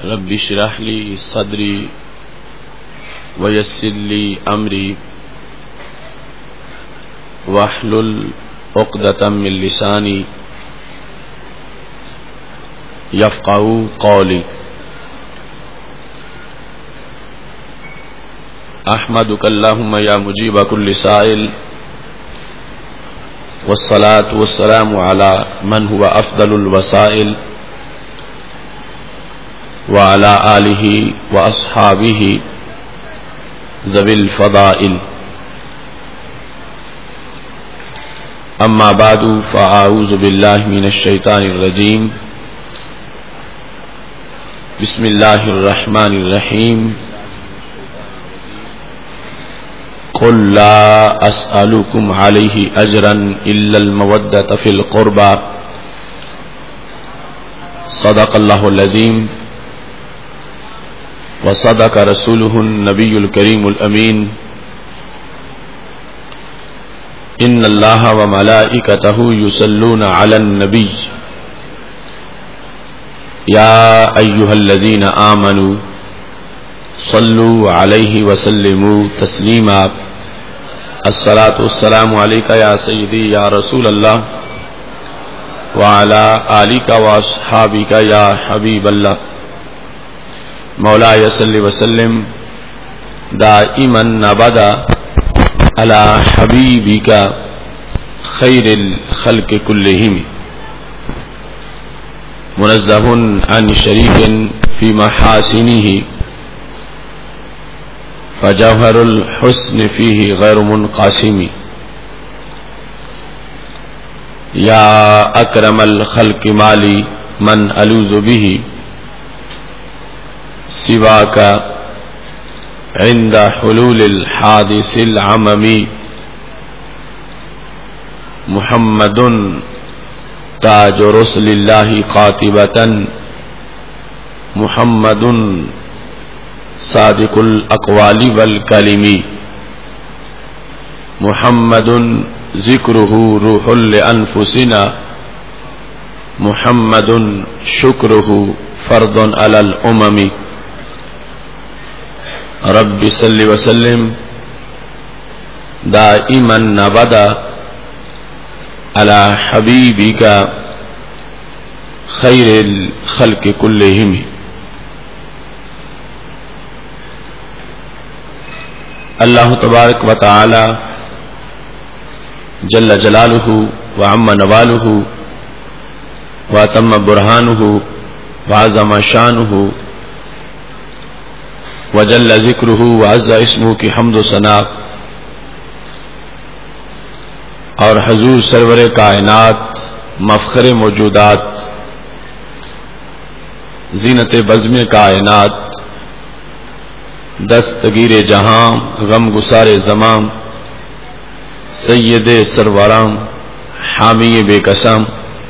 رب اشرح لي صدري ويسر لي أمري واحلل عقدة من لساني يفقهوا قولي. أحمدك اللهم يا مجيب كل سائل، والصلاة والسلام على من هو أفضل الوسائل وعلى آله وأصحابه ذوي الفضائل. أما بعد فأعوذ بالله من الشيطان الرجيم. بسم الله الرحمن الرحيم. قل لا أسألكم عليه أجرا إلا المودة في القربى. صدق الله العظيم وصدق رسوله النبي الكريم الأمين. إن الله وملائكته يصلون على النبي يا أيها الذين آمنوا صلوا عليه وسلموا تسليما. الصلاة والسلام عليك يا سيدي يا رسول الله وعلى آلك وأصحابك يا حبيب الله. مولاي صل وسلم دائما أبدا على حبيبك خير الخلق كلهم، منزه عن شريك في محاسنه فجوهر الحسن فيه غير منقسم. يا أكرم الخلق مالي من ألوذ به سواك عند حلول الحادث العممي. محمد تاج رسل الله قاتبة، محمد صادق الأقوال والكلم، محمد ذكره روح لأنفسنا، محمد شكره فرض على الأمم. رب صل وسلم دائما أبدا على حبيبك خير الخلق كلهم. اللہ تبارک و تعالی جل جلالہ وعم نوالہ واتم برہانہ وعظم شانہ وجل ذکرہ وعز اسمہ کی حمد و ثنا، اور حضور سرور کائنات مفخر موجودات زینت بزم کائنات دستگیر جہاں غم گسار زمام سید سرورام حامی بے قسم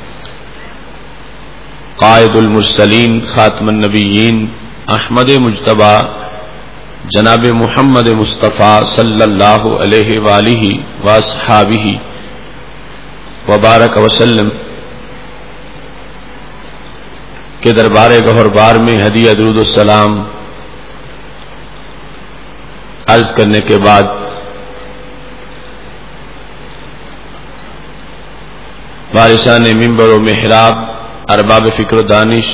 قائد المرسلین خاتم النبیین احمد مجتبی جناب محمد مصطفیٰ صلی اللہ علیہ وآلہ واصحابہ وبارک وسلم کے دربار گہر بار میں ہدیہ درود السلام عرض کرنے کے بعد وارثان منبر و محراب، ارباب فکر و دانش،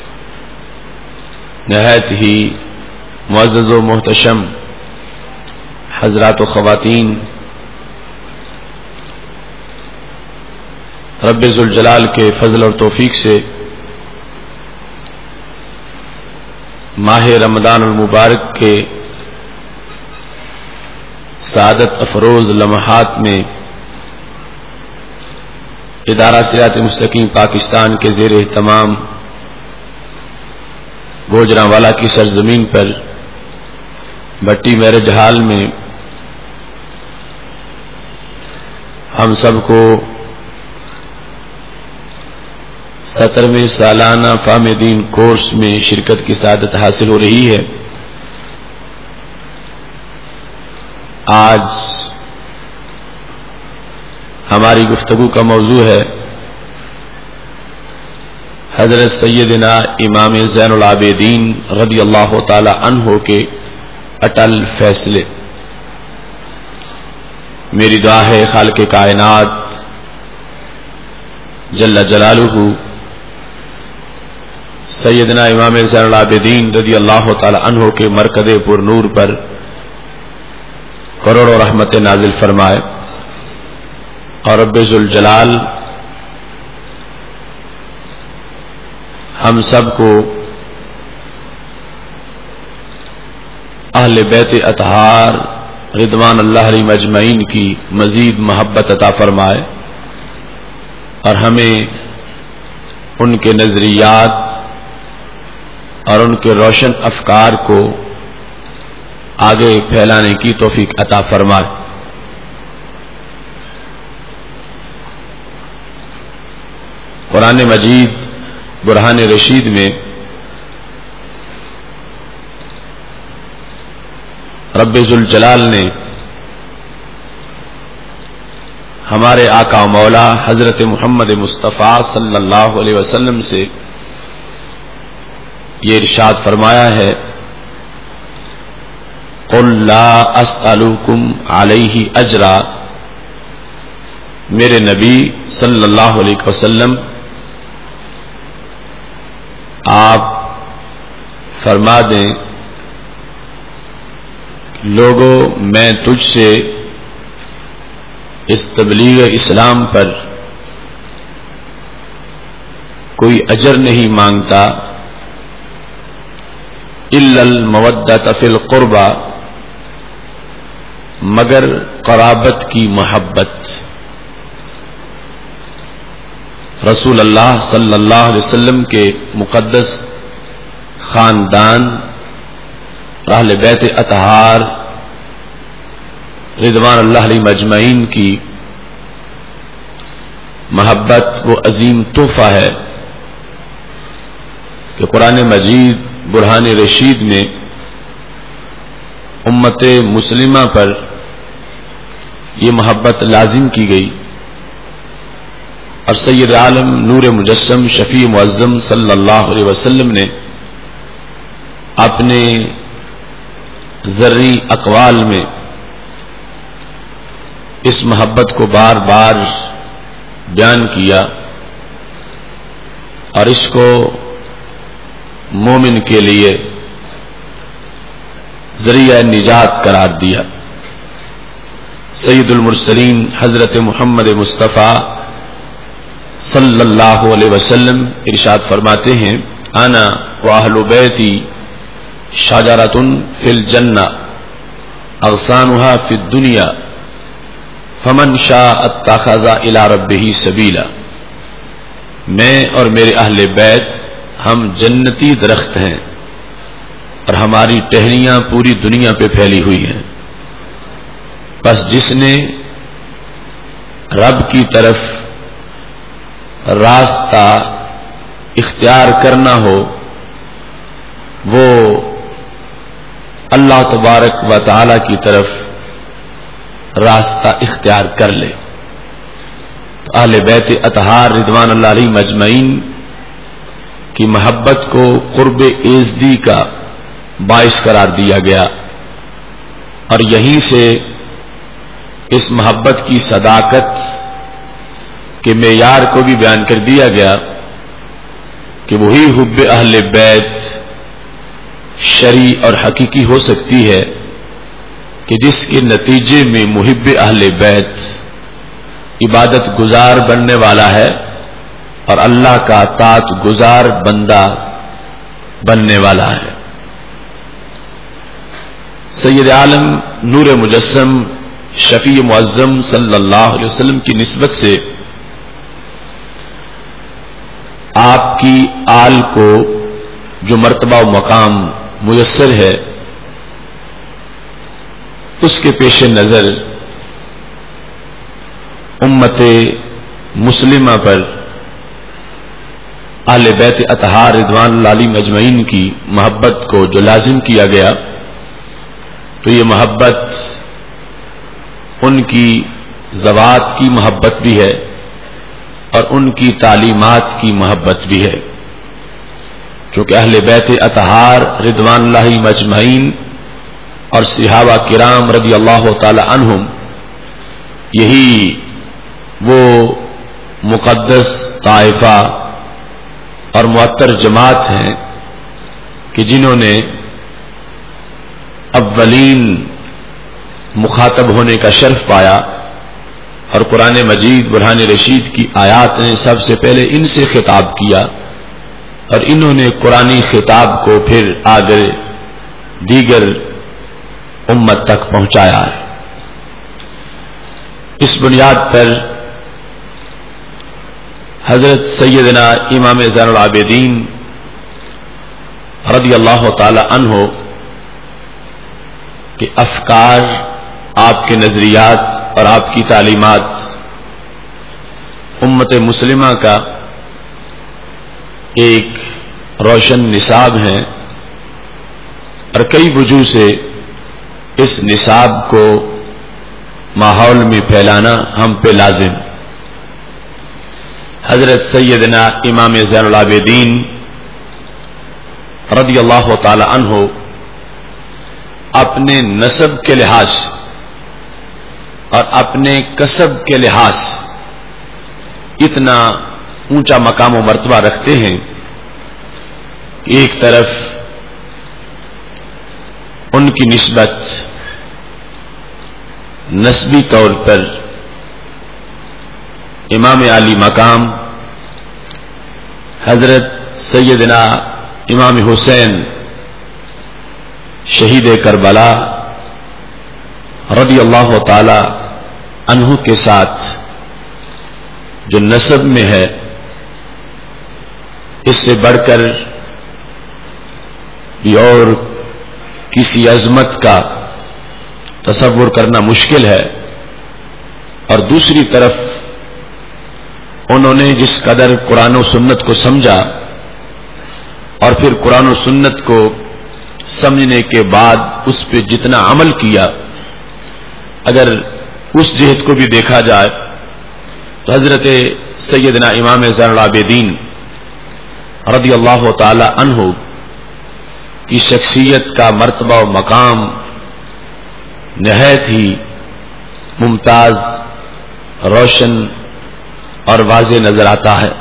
نہایت ہی معزز و محتشم حضرات و خواتین، رب ذوالجلال کے فضل اور توفیق سے ماہ رمضان المبارک کے سعادت افروز لمحات میں ادارہ صراط مستقیم پاکستان کے زیر اہتمام گوجرانوالا کی سرزمین پر بھٹی میرج ہال میں ہم سب کو 17ویں سالانہ فہم دین کورس میں شرکت کی سعادت حاصل ہو رہی ہے. آج ہماری گفتگو کا موضوع ہے حضرت سیدنا امام زین العابدین رضی اللہ تعالی عنہ کے اٹل فیصلے. میری دعا ہے خالق کائنات جل جلالہ سیدنا امام زین العابدین رضی اللہ تعالی عنہ کے مرکز پر نور پر کروڑوں رحمت نازل فرمائے، اور رب ذوالجلال ہم سب کو اہل بیت اطہار رضوان اللہ علیہم اجمعین کی مزید محبت عطا فرمائے، اور ہمیں ان کے نظریات اور ان کے روشن افکار کو آگے پھیلانے کی توفیق عطا فرمائے. قرآن مجید برہان رشید میں رب ذوالجلال نے ہمارے آقا و مولا حضرت محمد مصطفیٰ صلی اللہ علیہ وسلم سے یہ ارشاد فرمایا ہے، قل لا اسألکم علیہ اجرا. میرے نبی صلی اللہ علیہ وسلم آپ فرما دیں، لوگوں میں تجھ سے اس تبلیغ اسلام پر کوئی اجر نہیں مانگتا، الا المودۃ فی القربى، مگر قرابت کی محبت. رسول اللہ صلی اللہ علیہ وسلم کے مقدس خاندان اہل بیت اطہار رضوان اللہ علیہم اجمعین کی محبت وہ عظیم تحفہ ہے کہ قرآن مجید برہان رشید میں امت مسلمہ پر یہ محبت لازم کی گئی، اور سید عالم نور مجسم شفیع معظم صلی اللہ علیہ وسلم نے اپنے ذرعی اقوال میں اس محبت کو بار بار بیان کیا، اور اس کو مومن کے لیے ذریعہ نجات قرار دیا. سید المرسلین حضرت محمد مصطفیٰ صلی اللہ علیہ وسلم ارشاد فرماتے ہیں، انا واہل بیتی شجرۃ فی الجنہ اغصانها فی الدنیا فمن شاء اتخذ الی ربہ سبیلا. میں اور میرے اہل بیت ہم جنتی درخت ہیں، اور ہماری ٹہنیاں پوری دنیا پہ پھیلی ہوئی ہیں. بس جس نے رب کی طرف راستہ اختیار کرنا ہو وہ اللہ تبارک و تعالی کی طرف راستہ اختیار کر لے. تو اہل بیت اطہار رضوان اللہ علیہم اجمعین کی محبت کو قرب ایزدی کا باعث قرار دیا گیا، اور یہیں سے اس محبت کی صداقت کے معیار کو بھی بیان کر دیا گیا کہ وہی حب اہل بیت شرعی اور حقیقی ہو سکتی ہے کہ جس کے نتیجے میں محب اہل بیت عبادت گزار بننے والا ہے اور اللہ کا طاعت گزار بندہ بننے والا ہے. سید عالم نور مجسم شفیع معظم صلی اللہ علیہ وسلم کی نسبت سے آپ کی آل کو جو مرتبہ و مقام میسر ہے، اس کے پیش نظر امت مسلمہ پر اہل بیت اطہار رضوان اللہ علیہم اجمعین کی محبت کو جو لازم کیا گیا، تو یہ محبت ان کی ذوات کی محبت بھی ہے اور ان کی تعلیمات کی محبت بھی ہے. چونکہ اہل بیت اطہار رضوان اللہ مجمعین اور صحابہ کرام رضی اللہ تعالی عنہم یہی وہ مقدس طائفہ اور معطر جماعت ہیں کہ جنہوں نے اولین مخاطب ہونے کا شرف پایا، اور قرآن مجید برہان رشید کی آیات نے سب سے پہلے ان سے خطاب کیا، اور انہوں نے قرآنی خطاب کو پھر آگے دیگر امت تک پہنچایا ہے۔ اس بنیاد پر حضرت سیدنا امام زین العابدین رضی اللہ تعالی عنہ کے افکار، آپ کے نظریات اور آپ کی تعلیمات امت مسلمہ کا ایک روشن نصاب ہیں، اور کئی وجوہ سے اس نصاب کو ماحول میں پھیلانا ہم پہ لازم۔ حضرت سیدنا امام زین العابدین رضی اللہ تعالی عنہ اپنے نسب کے لحاظ اور اپنے کسب کے لحاظ اتنا اونچا مقام و مرتبہ رکھتے ہیں کہ ایک طرف ان کی نسبت نسبی طور پر امام علی مقام حضرت سیدنا امام حسین شہید کربلا رضی اللہ تعالی عنہ کے ساتھ جو نسب میں ہے، اس سے بڑھ کر بھی اور کسی عظمت کا تصور کرنا مشکل ہے۔ اور دوسری طرف انہوں نے جس قدر قرآن و سنت کو سمجھا، اور پھر قرآن و سنت کو سمجھنے کے بعد اس پہ جتنا عمل کیا، اگر اس جہت کو بھی دیکھا جائے تو حضرت سیدنا امام زین العابدین رضی اللہ تعالی عنہ کی شخصیت کا مرتبہ و مقام نہایت ہی ممتاز، روشن اور واضح نظر آتا ہے۔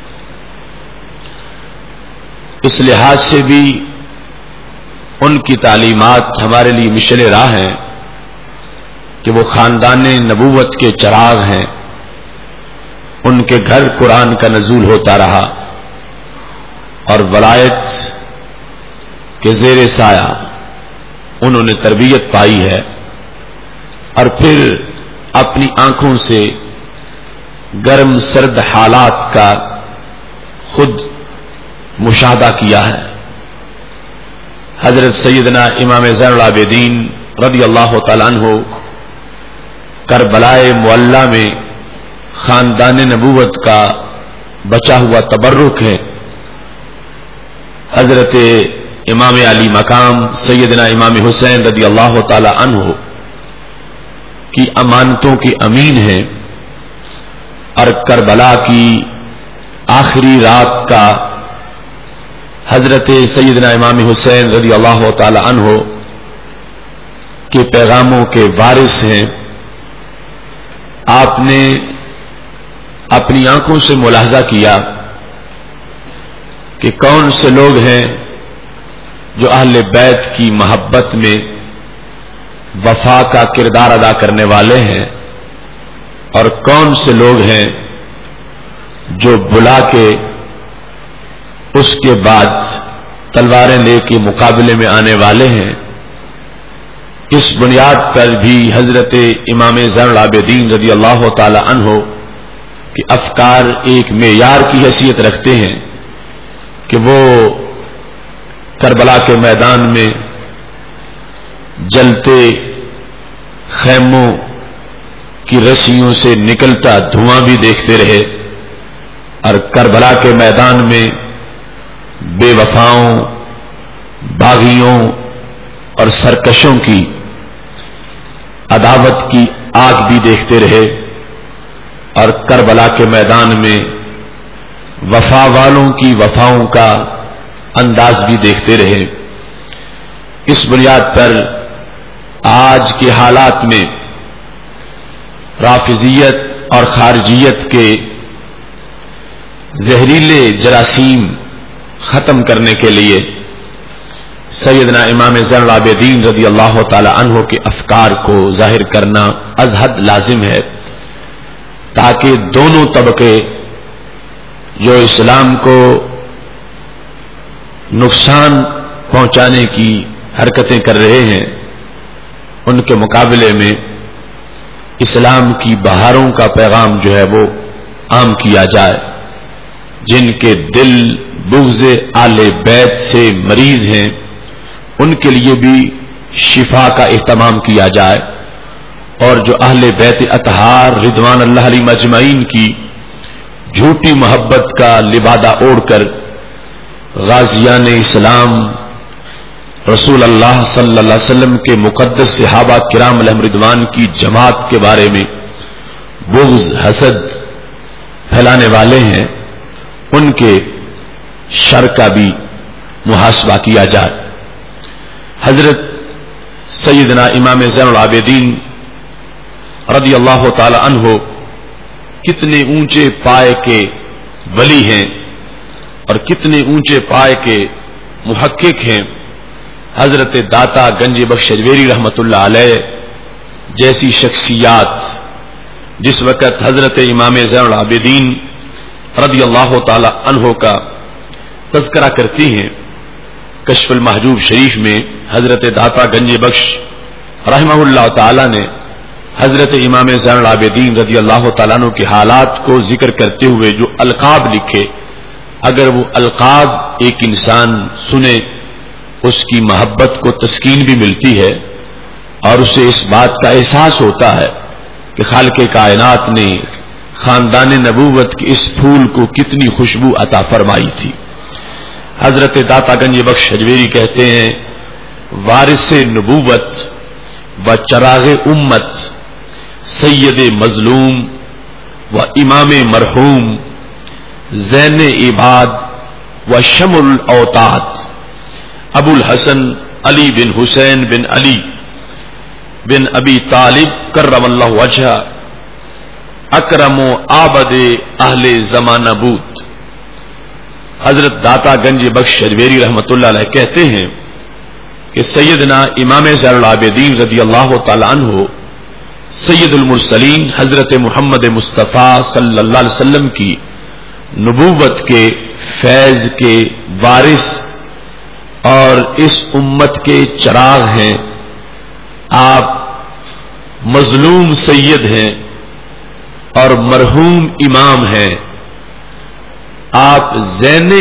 اس لحاظ سے بھی ان کی تعلیمات ہمارے لیے مشعل راہ ہیں کہ وہ خاندان نبوت کے چراغ ہیں، ان کے گھر قرآن کا نزول ہوتا رہا، اور ولایت کے زیر سایہ انہوں نے تربیت پائی ہے، اور پھر اپنی آنکھوں سے گرم سرد حالات کا خود مشاہدہ کیا ہے۔ حضرت سیدنا امام زین العابدین رضی اللہ تعالیٰ عنہ کربلائے معلیٰ میں خاندان نبوت کا بچا ہوا تبرک ہے۔ حضرت امام علی مقام سیدنا امام حسین رضی اللہ تعالی عنہ کی امانتوں کے امین ہیں، اور کربلا کی آخری رات کا حضرت سیدنا امام حسین رضی اللہ تعالی عنہ کے پیغاموں کے وارث ہیں۔ آپ نے اپنی آنکھوں سے ملاحظہ کیا کہ کون سے لوگ ہیں جو اہل بیت کی محبت میں وفا کا کردار ادا کرنے والے ہیں، اور کون سے لوگ ہیں جو بلا کے اس کے بعد تلواریں لے کے مقابلے میں آنے والے ہیں۔ اس بنیاد پر بھی حضرت امام زین العابدین رضی اللہ تعالی عنہ کے افکار ایک معیار کی حیثیت رکھتے ہیں کہ وہ کربلا کے میدان میں جلتے خیموں کی رسیوں سے نکلتا دھواں بھی دیکھتے رہے، اور کربلا کے میدان میں بے وفاؤں، باغیوں اور سرکشوں کی عداوت کی آگ بھی دیکھتے رہے، اور کربلا کے میدان میں وفا والوں کی وفاؤں کا انداز بھی دیکھتے رہے. اس بنیاد پر آج کے حالات میں رافضیت اور خارجیت کے زہریلے جراثیم ختم کرنے کے لیے سیدنا امام زین العابدین رضی اللہ تعالی عنہ کے افکار کو ظاہر کرنا از حد لازم ہے، تاکہ دونوں طبقے جو اسلام کو نقصان پہنچانے کی حرکتیں کر رہے ہیں ان کے مقابلے میں اسلام کی بہاروں کا پیغام جو ہے وہ عام کیا جائے. جن کے دل بغض آل بیت سے مریض ہیں ان کے لیے بھی شفا کا اہتمام کیا جائے، اور جو اہل بیت اطہار رضوان اللہ علیہم اجمعین کی جھوٹی محبت کا لبادہ اوڑھ کر غازیان اسلام رسول اللہ صلی اللہ علیہ وسلم کے مقدس صحابہ کرام علیہم رضوان کی جماعت کے بارے میں بغض حسد پھیلانے والے ہیں، ان کے شر کا بھی محاسبہ کیا جائے. حضرت سیدنا امام زین العابدین رضی اللہ تعالی عنہ کتنے اونچے پائے کے ولی ہیں اور کتنے اونچے پائے کے محقق ہیں. حضرت داتا گنج بخش اجمیری رحمت اللہ علیہ جیسی شخصیات جس وقت حضرت امام زین العابدین رضی اللہ تعالی عنہ کا تذکرہ کرتی ہیں، کشف المحجوب شریف میں حضرت داتا گنج بخش رحمہ اللہ تعالی نے حضرت امام زین العابدین رضی اللہ تعالیٰ عنہ کے حالات کو ذکر کرتے ہوئے جو القاب لکھے، اگر وہ القاب ایک انسان سنے اس کی محبت کو تسکین بھی ملتی ہے اور اسے اس بات کا احساس ہوتا ہے کہ خالق کائنات نے خاندان نبوت کے اس پھول کو کتنی خوشبو عطا فرمائی تھی. حضرت داتا گنج بخش اجمیری کہتے ہیں، وارث نبوت و چراغ امت، سید مظلوم و امام مرحوم، زین عباد و شمل الاوتاد، ابو الحسن علی بن حسین بن علی بن ابی طالب کرم اللہ وجہہ، اکرم و آبد اہل زمانہ بود. حضرت داتا گنج بخش اجمیری رحمت اللہ علیہ کہتے ہیں کہ سیدنا امام زین العابدین رضی اللہ تعالی عنہ سید المرسلین حضرت محمد مصطفیٰ صلی اللہ علیہ وسلم کی نبوت کے فیض کے وارث اور اس امت کے چراغ ہیں. آپ مظلوم سید ہیں اور مرحوم امام ہیں. آپ زین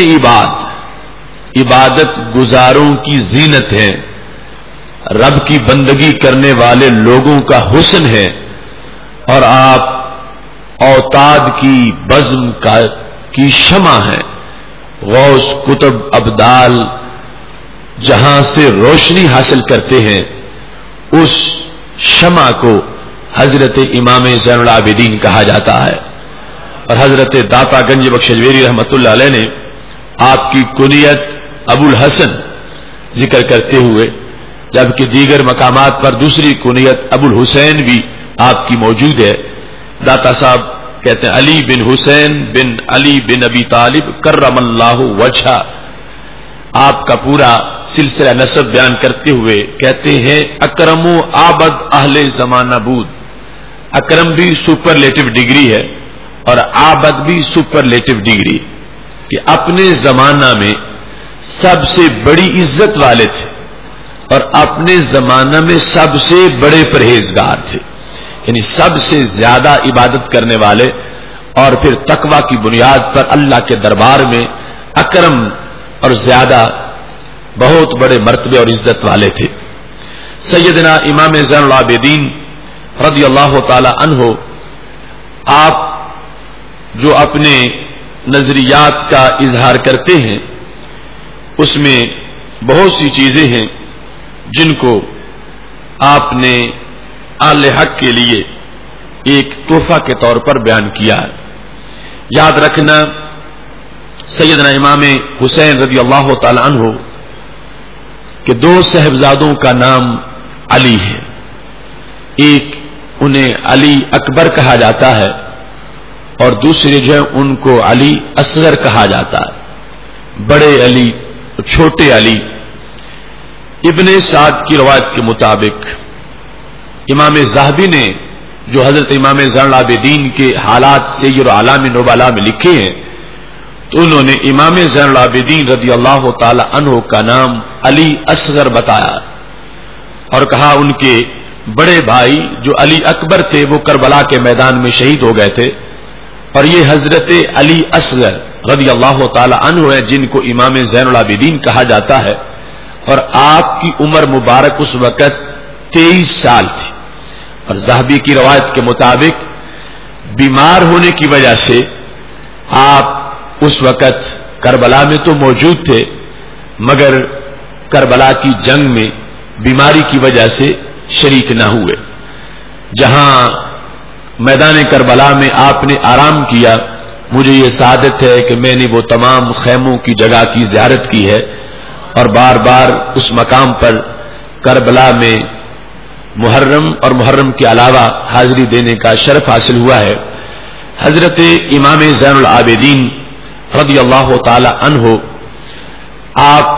عبادت گزاروں کی زینت ہیں، رب کی بندگی کرنے والے لوگوں کا حسن ہے، اور آپ اوتاد کی بزم کی شمع ہیں. غوث کتب ابدال جہاں سے روشنی حاصل کرتے ہیں اس شمع کو حضرت امام زین العابدین کہا جاتا ہے. اور حضرت داتا گنج بخش اجمیری رحمت اللہ علیہ نے آپ کی کنیت ابو الحسن ذکر کرتے ہوئے، جبکہ دیگر مقامات پر دوسری کنیت ابو الحسین بھی آپ کی موجود ہے. داتا صاحب کہتے ہیں علی بن حسین بن علی بن ابی طالب کرم اللہ وجہہ. آپ کا پورا سلسلہ نسب بیان کرتے ہوئے کہتے ہیں اکرم و آبد اہل زمانہ بود. اکرم بھی سپرلیٹو ڈگری ہے اور آبد بھی سپرلیٹو ڈگری، کہ اپنے زمانہ میں سب سے بڑی عزت والے تھے اور اپنے زمانہ میں سب سے بڑے پرہیزگار تھے، یعنی سب سے زیادہ عبادت کرنے والے، اور پھر تقوی کی بنیاد پر اللہ کے دربار میں اکرم اور زیادہ بہت بڑے مرتبے اور عزت والے تھے. سیدنا امام زین العابدین رضی اللہ تعالی عنہ آپ جو اپنے نظریات کا اظہار کرتے ہیں اس میں بہت سی چیزیں ہیں جن کو آپ نے اہل حق کے لیے ایک تحفہ کے طور پر بیان کیا ہے. یاد رکھنا سیدنا امام حسین رضی اللہ تعالی عنہ کہ دو صاحبزادوں کا نام علی ہے. ایک انہیں علی اکبر کہا جاتا ہے اور دوسرے جو ہے ان کو علی اصغر کہا جاتا ہے. بڑے علی چھوٹے علی. ابن سعد کی روایت کے مطابق امام ذہبی نے جو حضرت امام زین العابدین کے حالات سیر اعلام نبلاء میں لکھے ہیں تو انہوں نے امام زین العابدین رضی اللہ تعالی عنہ کا نام علی اصغر بتایا اور کہا ان کے بڑے بھائی جو علی اکبر تھے وہ کربلا کے میدان میں شہید ہو گئے تھے اور یہ حضرت علی اصغر رضی اللہ تعالی عنہ ہے جن کو امام زین العابدین کہا جاتا ہے. اور آپ کی عمر مبارک اس وقت 23 سال تھی اور ذہبی کی روایت کے مطابق بیمار ہونے کی وجہ سے آپ اس وقت کربلا میں تو موجود تھے مگر کربلا کی جنگ میں بیماری کی وجہ سے شریک نہ ہوئے. جہاں میدان کربلا میں آپ نے آرام کیا مجھے یہ سعادت ہے کہ میں نے وہ تمام خیموں کی جگہ کی زیارت کی ہے اور بار بار اس مقام پر کربلا میں محرم اور محرم کے علاوہ حاضری دینے کا شرف حاصل ہوا ہے. حضرت امام زین العابدین رضی اللہ تعالی عنہ آپ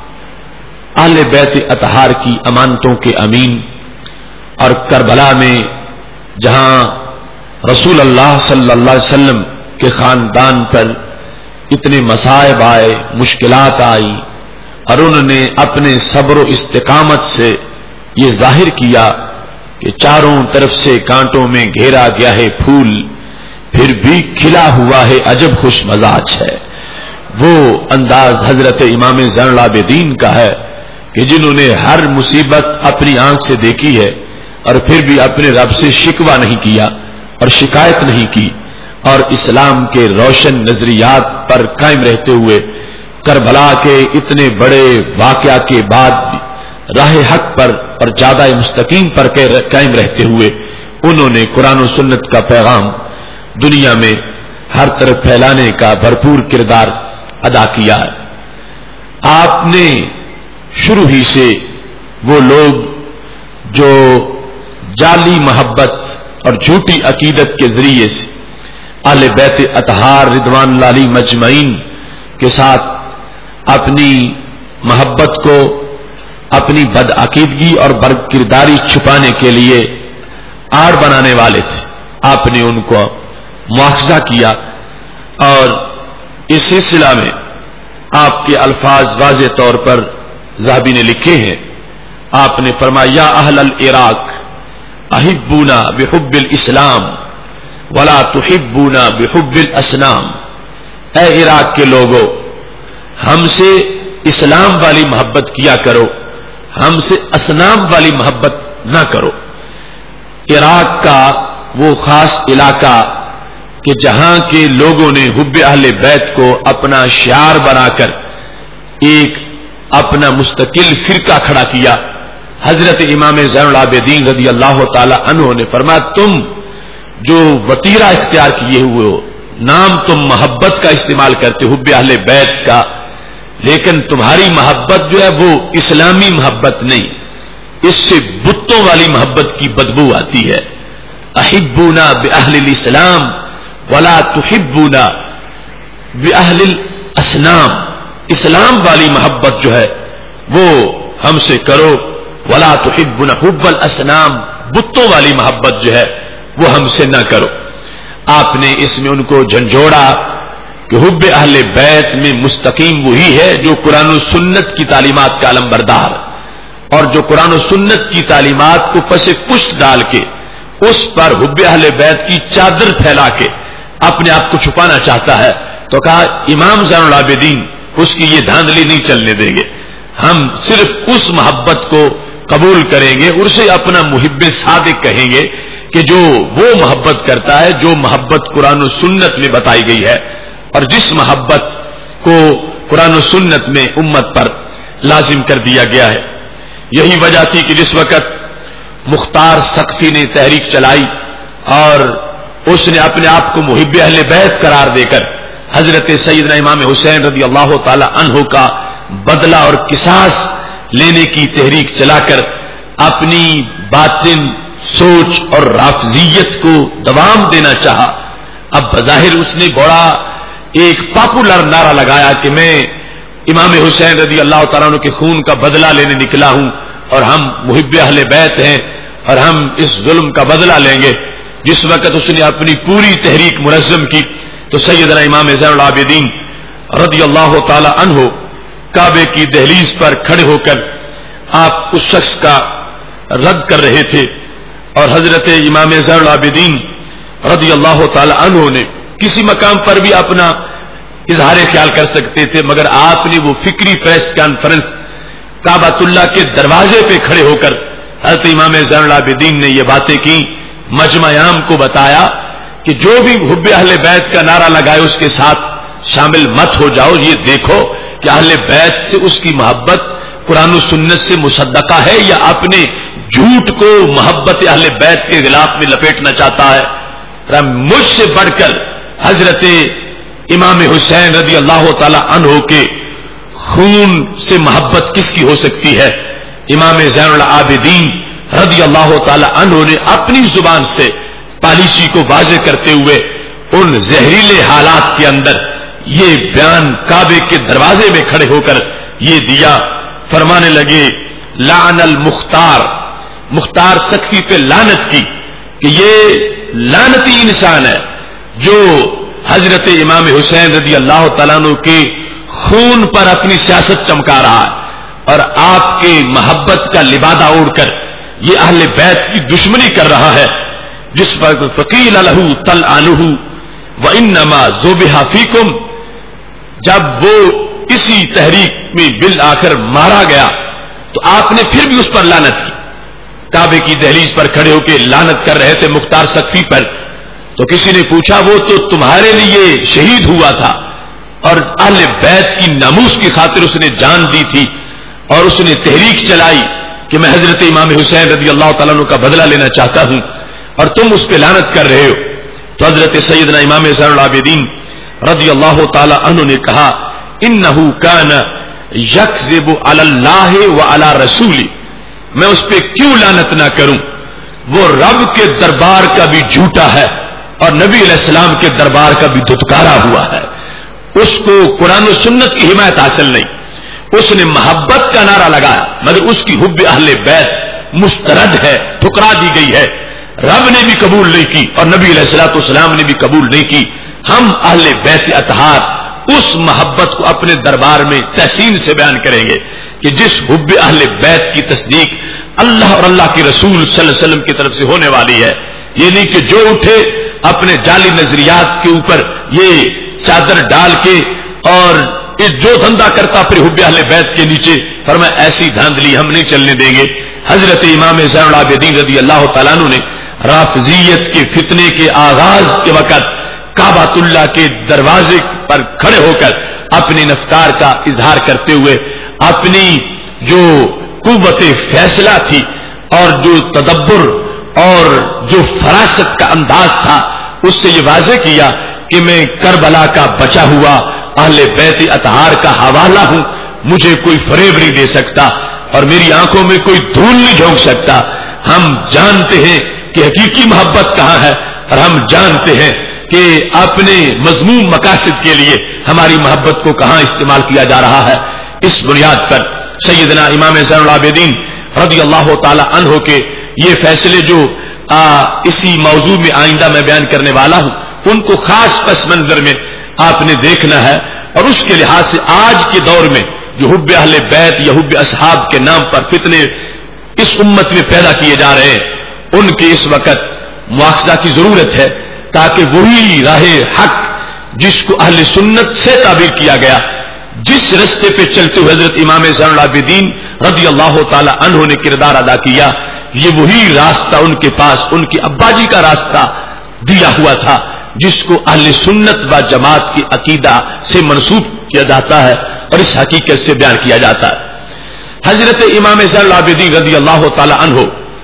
اہل بیت اطہار کی امانتوں کے امین اور کربلا میں جہاں رسول اللہ صلی اللہ علیہ وسلم کے خاندان پر اتنے مصائب آئے مشکلات آئی اور انہوں نے اپنے صبر و استقامت سے یہ ظاہر کیا کہ چاروں طرف سے کانٹوں میں گھیرا گیا ہے پھول پھر بھی کھلا ہوا ہے عجب خوش مزاج ہے. وہ انداز حضرت امام زین العابدین کا ہے کہ جنہوں نے ہر مصیبت اپنی آنکھ سے دیکھی ہے اور پھر بھی اپنے رب سے شکوہ نہیں کیا اور شکایت نہیں کی اور اسلام کے روشن نظریات پر قائم رہتے ہوئے کربلا کے اتنے بڑے واقعہ کے بعد راہ حق پر اور جادہ مستقیم پر قائم رہتے ہوئے انہوں نے قرآن و سنت کا پیغام دنیا میں ہر طرف پھیلانے کا بھرپور کردار ادا کیا ہے. آپ نے شروع ہی سے وہ لوگ جو جعلی محبت اور جھوٹی عقیدت کے ذریعے سے اہل بیت اطہار رضوان اللہ علیہ مجمعین کے ساتھ اپنی محبت کو اپنی بدعقیدگی اور بدکرداری چھپانے کے لیے آڑ بنانے والے تھے آپ نے ان کو مواخذہ کیا اور اس سلسلہ میں آپ کے الفاظ واضح طور پر ذہبی نے لکھے ہیں. آپ نے فرمایا یا اہل العراق احبونا بحب الاسلام ولا تحبونا بحب الاصنام. اے عراق کے لوگوں ہم سے اسلام والی محبت کیا کرو ہم سے اصنام والی محبت نہ کرو. عراق کا وہ خاص علاقہ کہ جہاں کے لوگوں نے حب اہل بیت کو اپنا شعار بنا کر ایک اپنا مستقل فرقہ کھڑا کیا. حضرت امام زین العابدین رضی اللہ تعالی عنہ نے فرمایا تم جو وطیرہ اختیار کیے ہوئے ہو نام تم محبت کا استعمال کرتے حب اہل بیت کا لیکن تمہاری محبت جو ہے وہ اسلامی محبت نہیں اس سے بتوں والی محبت کی بدبو آتی ہے. احبونا باہل الاسلام ولا تحبونا باہل الاصنام. اسلام والی محبت جو ہے وہ ہم سے کرو ولا تحبونا حب الاصنام بتوں والی محبت جو ہے وہ ہم سے نہ کرو. آپ نے اس میں ان کو جھنجھوڑا کہ حب اہل بیت میں مستقیم وہی ہے جو قرآن و سنت کی تعلیمات کا علم بردار اور جو قرآن و سنت کی تعلیمات کو پس پشت ڈال کے اس پر حب اہل بیت کی چادر پھیلا کے اپنے آپ کو چھپانا چاہتا ہے تو کہا امام زین العابدین اس کی یہ دھاندلی نہیں چلنے دیں گے. ہم صرف اس محبت کو قبول کریں گے اسے اپنا محب صادق کہیں گے کہ جو وہ محبت کرتا ہے جو محبت قرآن و سنت میں بتائی گئی ہے اور جس محبت کو قرآن و سنت میں امت پر لازم کر دیا گیا ہے. یہی وجہ تھی کہ جس وقت مختار سقفی نے تحریک چلائی اور اس نے اپنے آپ کو محب اہل بیت قرار دے کر حضرت سیدنا امام حسین رضی اللہ تعالی عنہ کا بدلہ اور قصاص لینے کی تحریک چلا کر اپنی باطن سوچ اور رافضیت کو دوام دینا چاہا. اب بظاہر اس نے بڑا ایک پاپولر نعرہ لگایا کہ میں امام حسین رضی اللہ تعالیٰ عنہ کے خون کا بدلہ لینے نکلا ہوں اور ہم محب اہل بیت ہیں اور ہم اس ظلم کا بدلہ لیں گے. جس وقت اس نے اپنی پوری تحریک منظم کی تو سیدنا امام زین العابدین رضی اللہ تعالی عنہ کعبے کی دہلیز پر کھڑے ہو کر آپ اس شخص کا رد کر رہے تھے اور حضرت امام زین العابدین رضی اللہ تعالی عنہ نے کسی مقام پر بھی اپنا اظہار خیال کر سکتے تھے، مگر آپ نے وہ فکری پریس کانفرنس کعبۃ اللہ کے دروازے پہ کھڑے ہو کر حضرت امام زین العابدین نے یہ باتیں کی، مجمع عام کو بتایا کہ جو بھی حب اہل بیت کا نعرہ لگائے اس کے ساتھ شامل مت ہو جاؤ، یہ دیکھو کہ اہل بیت سے اس کی محبت قرآن و سنت سے مصدقہ ہے یا اپنے جھوٹ کو محبت اہل بیت کے غلاف میں لپیٹنا چاہتا ہے. مجھ سے بڑھ کر حضرت امام حسین رضی اللہ تعالی عنہ کے خون سے محبت کس کی ہو سکتی ہے؟ امام زین العابدین رضی اللہ تعالی عنہ نے اپنی زبان سے پالیسی کو واضح کرتے ہوئے ان زہریلے حالات کے اندر یہ بیان کعبے کے دروازے میں کھڑے ہو کر یہ دیا. فرمانے لگے لعن المختار، مختار سختی پہ لعنت کی کہ یہ لعنتی انسان ہے جو حضرت امام حسین رضی اللہ تعالیٰ عنہ کے خون پر اپنی سیاست چمکا رہا ہے اور آپ کے محبت کا لبادہ اوڑھ کر یہ اہل بیت کی دشمنی کر رہا ہے. جس وقت فقیل لہ طلعنہ وانما ذبح فیکم، جب وہ اسی تحریک میں بالآخر مارا گیا تو آپ نے پھر بھی اس پر لعنت کی. کعبے کی دہلیز پر کھڑے ہو کے لعنت کر رہے تھے مختار سقفی پر. تو کسی نے پوچھا وہ تو تمہارے لیے شہید ہوا تھا اور اہل بیت کی ناموس کی خاطر اس نے جان دی تھی اور اس نے تحریک چلائی کہ میں حضرت امام حسین رضی اللہ تعالیٰ عنہ کا بدلہ لینا چاہتا ہوں اور تم اس پہ لعنت کر رہے ہو. تو حضرت سیدنا امام زین العابدین رضی اللہ تعالی عنہ نے کہا انہ کان یکذب علی اللہ وعلی رسولہ، میں اس پہ کیوں لعنت نہ کروں؟ وہ رب کے دربار کا بھی جھوٹا ہے اور نبی علیہ السلام کے دربار کا بھی دھتکارا ہوا ہے. اس کو قرآن و سنت کی حمایت حاصل نہیں. اس نے محبت کا نعرہ لگایا مگر اس کی حب اہل بیت مسترد ہے، ٹھکرا دی گئی ہے. رب نے بھی قبول نہیں کی اور نبی علیہ الصلوۃ والسلام نے بھی قبول نہیں کی. ہم اہل بیت اطہار اس محبت کو اپنے دربار میں تحسین سے بیان کریں گے کہ جس حب اہل بیت کی تصدیق اللہ اور اللہ کے رسول صلی اللہ علیہ وسلم کی طرف سے ہونے والی ہے. یہ نہیں کہ جو اٹھے اپنے جعلی نظریات کے اوپر یہ چادر ڈال کے اور جو دھندا کرتا پھر حب اہل بیت کے نیچے، فرمایا ایسی دھاندلی ہم نہیں چلنے دیں گے. حضرت امام زین العابدین رضی اللہ تعالیٰ عنہ نے رافضیت کے فتنے کے آغاز کے وقت کعبۃ اللہ کے دروازے پر کھڑے ہو کر اپنی نفکار کا اظہار کرتے ہوئے اپنی جو قوت فیصلہ تھی اور جو تدبر اور جو فراست کا انداز تھا اس سے یہ واضح کیا کہ میں کربلا کا بچا ہوا اہل بیت اطہار کا حوالہ ہوں. مجھے کوئی فریب نہیں دے سکتا اور میری آنکھوں میں کوئی دھول نہیں جھونک سکتا. ہم جانتے ہیں کہ حقیقی محبت کہاں ہے اور ہم جانتے ہیں کہ اپنے مذموم مقاصد کے لیے ہماری محبت کو کہاں استعمال کیا جا رہا ہے. اس بنیاد پر سیدنا امام زین العابدین رضی اللہ تعالی عنہ کے یہ فیصلے جو اسی موضوع میں آئندہ میں بیان کرنے والا ہوں ان کو خاص پس منظر میں آپ نے دیکھنا ہے. اور اس کے لحاظ سے آج کے دور میں جو حب اہل بیت یا حب اصحاب کے نام پر فتنے اس امت میں پیدا کیے جا رہے ہیں ان کے اس وقت مواخذہ کی ضرورت ہے تاکہ وہی راہ حق جس کو اہل سنت سے تعبیر کیا گیا، جس رستے پہ چلتے ہوئے حضرت امام زین العابدین رضی اللہ تعالی عنہ نے کردار ادا کیا، یہ وہی راستہ ان کے پاس ان کے ابا جی کا راستہ دیا ہوا تھا جس کو اہل سنت و جماعت کی عقیدہ سے منسوب کیا جاتا ہے اور اس حقیقت سے بیان کیا جاتا ہے. حضرت امام زین العابدین رضی اللہ تعالی عنہ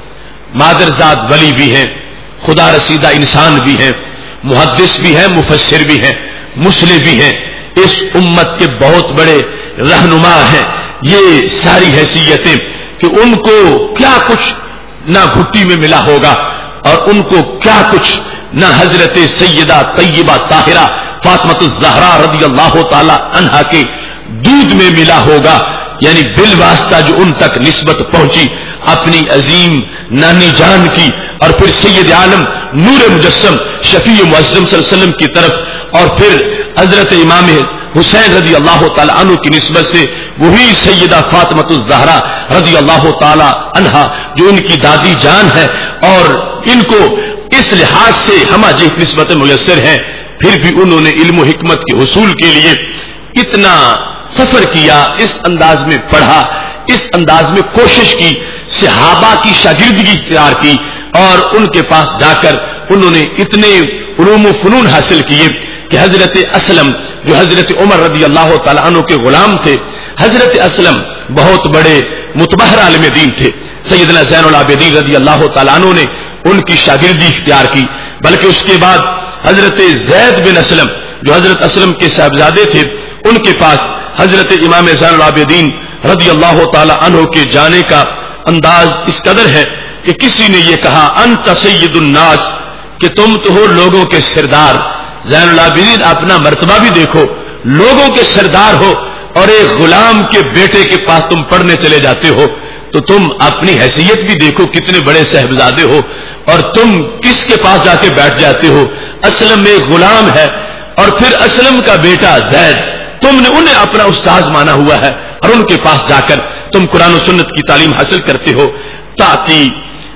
مادرزاد ولی بھی ہیں، خدا رسیدہ انسان بھی ہیں، محدث بھی ہیں، مفسر بھی ہیں، مسلح بھی ہیں، اس امت کے بہت بڑے رہنما ہیں. یہ ساری حیثیتیں کہ ان کو کیا کچھ نہ گھٹی میں ملا ہوگا اور ان کو کیا کچھ نہ حضرت سیدہ طیبہ طاہرہ فاطمۃ الزہرا رضی اللہ تعالی عنہا کے دودھ میں ملا ہوگا، یعنی بالواسطہ جو ان تک نسبت پہنچی اپنی عظیم نانی جان کی، اور پھر سید عالم نور مجسم شفیع معظم صلی اللہ علیہ وسلم کی طرف، اور پھر حضرت امام حسین رضی اللہ تعالی عنہ کی نسبت سے وہی سیدہ فاطمۃ الزہرا رضی اللہ تعالی عنہا جو ان کی دادی جان ہے، اور ان کو اس لحاظ سے ہمہ جہت نسبت میسر ہیں. پھر بھی انہوں نے علم و حکمت کے حصول کے لیے اتنا سفر کیا، اس انداز میں پڑھا، اس انداز میں کوشش کی، صحابہ کی شاگردگی اختیار کی، اور ان کے پاس جا کر انہوں نے اتنے علوم و فنون حاصل کیے کہ حضرت اسلم جو حضرت عمر رضی اللہ تعالیٰ عنہ کے غلام تھے، حضرت اسلم بہت بڑے متبحر عالم دین تھے. سیدنا زین العابدین رضی اللہ تعالیٰ عنہ نے ان کی شاگردی اختیار کی، بلکہ اس کے بعد حضرت زید بن اسلم جو حضرت اسلم کے صاحبزادے تھے، ان کے پاس حضرت امام زین العابدین رضی اللہ تعالی عنہ کے جانے کا انداز اس قدر ہے کہ کسی نے یہ کہا انت سید الناس، کہ تم تو ہو لوگوں کے سردار. زین العابدین اپنا مرتبہ بھی دیکھو، لوگوں کے سردار ہو اور ایک غلام کے بیٹے کے پاس تم پڑھنے چلے جاتے ہو، تو تم اپنی حیثیت بھی دیکھو کتنے بڑے صاحبزادے ہو، اور تم کس کے پاس جا کے بیٹھ جاتے ہو. اسلم میں ایک غلام ہے اور پھر اسلم کا بیٹا زید، تم نے انہیں اپنا استاذ مانا ہوا ہے اور ان کے پاس جا کر تم قرآن و سنت کی تعلیم حاصل کرتے ہو. تاتی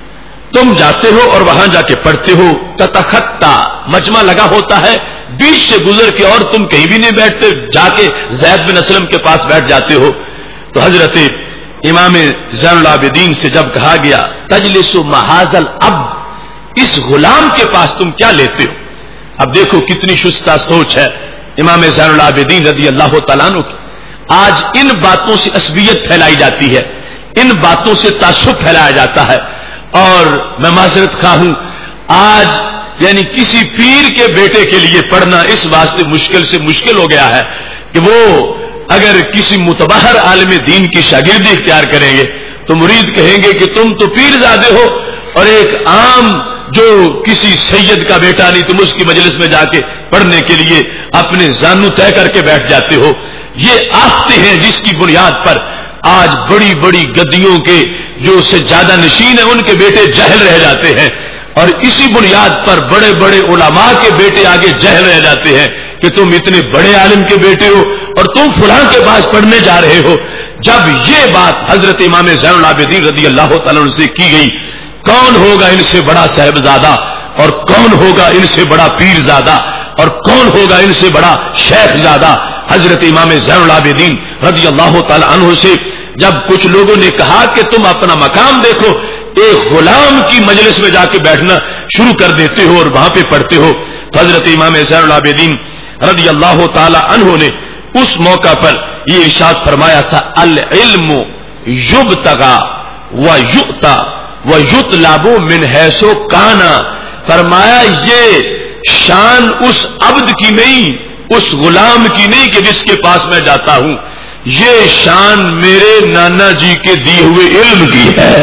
تم جاتے ہو اور وہاں جا کے پڑھتے ہو. تتخطا مجمع لگا ہوتا ہے، بیچ سے گزر کے، اور تم کہیں بھی نہیں بیٹھتے، جا کے زید بن اسلم کے پاس بیٹھ جاتے ہو. تو حضرت امام زین العابدین سے جب کہا گیا تجلس محاذ العبد، اس غلام کے پاس تم کیا لیتے ہو؟ اب دیکھو کتنی شستہ سوچ ہے امام زین العابدین رضی اللہ تعالیٰ عنہ کی. آج ان باتوں سے عصبیت پھیلائی جاتی ہے، ان باتوں سے تعصب پھیلایا جاتا ہے، اور میں معذرت خواہ ہوں، آج یعنی کسی پیر کے بیٹے کے لیے پڑھنا اس واسطے مشکل سے مشکل ہو گیا ہے کہ وہ اگر کسی متبحر عالم دین کی شاگردی اختیار کریں گے تو مرید کہیں گے کہ تم تو پیر زادے ہو، اور ایک عام جو کسی سید کا بیٹا نہیں تم اس کی مجلس میں جا کے پڑھنے کے لیے اپنے زانو طے کر کے بیٹھ جاتے ہو. یہ آفتے ہیں جس کی بنیاد پر آج بڑی بڑی گدیوں کے جو سجادہ نشین ہیں ان کے بیٹے جاہل رہ جاتے ہیں، اور اسی بنیاد پر بڑے بڑے علماء کے بیٹے آگے جاہل رہ جاتے ہیں کہ تم اتنے بڑے عالم کے بیٹے ہو اور تم فلاں کے پاس پڑھنے جا رہے ہو. جب یہ بات حضرت امام زین العابدین رضی اللہ تعالیٰ عنہ سے کی گئی، کون ہوگا ان سے بڑا صاحبزادہ اور کون ہوگا ان سے بڑا پیر زادہ اور کون ہوگا ان سے بڑا شیخ زادہ؟ حضرت امام زین العابدین رضی اللہ تعالی عنہ سے جب کچھ لوگوں نے کہا کہ تم اپنا مقام دیکھو، ایک غلام کی مجلس میں جا کے بیٹھنا شروع کر دیتے ہو اور وہاں پہ پڑھتے ہو، تو حضرت امام زین العابدین رضی اللہ تعالی عنہ نے اس موقع پر یہ ارشاد فرمایا تھا العلم یبتغى ویؤتى وَيُطْلَبُ مِنْ حَيْثُ كَانَ، فرمایا یہ شان اس عبد کی نہیں، اس غلام کی نہیں کہ جس کے پاس میں جاتا ہوں، یہ شان میرے نانا جی کے دیے ہوئے علم کی ہے.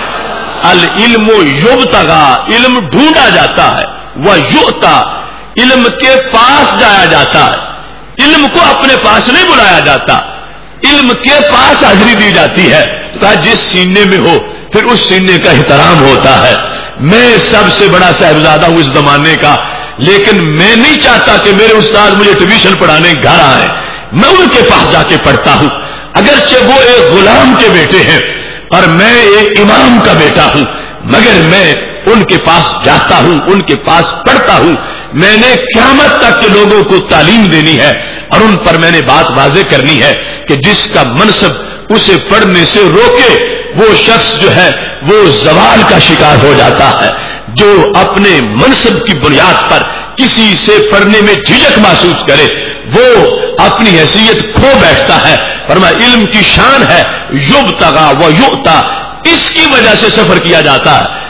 العلم یبتغى، علم ڈھونڈا جاتا ہے، وَيُؤْتَى، علم کے پاس جایا جاتا ہے، علم کو اپنے پاس نہیں بلایا جاتا، علم کے پاس حاضری دی جاتی ہے. کہا جس سینے میں ہو پھر اس سینے کا احترام ہوتا ہے. میں سب سے بڑا صاحبزادہ ہوں اس زمانے کا، لیکن میں نہیں چاہتا کہ میرے استاد مجھے ٹیوشن پڑھانے گھر آئے، میں ان کے پاس جا کے پڑھتا ہوں، اگرچہ وہ ایک غلام کے بیٹے ہیں اور میں ایک امام کا بیٹا ہوں، مگر میں ان کے پاس جاتا ہوں، ان کے پاس پڑھتا ہوں. میں نے قیامت تک کے لوگوں کو تعلیم دینی ہے اور ان پر میں نے بات واضح کرنی ہے کہ جس کا منصب اسے پڑھنے سے روکے وہ شخص جو ہے وہ زوال کا شکار ہو جاتا ہے. جو اپنے منصب کی بنیاد پر کسی سے پڑھنے میں جھجک محسوس کرے وہ اپنی حیثیت کھو بیٹھتا ہے. فرمایا علم کی شان ہے یبتغى ویؤتى، اس کی وجہ سے سفر کیا جاتا ہے،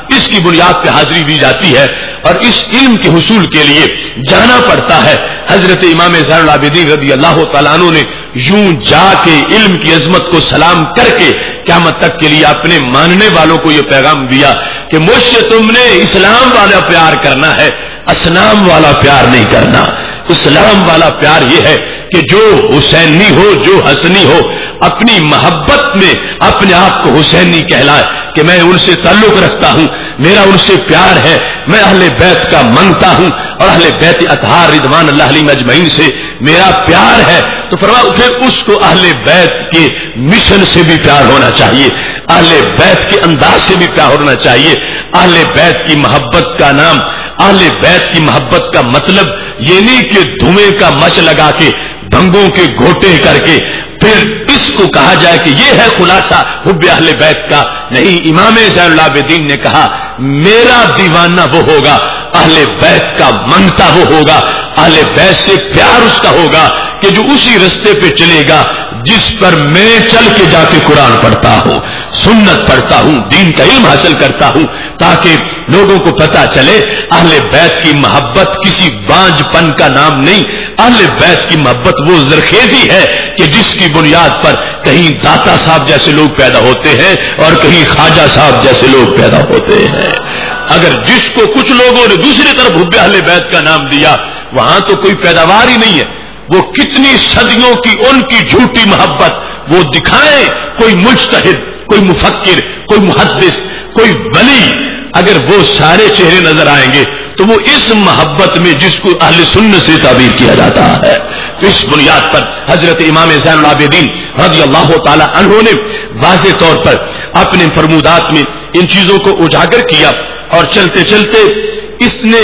اس کی بنیاد پہ حاضری دی جاتی ہے اور اس علم کے حصول کے لیے جانا پڑتا ہے۔ حضرت امام زین العابدین رضی اللہ تعالیٰ عنہ نے یوں جا کے علم کی عظمت کو سلام کر کے قیامت تک کے لیے اپنے ماننے والوں کو یہ پیغام دیا کہ مجھ سے تم نے اسلام والا پیار کرنا ہے، اسلام والا پیار نہیں کرنا۔ اسلام والا پیار یہ ہے کہ جو حسینی ہو، جو حسنی ہو، اپنی محبت میں اپنے آپ کو حسینی کہلائے کہ میں ان سے تعلق رکھتا ہوں، میرا ان سے پیار ہے، میں اہل بیت کا منگتا ہوں اور اہل بیت اطہار رضوان اللہ علیہم اجمعین سے میرا پیار ہے۔ تو فرمایا پھر اس کو اہل بیت کے مشن سے بھی پیار ہونا چاہیے، اہل بیت کے انداز سے بھی پیار ہونا چاہیے۔ اہل بیت کی محبت کا نام، اہل بیت کی محبت کا مطلب یہ نہیں کہ دھوئیں کا مچ لگا کے بھنگوں کے گھوٹے کر کے پھر اس کو کہا جائے کہ یہ ہے خلاصہ حب اہل بیت کا۔ نہیں، امام زین العابدین نے کہا میرا دیوانہ وہ ہوگا، اہل بیت کا منگتا وہ ہوگا، اہل بیت سے پیار اس کا ہوگا کہ جو اسی رستے پہ چلے گا جس پر میں چل کے جا کے قرآن پڑھتا ہوں، سنت پڑھتا ہوں، دین کا علم حاصل کرتا ہوں، تاکہ لوگوں کو پتا چلے اہل بیت کی محبت کسی بانج پن کا نام نہیں، اہل بیت کی محبت وہ زرخیزی ہے کہ جس کی بنیاد پر کہیں داتا صاحب جیسے لوگ پیدا ہوتے ہیں اور کہیں خواجہ صاحب جیسے لوگ پیدا ہوتے ہیں۔ اگر جس کو کچھ لوگوں نے دوسری طرف حب اہل بیت کا نام دیا، وہاں تو کوئی پیداوار ہی نہیں ہے۔ وہ کتنی صدیوں کی ان کی جھوٹی محبت وہ دکھائیں، کوئی مجتہد، کوئی مفکر، کوئی محدث، کوئی ولی، اگر وہ سارے چہرے نظر آئیں گے تو وہ اس محبت میں جس کو اہل سنت سے تعبیر کیا جاتا ہے۔ اس بنیاد پر حضرت امام زین العابدین رضی اللہ تعالی عنہ نے واضح طور پر اپنے فرمودات میں ان چیزوں کو اجاگر کیا اور چلتے چلتے اس نے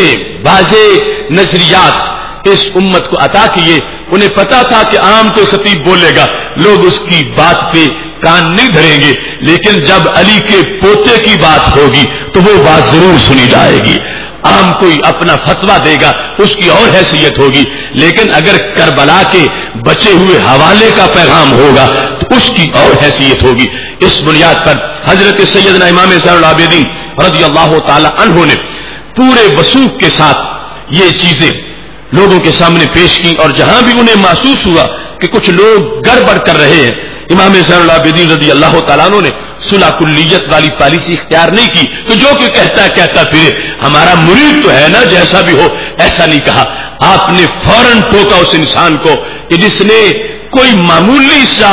واضح نظریات اس امت کو عطا کیے۔ انہیں پتا تھا کہ عام کوئی خطیب بولے گا لوگ اس کی بات پہ کان نہیں دھریں گے، لیکن جب علی کے پوتے کی بات ہوگی تو وہ بات ضرور سنی جائے گی۔ عام کوئی اپنا فتویٰ دے گا اس کی اور حیثیت ہوگی، لیکن اگر کربلا کے بچے ہوئے حوالے کا پیغام ہوگا تو اس کی اور حیثیت ہوگی۔ اس بنیاد پر حضرت سیدنا امام زین العابدین رضی اللہ تعالی عنہ نے پورے وثوق کے ساتھ یہ چیزیں لوگوں کے سامنے پیش کی، اور جہاں بھی انہیں محسوس ہوا کہ کچھ لوگ گڑبڑ کر رہے ہیں، امام زین العابدین رضی اللہ تعالیٰ عنہ نے صلح کلیت والی پالیسی اختیار نہیں کی تو جو کہ کہتا ہے کہتا پھرے، ہمارا مرید تو ہے نا، جیسا بھی ہو، ایسا نہیں کہا۔ آپ نے فوراً ٹوکا اس انسان کو کہ جس نے کوئی معمولی سا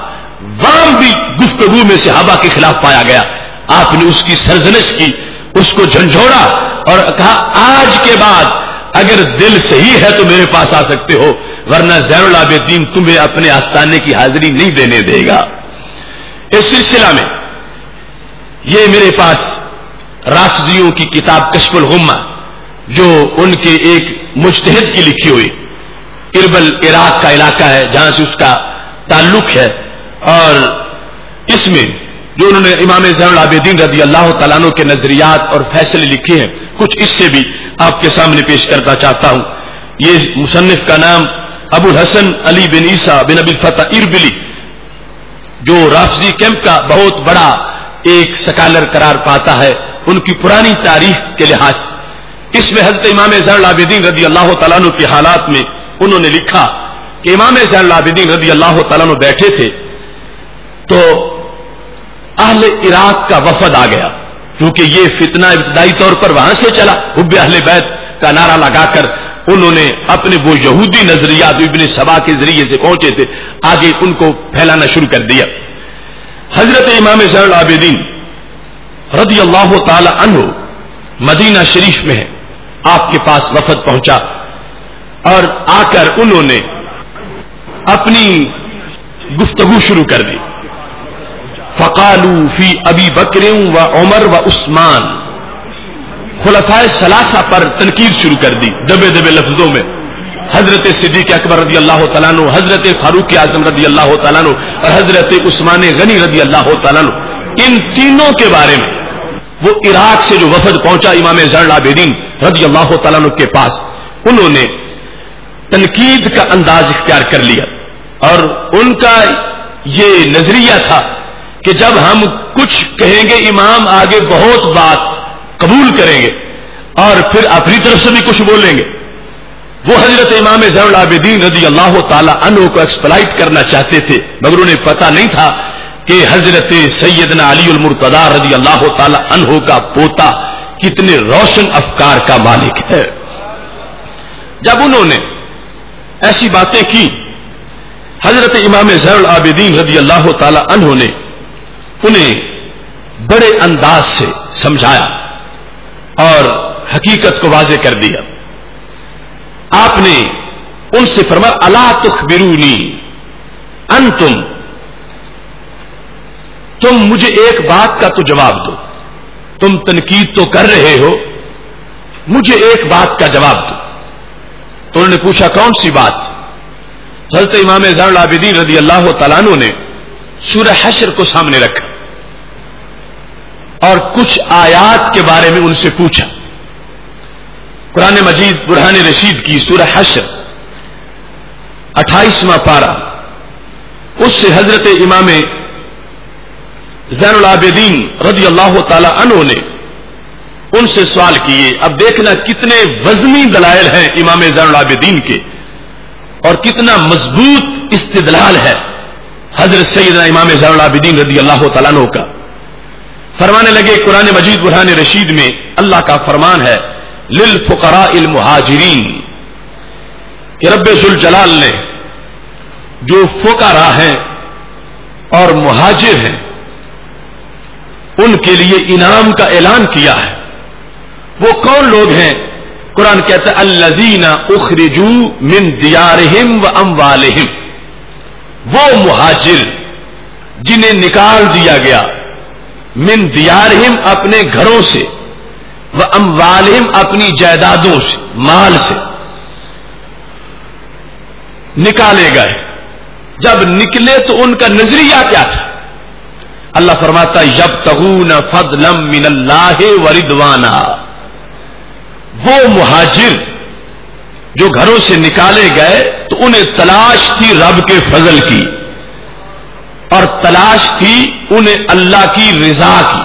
وام بھی گفتگو میں صحابہ کے خلاف پایا گیا، آپ نے اس کی سرزنش کی، اس کو جھنجھوڑا اور کہا آج کے بعد اگر دل صحیح ہے تو میرے پاس آ سکتے ہو، ورنہ زین العابدین تمہیں اپنے آستانے کی حاضری نہیں دینے دے گا۔ اس سلسلہ میں یہ میرے پاس رافضیوں کی کتاب کشف الغمہ جو ان کے ایک مجتہد کی لکھی ہوئی، اربل عراق کا علاقہ ہے جہاں سے اس کا تعلق ہے، اور اس میں جو انہوں نے امام زین العابدین رضی اللہ تعالیٰ عنہ کے نظریات اور فیصلے لکھے ہیں، کچھ اس سے بھی آپ کے سامنے پیش کرنا چاہتا ہوں۔ یہ مصنف کا نام ابو الحسن علی بن عیسیٰ بن ابی الفتح اربلی، جو رافضی کیمپ کا بہت بڑا ایک سکالر قرار پاتا ہے ان کی پرانی تاریخ کے لحاظ سے۔ اس میں حضرت امام زین العابدین رضی اللہ تعالیٰ عنہ کے حالات میں انہوں نے لکھا کہ امام زین العابدین رضی اللہ تعالیٰ عنہ بیٹھے تھے تو اہل عراق کا وفد آ گیا، کیونکہ یہ فتنہ ابتدائی طور پر وہاں سے چلا، حب اہل بیت کا نعرہ لگا کر انہوں نے اپنے وہ یہودی نظریات ابن سبا کے ذریعے سے پہنچے تھے، آگے ان کو پھیلانا شروع کر دیا۔ حضرت امام زین العابدین رضی اللہ تعالی عنہ مدینہ شریف میں ہے، آپ کے پاس وفد پہنچا اور آ کر انہوں نے اپنی گفتگو شروع کر دی۔ فقالوا فی ابی بکر و عمر و عثمان، خلفائے ثلاثہ پر تنقید شروع کر دی دبے دبے لفظوں میں۔ حضرت صدیق اکبر رضی اللہ تعالیٰ عنہ، حضرت فاروق اعظم رضی اللہ تعالیٰ عنہ اور حضرت عثمان غنی رضی اللہ تعالیٰ عنہ، ان تینوں کے بارے میں وہ عراق سے جو وفد پہنچا امام زین العابدین رضی اللہ تعالیٰ عنہ کے پاس، انہوں نے تنقید کا انداز اختیار کر لیا، اور ان کا یہ نظریہ تھا کہ جب ہم کچھ کہیں گے امام آگے بہت بات قبول کریں گے اور پھر اپنی طرف سے بھی کچھ بولیں گے. وہ حضرت امام زین العابدین رضی اللہ تعالی عنہ کو ایکسپلائٹ کرنا چاہتے تھے، مگر انہیں پتہ نہیں تھا کہ حضرت سیدنا علی المرتضی رضی اللہ تعالی عنہ کا پوتا کتنے روشن افکار کا مالک ہے. جب انہوں نے ایسی باتیں کی، حضرت امام زین العابدین رضی اللہ تعالی عنہ نے انہیں بڑے انداز سے سمجھایا اور حقیقت کو واضح کر دیا. آپ نے ان سے فرمایا الا تخبرونی انتم، تم مجھے ایک بات کا تو جواب دو. تم تنقید تو کر رہے ہو، مجھے ایک بات کا جواب دو. تو انہوں نے پوچھا کون سی بات؟ حضرت امام زین العابدین رضی اللہ تعالیٰ عنہ نے سورہ حشر کو سامنے رکھا اور کچھ آیات کے بارے میں ان سے پوچھا. قرآن مجید برہان رشید کی سورہ حشر 28واں پارہ، اس سے حضرت امام زین العابدین رضی اللہ تعالی عنہ نے ان سے سوال کیے. اب دیکھنا کتنے وزنی دلائل ہیں امام زین العابدین کے اور کتنا مضبوط استدلال ہے حضرت سیدنا امام زین العابدین رضی اللہ تعالیٰ عنہ کا. فرمانے لگے قرآن مجید برہان رشید میں اللہ کا فرمان ہے للفقراء المہاجرین کہ رب ذوالجلال نے جو فقراء ہیں اور مہاجر ہیں ان کے لیے انعام کا اعلان کیا ہے. وہ کون لوگ ہیں؟ قرآن کہتا ہے الذین اخرجوا من دیارہم واموالہم، وہ مہاجر جنہیں نکال دیا گیا من دیارہم اپنے گھروں سے، واموالہم اپنی جائیدادوں سے، مال سے نکالے گئے. جب نکلے تو ان کا نظریہ کیا تھا؟ اللہ فرماتا یبتغون فضلا من اللہ ورضوانا، وہ مہاجر جو گھروں سے نکالے گئے تو انہیں تلاش تھی رب کے فضل کی اور تلاش تھی انہیں اللہ کی رضا کی.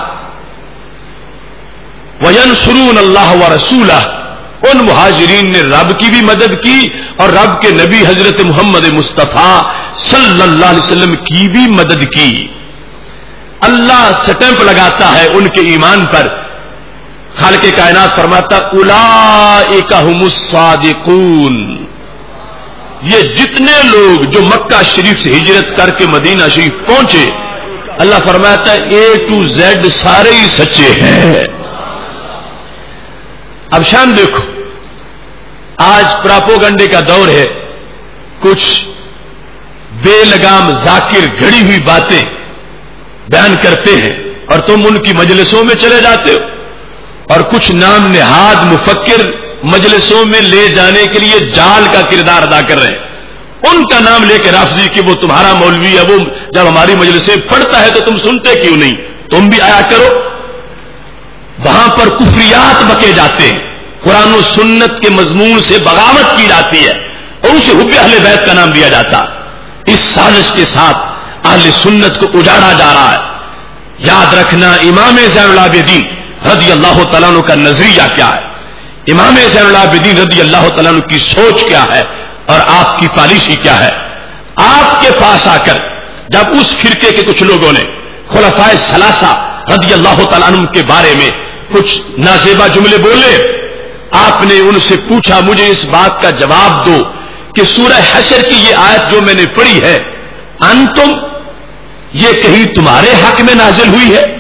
وینصرون اللہ ورسولہ، ان مہاجرین نے رب کی بھی مدد کی اور رب کے نبی حضرت محمد مصطفیٰ صلی اللہ علیہ وسلم کی بھی مدد کی. اللہ سٹیمپ لگاتا ہے ان کے ایمان پر. خالق کائنات فرماتا اولئک هم الصادقون، یہ جتنے لوگ جو مکہ شریف سے ہجرت کر کے مدینہ شریف پہنچے، اللہ فرماتا ہے اے ٹو زیڈ سارے ہی سچے ہیں. اب شان دیکھو، آج پراپوگنڈے کا دور ہے، کچھ بے لگام ذاکر گھڑی ہوئی باتیں بیان کرتے ہیں اور تم ان کی مجلسوں میں چلے جاتے ہو، اور کچھ نام نہاد مفکر مجلسوں میں لے جانے کے لیے جال کا کردار ادا کر رہے ہیں. ان کا نام لے کے رافضی کہ وہ تمہارا مولوی ہے، وہ جب ہماری مجلسیں پڑھتا ہے تو تم سنتے کیوں نہیں؟ تم بھی آیا کرو. وہاں پر کفریات بکے جاتے ہیں، قرآن و سنت کے مضمون سے بغاوت کی جاتی ہے اور اسے حب اہل بیت کا نام دیا جاتا. اس سازش کے ساتھ اہل سنت کو اجاڑا جا رہا ہے. یاد رکھنا امام زین العابدین رضی اللہ تعالیٰ عنہ کا نظریہ کیا ہے، امام زین العابدین رضی اللہ تعالیٰ عنہ کی سوچ کیا ہے اور آپ کی پالیسی کیا ہے. آپ کے پاس آ کر جب اس فرقے کے کچھ لوگوں نے خلفائے ثلاثہ رضی اللہ تعالیٰ عنہ کے بارے میں کچھ نازیبا جملے بولے، آپ نے ان سے پوچھا مجھے اس بات کا جواب دو کہ سورہ حشر کی یہ آیت جو میں نے پڑھی ہے انتم، یہ کہیں تمہارے حق میں نازل ہوئی ہے؟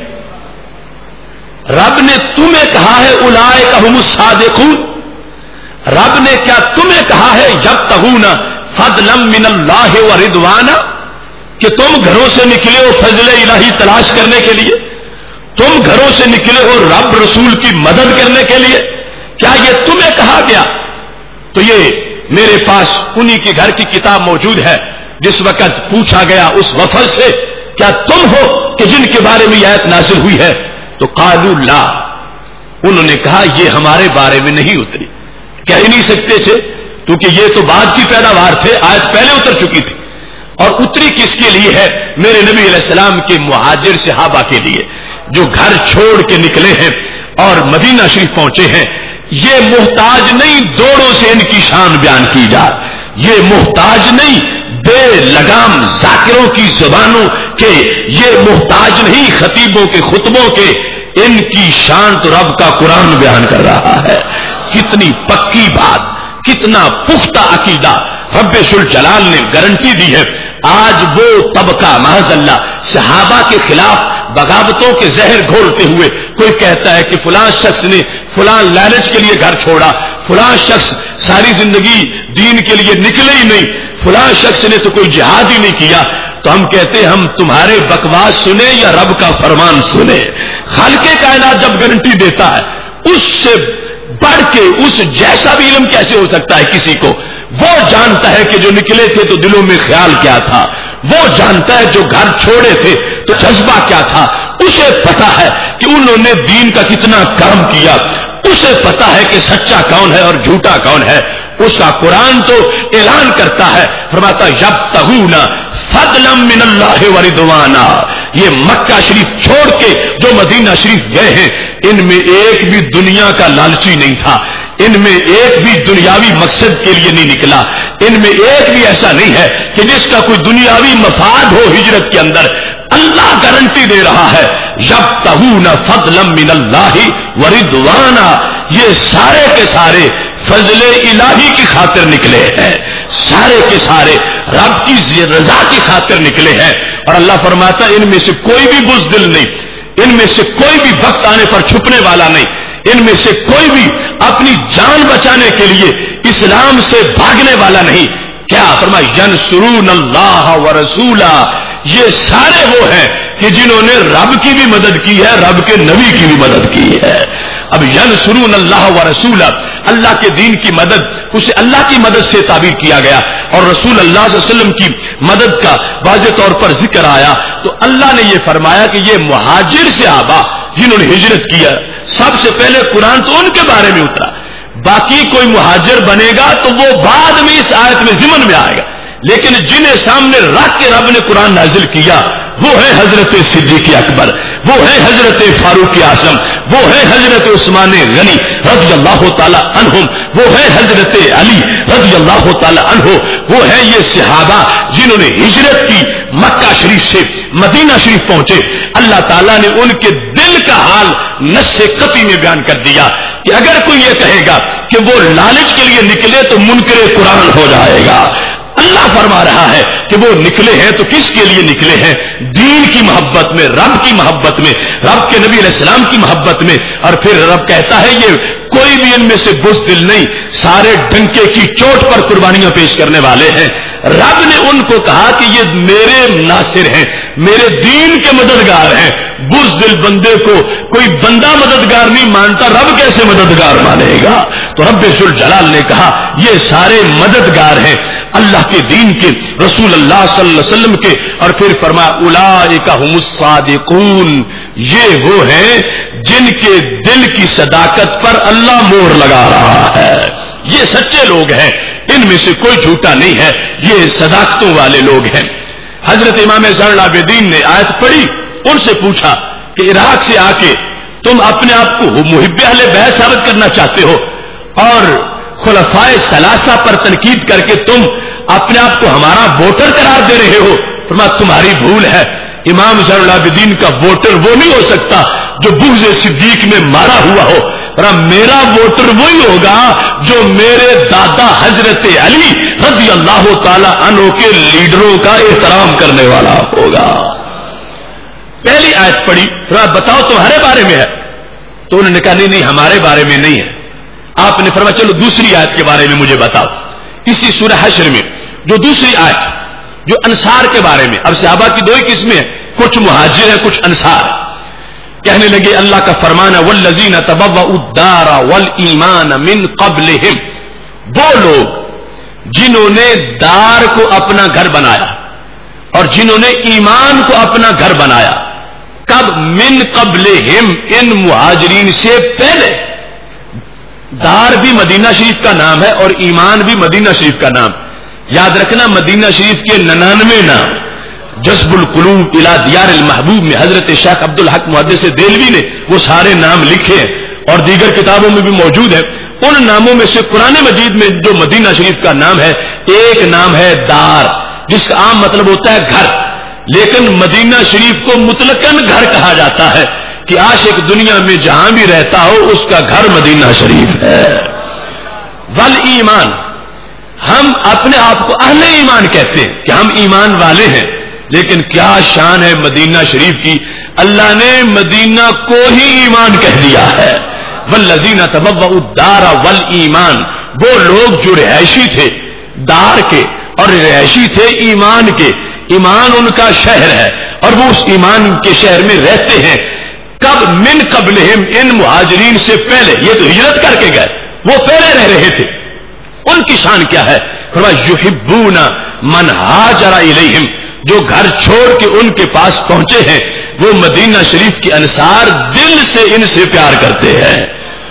رب نے تمہیں کہا ہے اولئک هم الصادقون، رب نے کیا تمہیں کہا ہے یبتغون فضلا من اللہ ورضوانا کہ تم گھروں سے نکلے ہو فضل الہی تلاش کرنے کے لیے، تم گھروں سے نکلے ہو رب رسول کی مدد کرنے کے لیے؟ کیا یہ تمہیں کہا گیا؟ تو یہ میرے پاس انہی کے گھر کی کتاب موجود ہے. جس وقت پوچھا گیا اس وفد سے کیا تم ہو کہ جن کے بارے میں یہ آیت نازل ہوئی ہے؟ تو قالوا لا، انہوں نے کہا یہ ہمارے بارے میں نہیں اتری. کہہ ہی نہیں سکتے تھے کیونکہ یہ تو بعد کی پیداوار تھے، آیت پہلے اتر چکی تھی. اور اتری کس کے لیے ہے؟ میرے نبی علیہ السلام کے مہاجر صحابہ کے لیے جو گھر چھوڑ کے نکلے ہیں اور مدینہ شریف پہنچے ہیں، یہ محتاج نہیں دوڑوں سے ان کی شان بیان کی جائے، یہ محتاج نہیں بے لگام ذاکروں کی زبانوں کے، یہ محتاج نہیں خطیبوں کے خطبوں کے، ان کی شان تو رب کا قرآن بیان کر رہا ہے۔ کتنی پکی بات، کتنا پختہ عقیدہ رب ذوالجلال نے گارنٹی دی ہے۔ آج وہ طبقہ معاذ اللہ صحابہ کے خلاف بغاوتوں کے زہر گھولتے ہوئے کوئی کہتا ہے کہ فلاں شخص نے فلاں لالچ کے لیے گھر چھوڑا، فلاں شخص ساری زندگی دین کے لیے نکلے ہی نہیں، فلاں شخص نے تو کوئی جہاد ہی نہیں کیا، تو ہم کہتے ہیں ہم تمہارے بکواس سنیں یا رب کا فرمان سنیں؟ خالق کائنات جب گارنٹی دیتا ہے، اس سے بڑھ کے اس جیسا بھی علم کیسے ہو سکتا ہے کسی کو؟ وہ جانتا ہے کہ جو نکلے تھے تو دلوں میں خیال کیا تھا، وہ جانتا ہے جو گھر چھوڑے تھے تو جذبہ کیا تھا، اسے پتا ہے کہ انہوں نے دین کا کتنا کرم کیا، اسے پتا ہے کہ سچا کون ہے اور جھوٹا کون ہے۔ اس کا قرآن تو اعلان کرتا ہے، فرماتا یبتغون فضلا من اللہ ورضوانا، یہ مکہ شریف چھوڑ کے جو مدینہ شریف گئے ہیں ان میں ایک بھی دنیا کا لالچی نہیں تھا، ان میں ایک بھی دنیاوی مقصد کے لیے نہیں نکلا، ان میں ایک بھی ایسا نہیں ہے کہ جس کا کوئی دنیاوی مفاد ہو ہجرت کے اندر۔ اللہ گارنٹی دے رہا ہے یبتغون فضلا من اللہ ورضوانا، یہ سارے کے سارے فضل الہی کی خاطر نکلے ہیں، سارے کے سارے رب کی رضا کی خاطر نکلے ہیں۔ اور اللہ فرماتا ہے ان میں سے کوئی بھی بزدل نہیں، ان میں سے کوئی بھی وقت آنے پر چھپنے والا نہیں، ان میں سے کوئی بھی اپنی جان بچانے کے لیے اسلام سے بھاگنے والا نہیں۔ کیا فرمایا؟ ینصرون اللہ ورسولہ، یہ سارے وہ ہیں کہ جنہوں نے رب کی بھی مدد کی ہے، رب کے نبی کی بھی مدد کی ہے۔ اب ینصرون اللہ ورسولہ، اللہ کے دین کی مدد، اسے اللہ کی مدد سے تعبیر کیا گیا، اور رسول اللہ صلی اللہ علیہ وسلم کی مدد کا واضح طور پر ذکر آیا تو اللہ نے یہ فرمایا کہ یہ مہاجر صحابہ جنہوں نے ہجرت کیا، سب سے پہلے قرآن تو ان کے بارے میں اترا، باقی کوئی مہاجر بنے گا تو وہ بعد میں اس آیت میں ضمن میں آئے گا، لیکن جنہیں سامنے رکھ کے رب نے قرآن نازل کیا وہ ہے حضرت صدیق اکبر، وہ ہے حضرت فاروق اعظم، وہ ہے حضرت عثمان غنی رضی اللہ تعالی عنہم، وہ ہے حضرت علی رضی اللہ تعالی عنہ، وہ ہے یہ صحابہ جنہوں نے ہجرت کی، مکہ شریف سے مدینہ شریف پہنچے۔ اللہ تعالیٰ نے ان کے دل کا حال نص قطعی میں بیان کر دیا کہ اگر کوئی یہ کہے گا کہ وہ لالچ کے لیے نکلے تو منکر قرآن ہو جائے گا۔ اللہ فرما رہا ہے کہ وہ نکلے ہیں تو کس کے لیے نکلے ہیں؟ دین کی محبت میں، رب کی محبت میں، رب کے نبی علیہ السلام کی محبت میں۔ اور پھر رب کہتا ہے یہ کوئی بھی ان میں سے بزدل نہیں، سارے ڈنکے کی چوٹ پر قربانیاں پیش کرنے والے ہیں۔ رب نے ان کو کہا کہ یہ میرے ناصر ہیں، میرے دین کے مددگار ہیں۔ بزدل بندے کو کوئی بندہ مددگار نہیں مانتا، رب کیسے مددگار مانے گا؟ تو رب ذوالجلال نے کہا یہ سارے مددگار ہیں اللہ کے دین کے، رسول اللہ صلی اللہ علیہ وسلم کے۔ اور پھر فرمایا اولئک هم الصادقون، یہ وہ ہیں جن کے دل کی صداقت پر اللہ مہر لگا رہا ہے، یہ سچے لوگ ہیں، ان میں سے کوئی جھوٹا نہیں ہے، یہ صداقتوں والے لوگ ہیں۔ حضرت امام زین العابدین نے آیت پڑھی، ان سے پوچھا کہ عراق سے آ کے تم اپنے آپ کو محب اہل بیت ثابت کرنا چاہتے ہو اور خلفائے ثلاثہ پر تنقید کر کے تم اپنے آپ کو ہمارا ووٹر قرار دے رہے ہو؟ فرمایا تمہاری بھول ہے، امام زین العابدین کا ووٹر وہ نہیں ہو سکتا جو بغض صدیق میں مارا ہوا ہو، میرا ووٹر وہی ہوگا جو میرے دادا حضرت علی رضی اللہ تعالی عنہ کے لیڈروں کا احترام کرنے والا ہوگا۔ پہلی آیت پڑھی، بتاؤ تمہارے بارے میں ہے؟ تو انہوں نے کہا نہیں ہمارے بارے میں نہیں ہے۔ آپ نے فرمایا چلو دوسری آیت کے بارے میں مجھے بتاؤ۔ اسی سورہ حشر میں جو دوسری آیت جو انصار کے بارے میں، اب صحابہ کی دو ہی قسمیں ہیں، کچھ مہاجر ہیں کچھ انصار۔ کہنے لگے اللہ کا فرمان ہے والذین تبوؤا الدار والایمان من قبلہم، وہ لوگ جنہوں نے دار کو اپنا گھر بنایا اور جنہوں نے ایمان کو اپنا گھر بنایا، کب؟ من قبلہم، ان مہاجرین سے پہلے۔ دار بھی مدینہ شریف کا نام ہے اور ایمان بھی مدینہ شریف کا نام، یاد رکھنا مدینہ شریف کے 99 نام جذب القلوب الی دیار المحبوب میں حضرت شیخ عبد الحق محدث دہلوی نے وہ سارے نام لکھے ہیں، اور دیگر کتابوں میں بھی موجود ہے. ان ناموں میں سے قرآن مجید میں جو مدینہ شریف کا نام ہے، ایک نام ہے دار، جس کا عام مطلب ہوتا ہے گھر، لیکن مدینہ شریف کو مطلقاً گھر کہا جاتا ہے کہ عاشق دنیا میں جہاں بھی رہتا ہو اس کا گھر مدینہ شریف ہے. والایمان، ہم اپنے آپ کو اہل ایمان کہتے ہیں کہ ہم ایمان والے ہیں، لیکن کیا شان ہے مدینہ شریف کی. اللہ نے مدینہ کو ہی ایمان کہہ دیا ہے. والذین تبوؤا الدار والایمان، وہ لوگ جو رہائشی تھے دار کے اور رہائشی تھے ایمان کے. ایمان ان کا شہر ہے اور وہ اس ایمان کے شہر میں رہتے ہیں. کب؟ من قبلہم، ان مہاجرین سے پہلے. یہ تو ہجرت کر کے گئے، وہ پہلے رہ رہے تھے. ان کی شان کیا ہے؟ فرمایا یحبون من ہاجر الیہم، جو گھر چھوڑ کے ان کے پاس پہنچے ہیں وہ مدینہ شریف کے انصار دل سے ان سے پیار کرتے ہیں.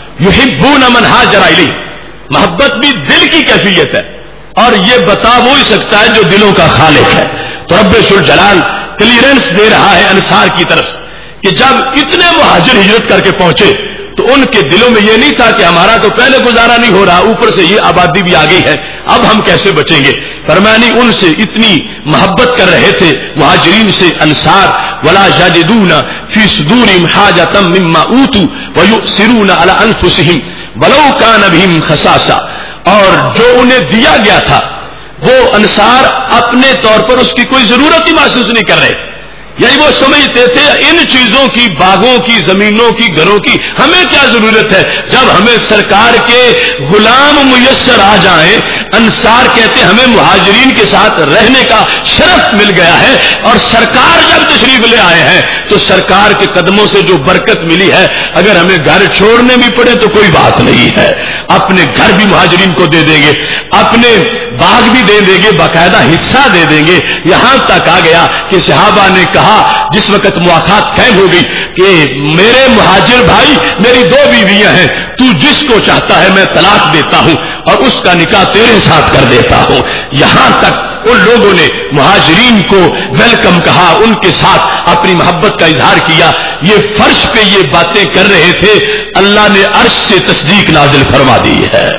یحبون من ہاجر الیہم، محبت بھی دل کی کیفیت ہے، اور یہ بتا وہ ہی سکتا ہے جو دلوں کا خالق ہے. تو رب ذوالجلال کلیئرنس دے رہا ہے انصار کی طرف کہ جب اتنے مہاجر ہجرت کر کے پہنچے تو ان کے دلوں میں یہ نہیں تھا کہ ہمارا تو پہلے گزارا نہیں ہو رہا، اوپر سے یہ آبادی بھی آ گئی ہے، اب ہم کیسے بچیں گے. فرمایا نہیں، ان سے اتنی محبت کر رہے تھے مہاجرین سے انصار. ولا یجدون فی صدورہم حاجۃ مما اوتوا ویؤثرون علی انفسہم ولو کان بہم خصاصہ، اور جو انہیں دیا گیا تھا وہ انصار اپنے طور پر اس کی کوئی ضرورت ہی محسوس نہیں کر رہے. یعنی وہ سمجھتے تھے ان چیزوں کی، باغوں کی، زمینوں کی، گھروں کی ہمیں کیا ضرورت ہے جب ہمیں سرکار کے غلام میسر آ جائیں. انصار کہتے ہمیں مہاجرین کے ساتھ رہنے کا شرف مل گیا ہے، اور سرکار جب تشریف لے آئے ہیں تو سرکار کے قدموں سے جو برکت ملی ہے، اگر ہمیں گھر چھوڑنے بھی پڑے تو کوئی بات نہیں ہے. اپنے گھر بھی مہاجرین کو دے دیں گے، اپنے باغ بھی دے دیں گے، باقاعدہ حصہ دے دیں گے. یہاں تک آ گیا کہ صحابہ نے کہا جس وقت مواخات قائم ہو گئی کہ میرے مہاجر بھائی، میری 2 بیویاں ہیں، تو جس کو چاہتا ہے میں طلاق دیتا ہوں اور اس کا نکاح تیرے ساتھ کر دیتا ہوں. یہاں تک ان لوگوں نے مہاجرین کو ویلکم کہا، ان کے ساتھ اپنی محبت کا اظہار کیا. یہ فرش پہ یہ باتیں کر رہے تھے، اللہ نے عرش سے تصدیق نازل فرما دی ہے.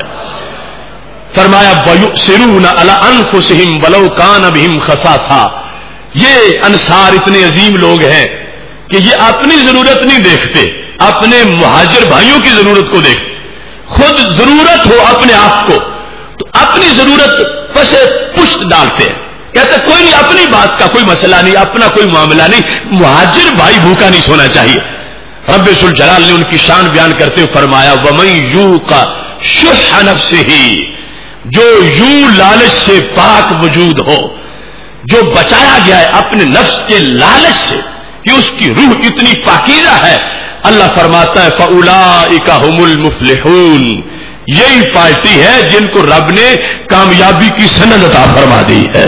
فرمایا وَيُؤْثِرُونَ عَلَىٰ أَنفُسِهِمْ وَلَوْ كَانَ بِهِمْ خَصَاصَةٌ. یہ انصار اتنے عظیم لوگ ہیں کہ یہ اپنی ضرورت نہیں دیکھتے، اپنے مہاجر بھائیوں کی ضرورت کو دیکھتے. خود ضرورت ہو اپنے آپ کو تو اپنی ضرورت پسے پشت ڈالتے ہیں، کہتے کوئی نہیں، اپنی بات کا کوئی مسئلہ نہیں، اپنا کوئی معاملہ نہیں، مہاجر بھائی بھوکا نہیں سونا چاہیے. رب ذوالجلال نے ان کی شان بیان کرتے ہوئے فرمایا وَمَن یُوقَ شُحَّ نَفْسِهِ، جو یوں لالچ سے پاک وجود ہو، جو بچایا گیا ہے اپنے نفس کے لالچ سے کہ اس کی روح اتنی پاکیزہ ہے، اللہ فرماتا ہے فَأُولَئِكَ هُمُ الْمُفْلِحُونَ، یہی پارٹی ہے جن کو رب نے کامیابی کی سند عطا فرما دی ہے.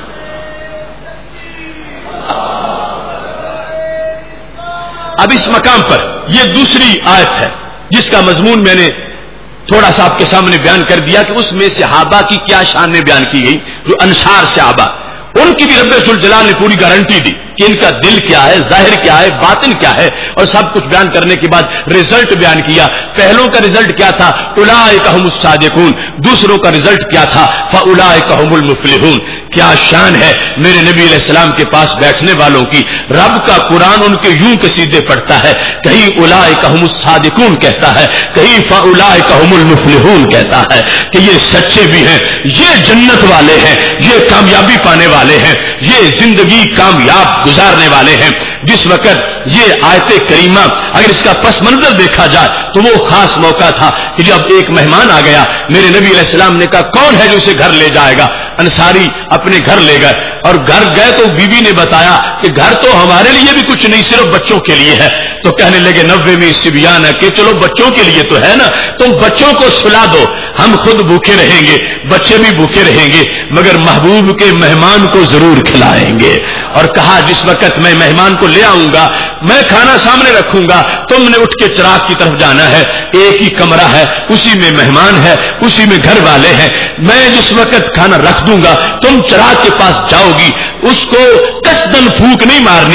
اب اس مقام پر یہ دوسری آیت ہے جس کا مضمون میں نے تھوڑا سا آپ کے سامنے بیان کر دیا کہ اس میں صحابہ کی کیا شان میں بیان کی گئی. جو انصار صحابہ، ان کی بھی رب ذوالجلال نے پوری گارنٹی دی کہ ان کا دل کیا ہے، ظاہر کیا ہے، باطن کیا ہے، اور سب کچھ بیان کرنے کے بعد رزلٹ بیان کیا. پہلوں کا رزلٹ کیا تھا؟ اولئک هم الصادقون. دوسروں کا رزلٹ کیا تھا؟ فاولئک هم المفلحون. کیا شان ہے میرے نبی علیہ السلام کے پاس بیٹھنے والوں کی. رب کا قرآن ان کے یوں قصیدے پڑھتا ہے، کہیں اولئک هم الصادقون کہتا ہے، کہیں فاولئک هم المفلحون کہتا ہے کہ یہ سچے بھی ہیں، یہ جنت والے ہیں، یہ کامیابی پانے والے ہیں، یہ زندگی کامیاب گزارنے والے ہیں. جس وقت یہ آیت کریمہ اگر اس کا پس منظر دیکھا جائے تو وہ خاص موقع تھا کہ جب ایک مہمان آ گیا، میرے نبی علیہ السلام نے کہا کون ہے جو اسے گھر لے جائے گا؟ انصاری اپنے گھر لے گئے، اور گھر گئے تو بیوی نے بتایا کہ گھر تو ہمارے لیے بھی کچھ نہیں، صرف بچوں کے لیے ہے. تو کہنے لگے 90 میں صبیان ہے کہ چلو بچوں کے لیے تو ہے نا، تم بچوں کو سلا دو، ہم خود بھوکے رہیں گے، بچے بھی بھوکے رہیں گے، مگر محبوب کے مہمان کو ضرور کھلائیں گے. اور کہا جس وقت میں مہمان کو لے آؤں گا میں کھانا سامنے رکھوں گا، تم نے اٹھ کے چراغ کی طرف جانا ہے. ایک ہی کمرہ ہے، اسی میں مہمان ہے، اسی میں گھر والے ہیں. میں جس وقت کھانا رکھ دوں گا تم چراغ کے پاس جاؤ گی، اس کو قصدن پھونک نہیں مارنی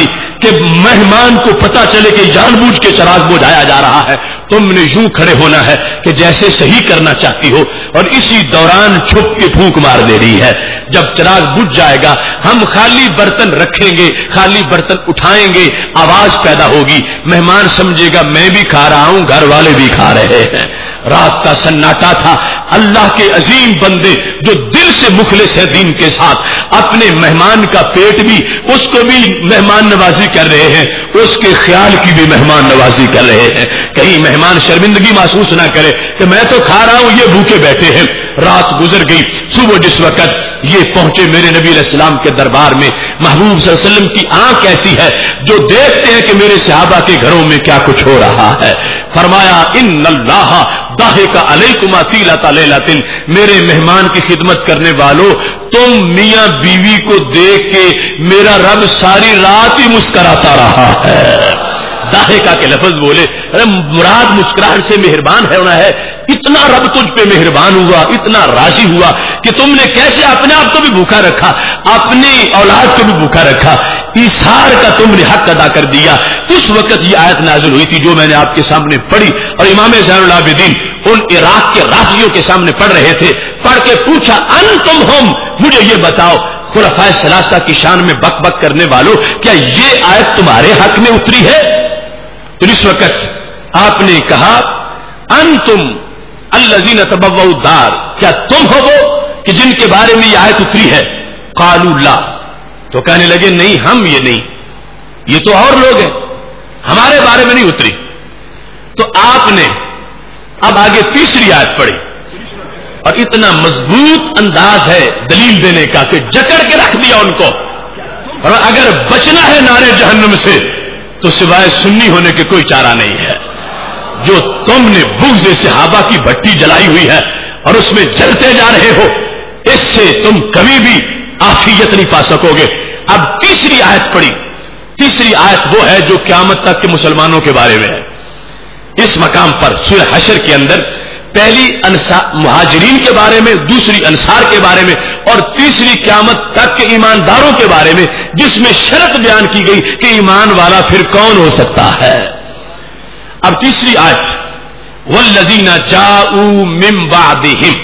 کہ مہمان کو پتا چلے کہ جان بوجھ کے چراغ بجھایا جا رہا ہے، تم نے یوں کھڑے ہونا ہے کہ جیسے صحیح کرنا چاہتی ہو، اور اسی دوران چھپ کے پھونک مار دے رہی ہے۔ جب چراغ بجھ جائے گا ہم خالی برتن رکھیں گے، خالی برتن اٹھائیں گے، آواز پیدا ہوگی، مہمان سمجھے گا میں بھی کھا رہا ہوں، گھر والے بھی کھا رہے ہیں۔ رات کا سناٹا تھا، اللہ کے عظیم بندے جو دل سے مخلص ہے دین کے ساتھ، اپنے مہمان کا پیٹ بھی، اس کو بھی مہمان نوازی کر رہے ہیں، اس کے خیال کی بھی مہمان نوازی کر رہے ہیں، کہیں مہمان شرمندگی محسوس نہ کرے کہ میں تو کھا رہا ہوں، یہ بھوکے بیٹھے ہیں۔ رات گزر گئی، صبح جس وقت یہ پہنچے میرے نبی علیہ السلام کے دربار میں، محبوب صلی اللہ علیہ وسلم کی آنکھ ایسی ہے جو دیکھتے ہیں کہ میرے صحابہ کے گھروں میں کیا کچھ ہو رہا ہے۔ فرمایا ان اللہ ضاحک علیکم طیلۃ لیلۃ، میرے مہمان کی خدمت کرنے والوں، تم میاں بیوی کو دیکھ کے میرا رب ساری رات ہی مسکراتا رہا ہے۔ ضاحکہ کے لفظ بولے، مراد مسکراہٹ سے مہربان ہونا ہے۔ اتنا رب تجھ پہ مہربان ہوا، اتنا راضی ہوا کہ تم نے کیسے اپنے آپ کو بھی بھوکا رکھا، اپنی اولاد کو بھی بھوکا رکھا، ایثار کا تم نے حق ادا کر دیا۔ اس وقت یہ آیت نازل ہوئی تھی جو میں نے آپ کے سامنے پڑھی، اور امام زین العابدین ان عراق کے رافضیوں کے سامنے پڑھ رہے تھے۔ پڑھ کے پوچھا انتم ہم، مجھے یہ بتاؤ خلفائے ثلاثہ کی شان میں بک بک کرنے والوں، کیا یہ آیت تمہارے حق میں اتری ہے؟ تو اس وقت آپ نے کہا انتم الذین تبوؤا الدار، کیا تم ہو وہ کہ جن کے بارے میں یہ آیت اتری ہے؟ قالوا لا، تو کہنے لگے نہیں، ہم یہ نہیں، یہ تو اور لوگ ہیں، ہمارے بارے میں نہیں اتری۔ تو آپ نے اب آگے تیسری آیت پڑھی، اور اتنا مضبوط انداز ہے دلیل دینے کا کہ جکڑ کے رکھ دیا ان کو، اور اگر بچنا ہے نارے جہنم سے تو سوائے سنی ہونے کے کوئی چارہ نہیں ہے۔ جو تم نے بغض صحابہ کی بھٹی جلائی ہوئی ہے اور اس میں جلتے جا رہے ہو، اس سے تم کبھی بھی عافیت نہیں پا سکو گے۔ اب تیسری آیت پڑھی، تیسری آیت وہ ہے جو قیامت تک کے مسلمانوں کے بارے میں ہے۔ اس مقام پر سورہ حشر کے اندر پہلی مہاجرین کے بارے میں، دوسری انصار کے بارے میں، اور تیسری قیامت تک کے ایمانداروں کے بارے میں، جس میں شرط بیان کی گئی کہ ایمان والا پھر کون ہو سکتا ہے۔ اب تیسری آیت والذین جاءوا من بعدہم،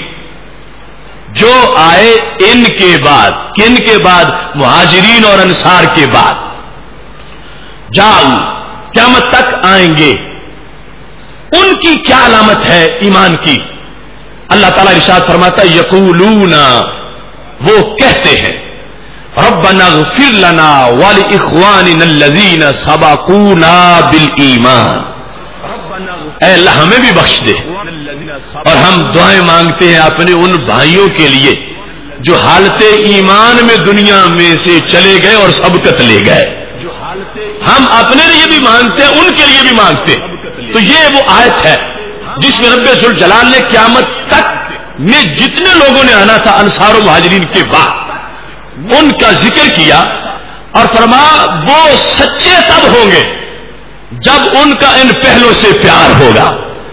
جو آئے ان کے بعد، کن کے بعد؟ مہاجرین اور انصار کے بعد۔ جاءوا قیامت تک آئیں گے، ان کی کیا علامت ہے ایمان کی؟ اللہ تعالیٰ ارشاد فرماتا ہے یقولون، وہ کہتے ہیں ربنا اغفر لنا ولاخواننا الذین سبقونا بالایمان، اے اللہ ہمیں بھی بخش دے، اور ہم دعائیں مانگتے ہیں اپنے ان بھائیوں کے لیے جو حالت ایمان میں دنیا میں سے چلے گئے اور سبقت لے گئے۔ ہم اپنے لیے بھی مانگتے ہیں، ان کے لیے بھی مانگتے ہیں۔ تو یہ وہ آیت ہے جس میں رب ذوالجلال نے قیامت تک میں جتنے لوگوں نے آنا تھا انصار و مہاجرین کے بعد ان کا ذکر کیا، اور فرمایا وہ سچے تب ہوں گے جب ان کا ان پہلوں سے پیار ہوگا۔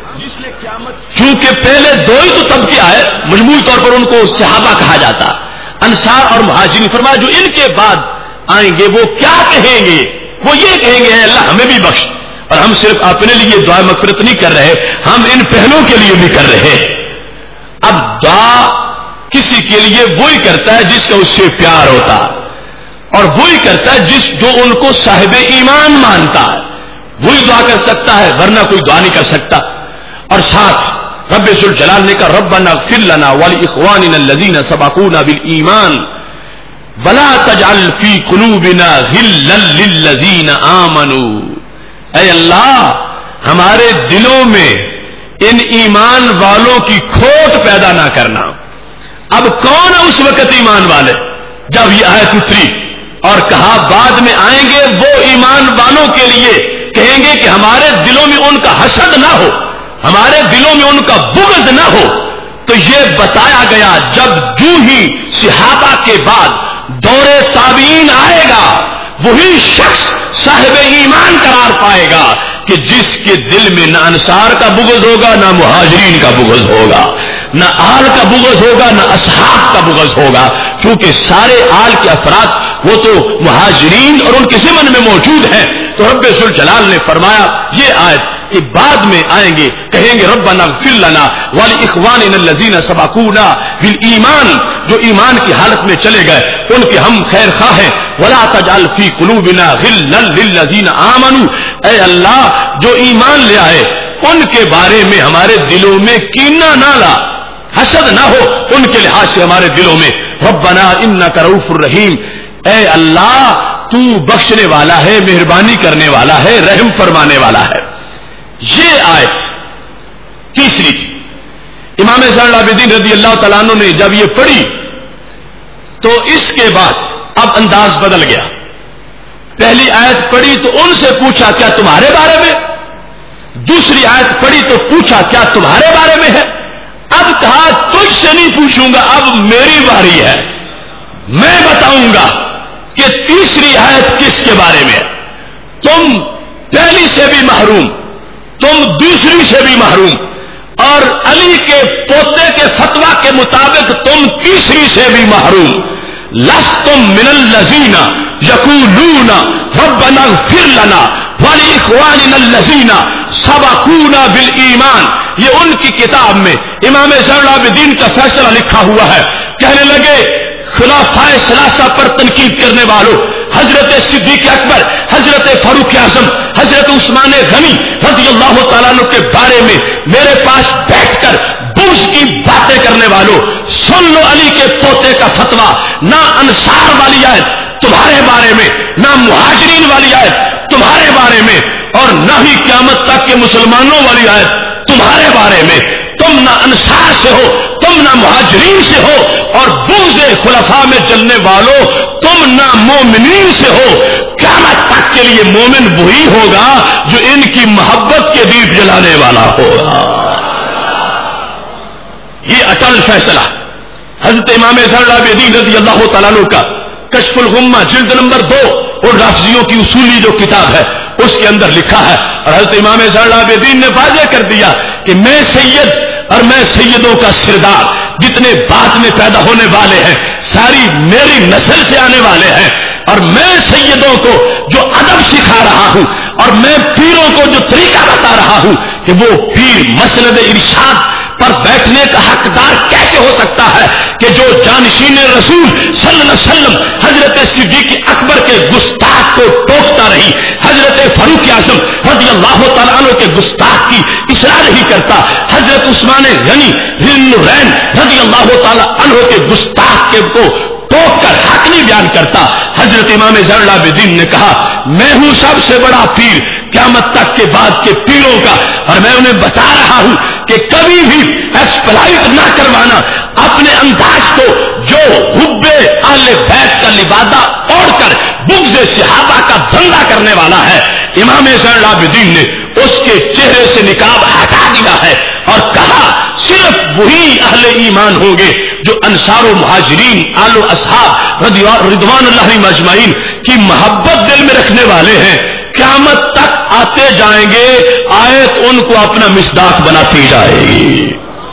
کیونکہ پہلے دو ہی تو طبقے آئے، مجموعی طور پر ان کو صحابہ کہا جاتا، انصار اور مہاجرین۔ فرمایا جو ان کے بعد آئیں گے وہ کیا کہیں گے؟ وہ یہ کہیں گے اے اللہ ہمیں بھی بخش، اور ہم صرف اپنے لیے دعا مغفرت نہیں کر رہے، ہم ان پہلوں کے لیے بھی کر رہے۔ اب دعا کسی کے لیے وہی کرتا ہے جس کا اس سے پیار ہوتا ہے، اور وہی کرتا ہے جو ان کو صاحب ایمان مانتا ہے، وہی دعا کر سکتا ہے، ورنہ کوئی دعا نہیں کر سکتا۔ اور ساتھ رب ذوالجلال نے کہا ربنا اغفر لنا ولاخواننا الذین سبقونا بالایمان ولا تجعل فی قلوبنا غلا للذین آمنوا، اے اللہ ہمارے دلوں میں ان ایمان والوں کی کھوٹ پیدا نہ کرنا۔ اب کون ہے اس وقت ایمان والے؟ جب یہ آیت اتری اور کہا بعد میں آئیں گے وہ ایمان والوں کے لیے کہیں گے کہ ہمارے دلوں میں ان کا حسد نہ ہو، ہمارے دلوں میں ان کا بغض نہ ہو، تو یہ بتایا گیا جب جو ہی صحابہ کے بعد دور تابعین آئے گا وہی شخص صاحب ایمان قرار پائے گا، کہ جس کے دل میں نہ انصار کا بغض ہوگا نہ مہاجرین کا بغض ہوگا، نہ آل کا بغض ہوگا نہ اصحاب کا بغض ہوگا، کیونکہ سارے آل کے افراد وہ تو مہاجرین اور ان کے ضمن میں موجود ہیں۔ تو رب ذوالجلال نے فرمایا یہ آیت کہ بعد میں آئیں گے کہیں گے ربنا اغفر لنا ولاخواننا الذین سبقونا بالایمان، جو ایمان کی حالت میں چلے گئے ان کے ہم خیر خواہ ہیں، ولا تجعل فی قلوبنا غلا للذین آمنوا، اے اللہ جو ایمان لے آئے ان کے بارے میں ہمارے دلوں میں کینہ نہ لا، حسد نہ ہو ان کے لحاظ سے ہمارے دلوں میں۔ ربنا انک رؤوف الرحیم، اے اللہ تو بخشنے والا ہے، مہربانی کرنے والا ہے، رحم فرمانے والا ہے۔ یہ آیت تیسری تھی۔ امام زین العابدین رضی اللہ تعالیٰ عنہ نے جب یہ پڑھی تو اس کے بعد اب انداز بدل گیا۔ پہلی آیت پڑھی تو ان سے پوچھا کیا تمہارے بارے میں، دوسری آیت پڑھی تو پوچھا کیا تمہارے بارے میں ہے، اب کہا تجھ سے نہیں پوچھوں گا، اب میری باری ہے، میں بتاؤں گا کہ تیسری آیت کس کے بارے میں ہے۔ تم پہلی سے بھی محروم، تم دوسری سے بھی محروم، اور علی کے پوتے کے فتویٰ کے مطابق تم تیسری سے بھی محروم۔ لستم من الذین یقولون ربنا اغفر لنا ولاخواننا الذین سبقونا بالایمان، یہ ان کی کتاب میں امام زین العابدین کا فیصلہ لکھا ہوا ہے۔ کہنے لگے خلفائے ثلاثہ پر تنقید کرنے والوں، حضرت صدیق اکبر، حضرت فاروق اعظم، حضرت عثمان غنی رضی اللہ تعالیٰ عنہ کے بارے میں میرے پاس بیٹھ کر بغض کی باتیں کرنے والوں، سن لو علی کے پوتے کا فتویٰ، نہ انصار والی آیت تمہارے بارے میں، نہ مہاجرین والی آیت تمہارے بارے میں، اور نہ ہی قیامت تک کے مسلمانوں والی آیت تمہارے بارے میں۔ تم نہ انصار سے ہو، تم نہ مہاجرین سے ہو، اور بغض خلفاء میں چلنے والوں تم نہ مومنین سے ہو۔ قیامت تک کے لیے مومن وہی ہوگا جو ان کی محبت کے دیپ جلانے والا ہوگا۔ یہ اٹل فیصلہ حضرت امام زین العابدین رضی اللہ تعالیٰ عنہ کا کشف الغمہ جلد نمبر 2 اور رافضیوں کی اصولی جو کتاب ہے اس کے اندر لکھا ہے، اور حضرت امام زین العابدین نے واضح کر دیا کہ میں سید اور میں سیدوں کا سردار، جتنے بعد میں پیدا ہونے والے ہیں ساری میری نسل سے آنے والے ہیں، اور میں سیدوں کو جو ادب سکھا رہا ہوں اور میں پیروں کو جو طریقہ بتا رہا ہوں کہ وہ پیر مسند ارشاد پر بیٹھنے کا حقدار کیسے ہو سکتا ہے کہ جو جانشین رسول صلی اللہ علیہ وسلم حضرت صدیق اکبر کے گستاخ کو ٹوکتا رہی، حضرت فاروق اعظم رضی اللہ تعالیٰ عنہ کے گستاخ کی اصلاح نہیں کرتا، حضرت عثمان غنی ذی النورین رضی اللہ تعالیٰ عنہ کے گستاخ کے کو ٹوک کر حق نہیں بیان کرتا۔ حضرت امام زین العابدین نے کہا میں ہوں سب سے بڑا پیر قیامت تک کے بعد کے پیروں کا، اور میں انہیں بتا رہا ہوں کہ کبھی بھی ایکسپلائٹ نہ کروانا اپنے انداز کو جو حب اہل بیت کا لبادہ اوڑھ کر بغض صحابہ کا دھندا کرنے والا ہے۔ امام زین العابدین نے اس کے چہرے سے نقاب ہٹا دیا ہے اور کہا صرف وہی اہل ایمان ہوں گے جو انصار و مہاجرین آل و اصحاب رضوان اللہ اجمعین کی محبت دل میں رکھنے والے ہیں، قیامت تک آتے جائیں گے، آیت ان کو اپنا مصداق بناتی جائے گی۔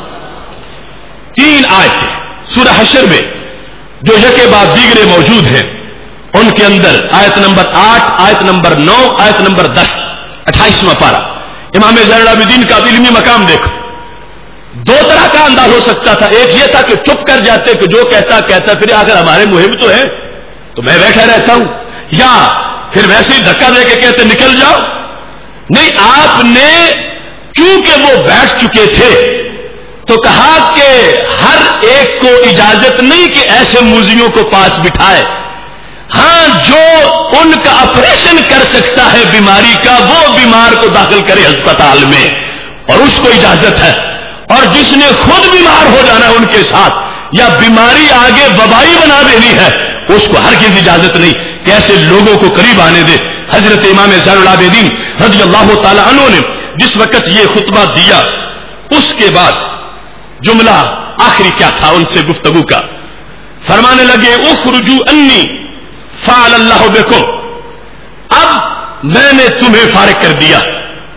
3 آیتیں سورہ حشر میں جو یکے بعد دیگرے موجود ہیں، ان کے اندر آیت نمبر 8، آیت نمبر 9، آیت نمبر 10، 28واں پارہ۔ امام زین العابدین کا علمی مقام دیکھو، 2 طرح کا انداز ہو سکتا تھا، ایک یہ تھا کہ چپ کر جاتے کہ جو کہتا پھر آخر ہمارے مہم تو ہے تو میں بیٹھا رہتا ہوں، یا پھر ویسے ہی دھکا دے کے کہتے نکل جاؤ۔ نہیں، آپ نے کیونکہ وہ بیٹھ چکے تھے تو کہا کہ ہر ایک کو اجازت نہیں کہ ایسے موذیوں کو پاس بٹھائے، ہاں جو ان کا آپریشن کر سکتا ہے بیماری کا وہ بیمار کو داخل کرے ہسپتال میں، اور اس کو اجازت ہے، اور جس نے خود بیمار ہو جانا ہے ان کے ساتھ یا بیماری آگے وبائی بنا دینی ہے اس کو ہرگز اجازت نہیں کہ ایسے لوگوں کو قریب آنے دے۔ حضرت امام زین العابدین رضی اللہ تعالی عنہ نے جس وقت یہ خطبہ دیا اس کے بعد جملہ آخری کیا تھا ان سے گفتگو کا، فرمانے لگے اخرجوا انی فعل اللہ بکم، اب میں نے تمہیں فارغ کر دیا،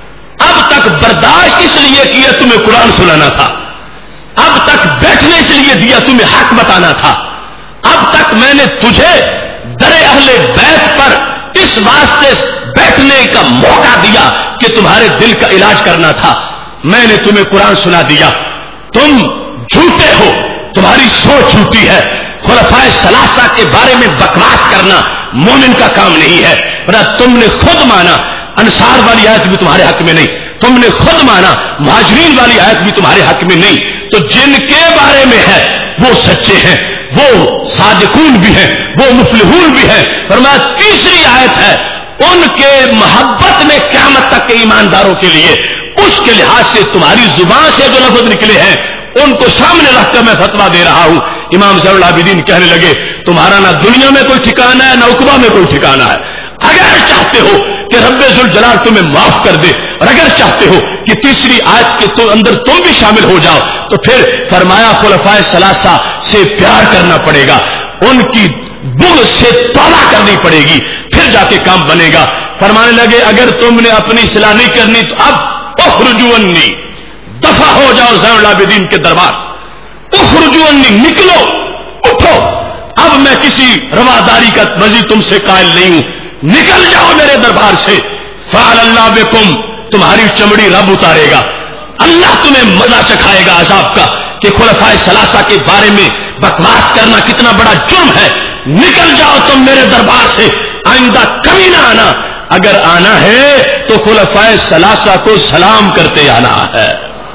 تک برداشت اس لیے کیا تمہیں قرآن سنانا تھا، اب تک بیٹھنے اس لیے دیا تمہیں حق بتانا تھا، اب تک میں نے تجھے در اہل بیت پر اس واسطے بیٹھنے کا موقع دیا کہ تمہارے دل کا علاج کرنا تھا، میں نے تمہیں قرآن سنا دیا، تم جھوٹے ہو، تمہاری سوچ جھوٹی ہے، خلفائے ثلاثہ کے بارے میں بکواس کرنا مومن کا کام نہیں ہے، تم نے خود مانا انصار والی آیت بھی تمہارے حق میں نہیں، تم نے خود مانا مہاجرین والی آیت بھی تمہارے حق میں نہیں، تو جن کے بارے میں ہے وہ سچے ہیں، وہ صادقون بھی ہیں، وہ مفلحون بھی ہیں۔ فرمایا تیسری آیت ہے ان کے محبت میں قیامت تک کے ایمانداروں کے لیے، اس کے لحاظ سے تمہاری زبان سے جو لفظ نکلے ہیں ان کو سامنے رکھ کر میں فتوا دے رہا ہوں۔ امام زین العابدین کہنے لگے تمہارا نہ دنیا میں کوئی ٹھکانہ ہے نہ عقبہ میں کوئی ٹھکانہ ہے، اگر چاہتے ہو کہ رب ذوالجلال تمہیں معاف کر دے اور اگر چاہتے ہو کہ تیسری آیت کے اندر تم بھی شامل ہو جاؤ تو پھر فرمایا خلفائے ثلاثہ سے پیار کرنا پڑے گا، ان کی بغض سے توبہ کرنی پڑے گی، پھر جا کے کام بنے گا۔ فرمانے لگے اگر تم نے اپنی اصلاح نہیں کرنی تو اب اخرجوا انی، دفع ہو جاؤ زین العابدین کے دربار سے، اخرجوا انی، نکلو، اٹھو، اب میں کسی رواداری کا مزید تم سے قائل نہیں ہوں، نکل جاؤ میرے دربار سے۔ فعل اللہ بکم، تمہاری چمڑی رب اتارے گا، اللہ تمہیں مزہ چکھائے گا عذاب کا کہ خلفائے ثلاثہ کے بارے میں بکواس کرنا کتنا بڑا جرم ہے، نکل جاؤ تم میرے دربار سے، آئندہ کبھی نہ آنا، اگر آنا ہے تو خلفائے ثلاثہ کو سلام کرتے آنا ہے۔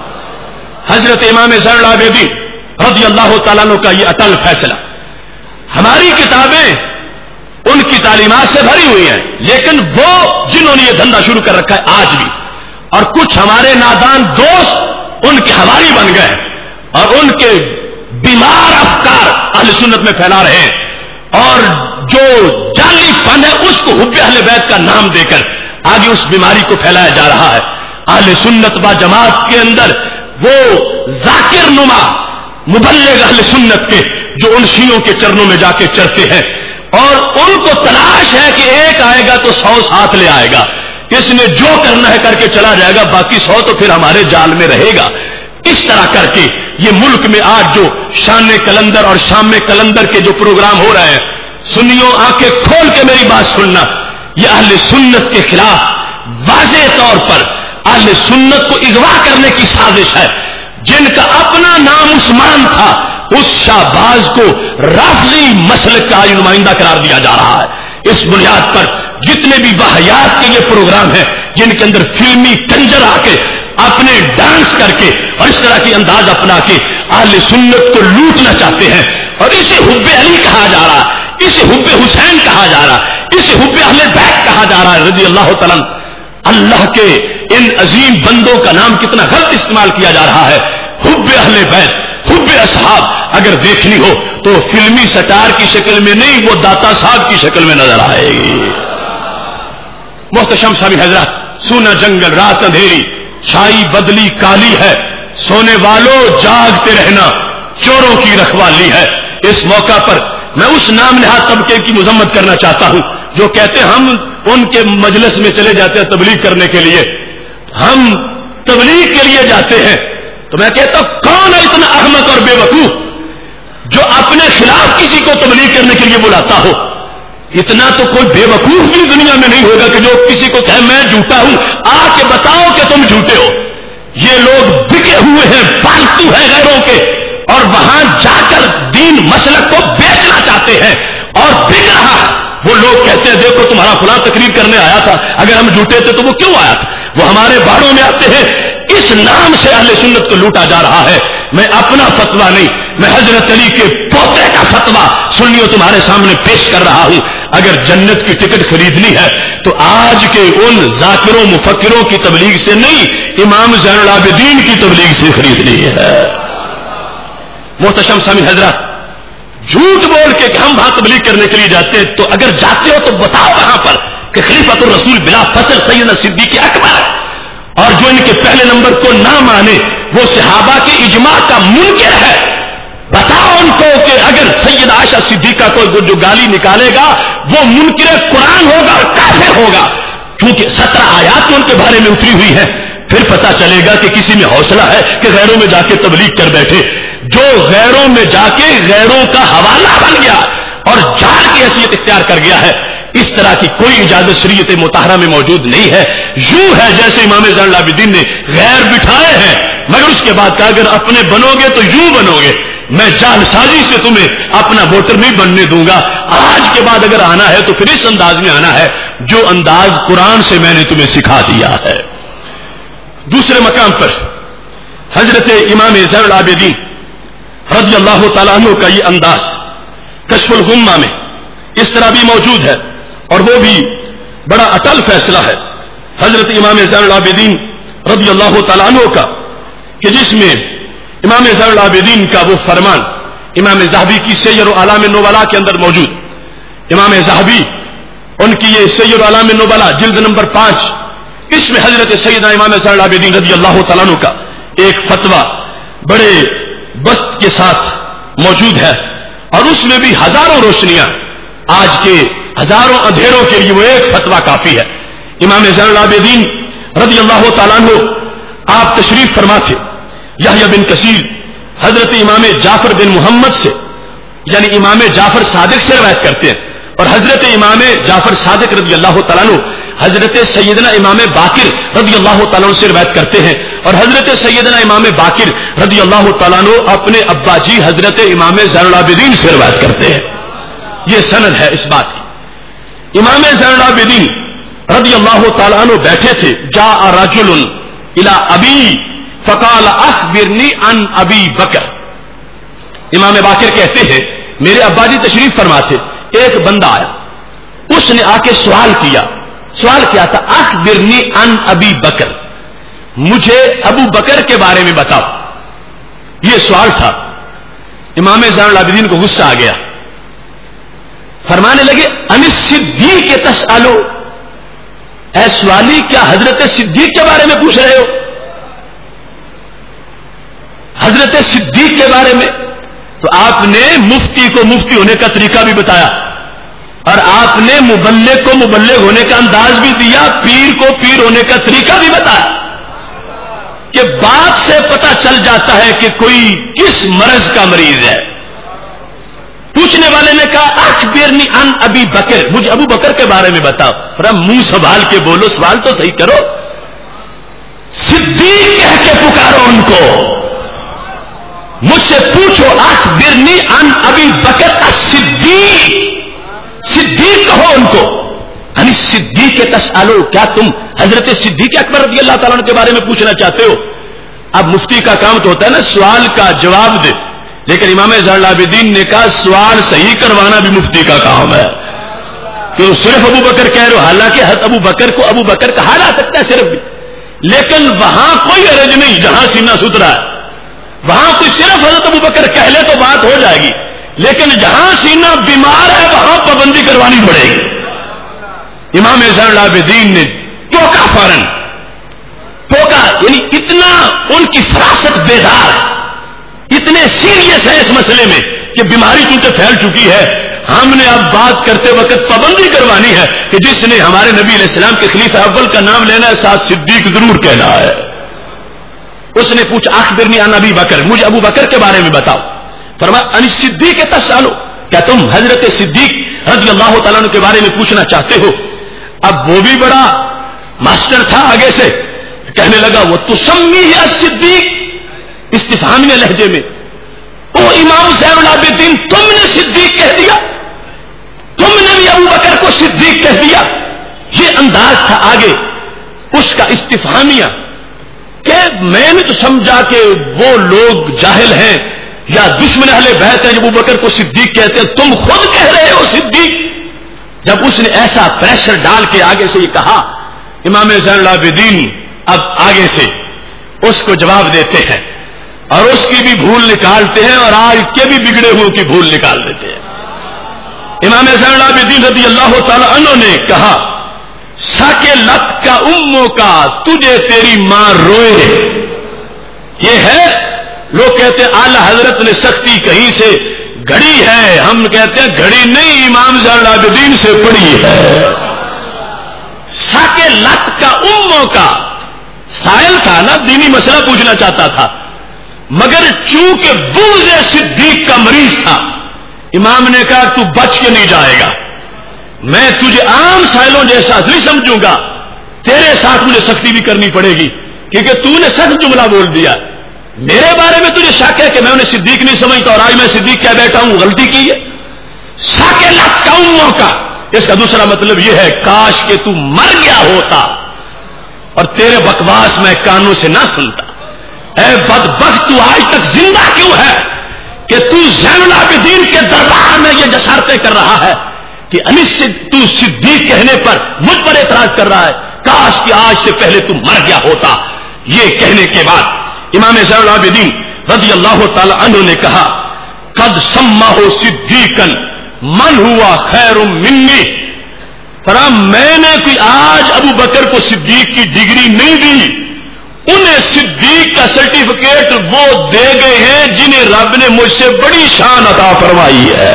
حضرت امام زین العابدین رضی اللہ تعالیٰ عنہ کا یہ اٹل فیصلہ، ہماری کتابیں ان کی تعلیمات سے بھری ہوئی ہیں، لیکن وہ جنہوں نے یہ دھندا شروع کر رکھا ہے آج بھی، اور کچھ ہمارے نادان دوست ان کے حواری بن گئے اور ان کے بیمار افکار اہل سنت میں پھیلا رہے ہیں، اور جو جعلی پن ہے اس کو حب اہل بیت کا نام دے کر آگے اس بیماری کو پھیلایا جا رہا ہے۔ اہل سنت با جماعت کے اندر وہ ذاکر نما مبلغ اہل سنت کے جو ان شیعوں کے چرنوں میں جا کے چرتے ہیں، اور ان کو تلاش ہے کہ ایک آئے گا تو 100 ساتھ لے آئے گا، اس نے جو کرنا ہے کر کے چلا جائے گا، باقی 100 تو پھر ہمارے جال میں رہے گا۔ اس طرح کر کے یہ ملک میں آج جو شان کلندر اور شام کلندر کے جو پروگرام ہو رہے ہیں، سنیوں آنکھیں کھول کے میری بات سننا، یہ اہل سنت کے خلاف واضح طور پر اہل سنت کو اغوا کرنے کی سازش ہے۔ جن کا اپنا نام عثمان تھا اس شہباز کو رافضی مسلک کا نمائندہ قرار دیا جا رہا ہے۔ اس بنیاد پر جتنے بھی واہیات کے یہ پروگرام ہیں جن کے اندر فلمی کنجر آ کے اپنے ڈانس کر کے اور اس طرح کی انداز اپنا کے اہل سنت کو لوٹنا چاہتے ہیں، اور اسے حب علی کہا جا رہا ہے، اسے حب حسین کہا جا رہا ہے، اسے حب اہل بیت کہا جا رہا ہے رضی اللہ تعالیٰ۔ اللہ کے ان عظیم بندوں کا نام کتنا غلط استعمال کیا جا رہا ہے۔ حب اہل بیت، حب اصحاب اگر دیکھنی ہو تو فلمی سٹار کی شکل میں نہیں، وہ داتا صاحب کی شکل میں نظر آئے گی۔ محتشم سامعین حضرات، سونا جنگل رات اندھیری، چھائی بدلی کالی ہے، سونے والوں جاگتے رہنا، چوروں کی رکھوالی ہے۔ اس موقع پر میں اس نام نہاد طبقے کی مذمت کرنا چاہتا ہوں جو کہتے ہیں ہم ان کے مجلس میں چلے جاتے ہیں تبلیغ کرنے کے لیے، ہم تبلیغ کے لیے جاتے ہیں، تو میں کہتا ہوں کون ہے اتنا احمق اور بے وقوف جو اپنے خلاف کسی کو تبلیغ کرنے کے لیے بلاتا ہو؟ اتنا تو کوئی بے وقوف بھی دنیا میں نہیں ہوگا کہ جو کسی کو کہے میں جھوٹا ہوں، آ کے بتاؤ کہ تم جھوٹے ہو۔ یہ لوگ بکے ہوئے ہیں، پالتو ہیں غیروں کے، اور وہاں جا کر دین مسلک کو بیچنا چاہتے ہیں اور بک رہا ہے۔ وہ لوگ کہتے ہیں دیکھو تمہارا فلاں تقریر کرنے آیا تھا، اگر ہم جھوٹے تھے تو وہ کیوں آیا تھا؟ وہ ہمارے باڑوں میں آتے ہیں۔ اس نام سے اہل سنت کو لوٹا جا رہا ہے۔ میں اپنا فتویٰ نہیں، میں حضرت علی کے پوتے کا فتویٰ سنیوں تمہارے سامنے پیش کر رہا ہوں۔ اگر جنت کی ٹکٹ خریدنی ہے تو آج کے ان ذاکروں مفکروں کی تبلیغ سے نہیں، امام زین العابدین کی تبلیغ سے خریدنی ہے۔ محتشم سامعین حضرات، جھوٹ بول کے کہ ہم وہاں تبلیغ کرنے کے لیے جاتے ہیں، تو اگر جاتے ہو تو بتاؤ وہاں پر کہ خلیفۃ الرسول بلا فصل سیدنا صدیق اکبر، اور جو ان کے پہلے نمبر کو نہ مانے وہ صحابہ کے اجماع کا منکر ہے۔ بتاؤ ان کو کہ اگر سیدہ عائشہ صدیقہ کو جو گالی نکالے گا وہ منکر قرآن ہوگا اور کافر ہوگا، کیونکہ 17 آیات ان کے بارے میں اتری ہوئی ہیں۔ پھر پتا چلے گا کہ کسی میں حوصلہ ہے کہ غیروں میں جا کے تبلیغ کر بیٹھے. جو غیروں میں جا کے غیروں کا حوالہ بن گیا اور جال کی حیثیت اختیار کر گیا ہے، اس طرح کی کوئی اجازت شریعت مطہرہ میں موجود نہیں ہے. یوں ہے جیسے امام زین العابدین نے غیر بٹھائے ہیں، مگر اس کے بعد کہا اگر اپنے بنو گے تو یوں بنو گے، میں جال سازی سے تمہیں اپنا ووٹر نہیں بننے دوں گا. آج کے بعد اگر آنا ہے تو پھر اس انداز میں آنا ہے جو انداز قرآن سے میں نے تمہیں سکھا دیا ہے. دوسرے مقام پر حضرت امام زین العابدین رضی اللہ تعالیٰ عنہ کا یہ انداز کشف الغمہ میں اس طرح بھی موجود ہے، اور وہ بھی بڑا اٹل فیصلہ ہے حضرت امام زین العابدین رضی اللہ تعالیٰ عنہ کا، کہ جس میں امام زین العابدین کا وہ فرمان امام ذہبی کی سیر اعلام النبلاء کے اندر موجود. امام ذہبی ان کی یہ سیر اعلام النبلاء جلد نمبر 5، اس میں حضرت سیدنا امام زین العابدین رضی اللہ تعالیٰ عنہ کا ایک فتویٰ بڑے بسط کے ساتھ موجود ہے، اور اس میں بھی ہزاروں روشنیاں، آج کے ہزاروں اندھیروں کے لیے وہ ایک فتویٰ کافی ہے. امام زین العابدین رضی اللہ تعالیٰ عنہ آپ تشریف فرما تھے یحییٰ بن کثیر حضرت امام جعفر بن محمد سے، یعنی امام جعفر صادق سے روایت کرتے ہیں، اور حضرت امام جعفر صادق رضی اللہ تعالیٰ عنہ حضرت سیدنا امام باقر رضی اللہ تعالیٰ عنہ سے روایت کرتے ہیں، اور حضرت سیدنا امام باقر رضی اللہ تعالیٰ عنہ اپنے ابا جی حضرت امام زین العابدین سے روایت کرتے ہیں. یہ سند ہے اس بات کی. امام زین العابدین رضی اللہ تعالیٰ عنہ بیٹھے تھے، جاء رجل الی ابی فقال اخبرنی عن ابی بکر. امام باقر کہتے ہیں میرے ابا جی تشریف فرما تھے، ایک بندہ آیا، اس نے آ کے سوال کیا تھا اخبرنی عن ابی بکر، مجھے ابو بکر کے بارے میں بتاؤ. یہ سوال تھا. امام زین العابدین کو غصہ آ گیا، فرمانے لگے ان الصدیق تسألو، اے سوالی کیا حضرت صدیق کے بارے میں پوچھ رہے ہو؟ حضرت صدیق کے بارے میں تو آپ نے مفتی کو مفتی ہونے کا طریقہ بھی بتایا، اور آپ نے مبلغ کو مبلغ ہونے کا انداز بھی دیا، پیر کو پیر ہونے کا طریقہ بھی بتایا، کہ بات سے پتہ چل جاتا ہے کہ کوئی کس مرض کا مریض ہے. پوچھنے والے نے کہا اخبرنی عن ابی بکر، مجھے ابو بکر کے بارے میں بتاؤ. منہ سنبھال کے بولو، سوال تو صحیح کرو. صدیق کہہ کے پکارو ان کو، مجھ سے پوچھو اخبرنی عن ابی بکر الصدیق، صدیق کہو ان کو. یعنی صدیق تسألو، کیا تم حضرت صدیق اکبر رضی اللہ تعالیٰ عنہ کے بارے میں پوچھنا چاہتے ہو؟ اب مفتی کا کام تو ہوتا ہے نا سوال کا جواب دے، لیکن امام زین العابدین نے کہا سوال صحیح کروانا بھی مفتی کا کام ہے. کہ صرف ابو بکر کہہ رہے ہو، حالانکہ حضرت ابو بکر کو ابو بکر کہا جا سکتا ہے صرف بھی، لیکن وہاں کوئی حرج نہیں جہاں سینہ ستھرا ہے. وہاں کوئی صرف حضرت ابو بکر کہہ لے تو بات ہو جائے گی، لیکن جہاں سینہ بیمار ہے وہاں پابندی کروانی پڑے گی. امام زین العابدین نے ٹوکا فوراً، یعنی اتنا ان کی فراست بیدار، اتنے سیریس ہے اس مسئلے میں کہ بیماری چونکہ پھیل چکی ہے، ہم نے اب بات کرتے وقت پابندی کروانی ہے کہ جس نے ہمارے نبی علیہ السلام کے خلیفہ اول کا نام لینا ہے ساتھ صدیق ضرور کہنا ہے. اس نے پوچھا اخبرنی عن ابی بکر، مجھے ابو بکر کے بارے میں بتاؤ. فرمایا ان صدیق تسألو، کیا تم حضرت صدیق رضی اللہ تعالیٰ عنہ کے بارے میں پوچھنا چاہتے ہو؟ اب وہ بھی بڑا ماسٹر تھا، آگے سے کہنے لگا وہ تسمی ہے صدیق، استفہامیہ لہجے میں، او امام زین العابدین تم نے صدیق کہہ دیا، تم نے بھی ابو بکر کو صدیق کہہ دیا. یہ انداز تھا آگے اس کا استفہامیہ، کہ میں نے تو سمجھا کہ وہ لوگ جاہل ہیں یا دشمن اہل بیت ہیں جب ابو بکر کو صدیق کہتے ہیں، تم خود کہہ رہے ہو صدیق. جب اس نے ایسا پریشر ڈال کے آگے سے یہ کہا، امام زین العابدین اب آگے سے اس کو جواب دیتے ہیں اور اس کی بھی بھول نکالتے ہیں اور آج کے بھی بگڑے ہوئے کی بھول نکال دیتے ہیں. امام زین العابدین رضی اللہ تعالی عنہ نے کہا ساکے لت کا اموں کا تجھے تیری ماں روئے. یہ ہے لوگ کہتے ہیں اعلی حضرت نے سختی کہیں سے گھڑی ہے، ہم کہتے ہیں گھڑی نہیں، امام زین العابدین سے پڑی ہے. ساکے لت کا اموں کا، سائل تھا تھا, دینی مسئلہ پوچھنا چاہتا تھا, مگر چونکہ بغض صدیق کا مریض تھا, امام نے کہا تو بچ کے نہیں جائے گا, میں تجھے عام سائلوں جیسا نہیں سمجھوں گا, تیرے ساتھ مجھے سختی بھی کرنی پڑے گی, کیونکہ تو نے سخت جملہ بول دیا. میرے بارے میں تجھے شک ہے کہ میں انہیں صدیق نہیں سمجھتا, اور آج میں صدیق کیا بیٹھا ہوں, غلطی کی ہے. ساکلت قوموں کا اس کا دوسرا مطلب یہ ہے کاش کہ تو مر گیا ہوتا اور تیرے بکواس میں کانوں سے نہ سنتا. اے بدبخت, تو آج تک زندہ کیوں ہے کہ تو زین العابدین کے دربار میں یہ جسارتیں کر رہا ہے کہ تو صدیق کہنے پر مجھ پر اعتراض کر رہا ہے, کاش کہ آج سے پہلے تو مر گیا ہوتا. یہ کہنے کے بعد امام زین العابدین رضی اللہ تعالی عنہ نے کہا قد سماہ صدیقا من ہوا خیر منی, فرمایا میں نے کوئی آج ابو بکر کو صدیق کی ڈگری نہیں دی, انہیں صدیق کا سرٹیفکیٹ وہ دے گئے ہیں جنہیں رب نے مجھ سے بڑی شان عطا فرمائی ہے.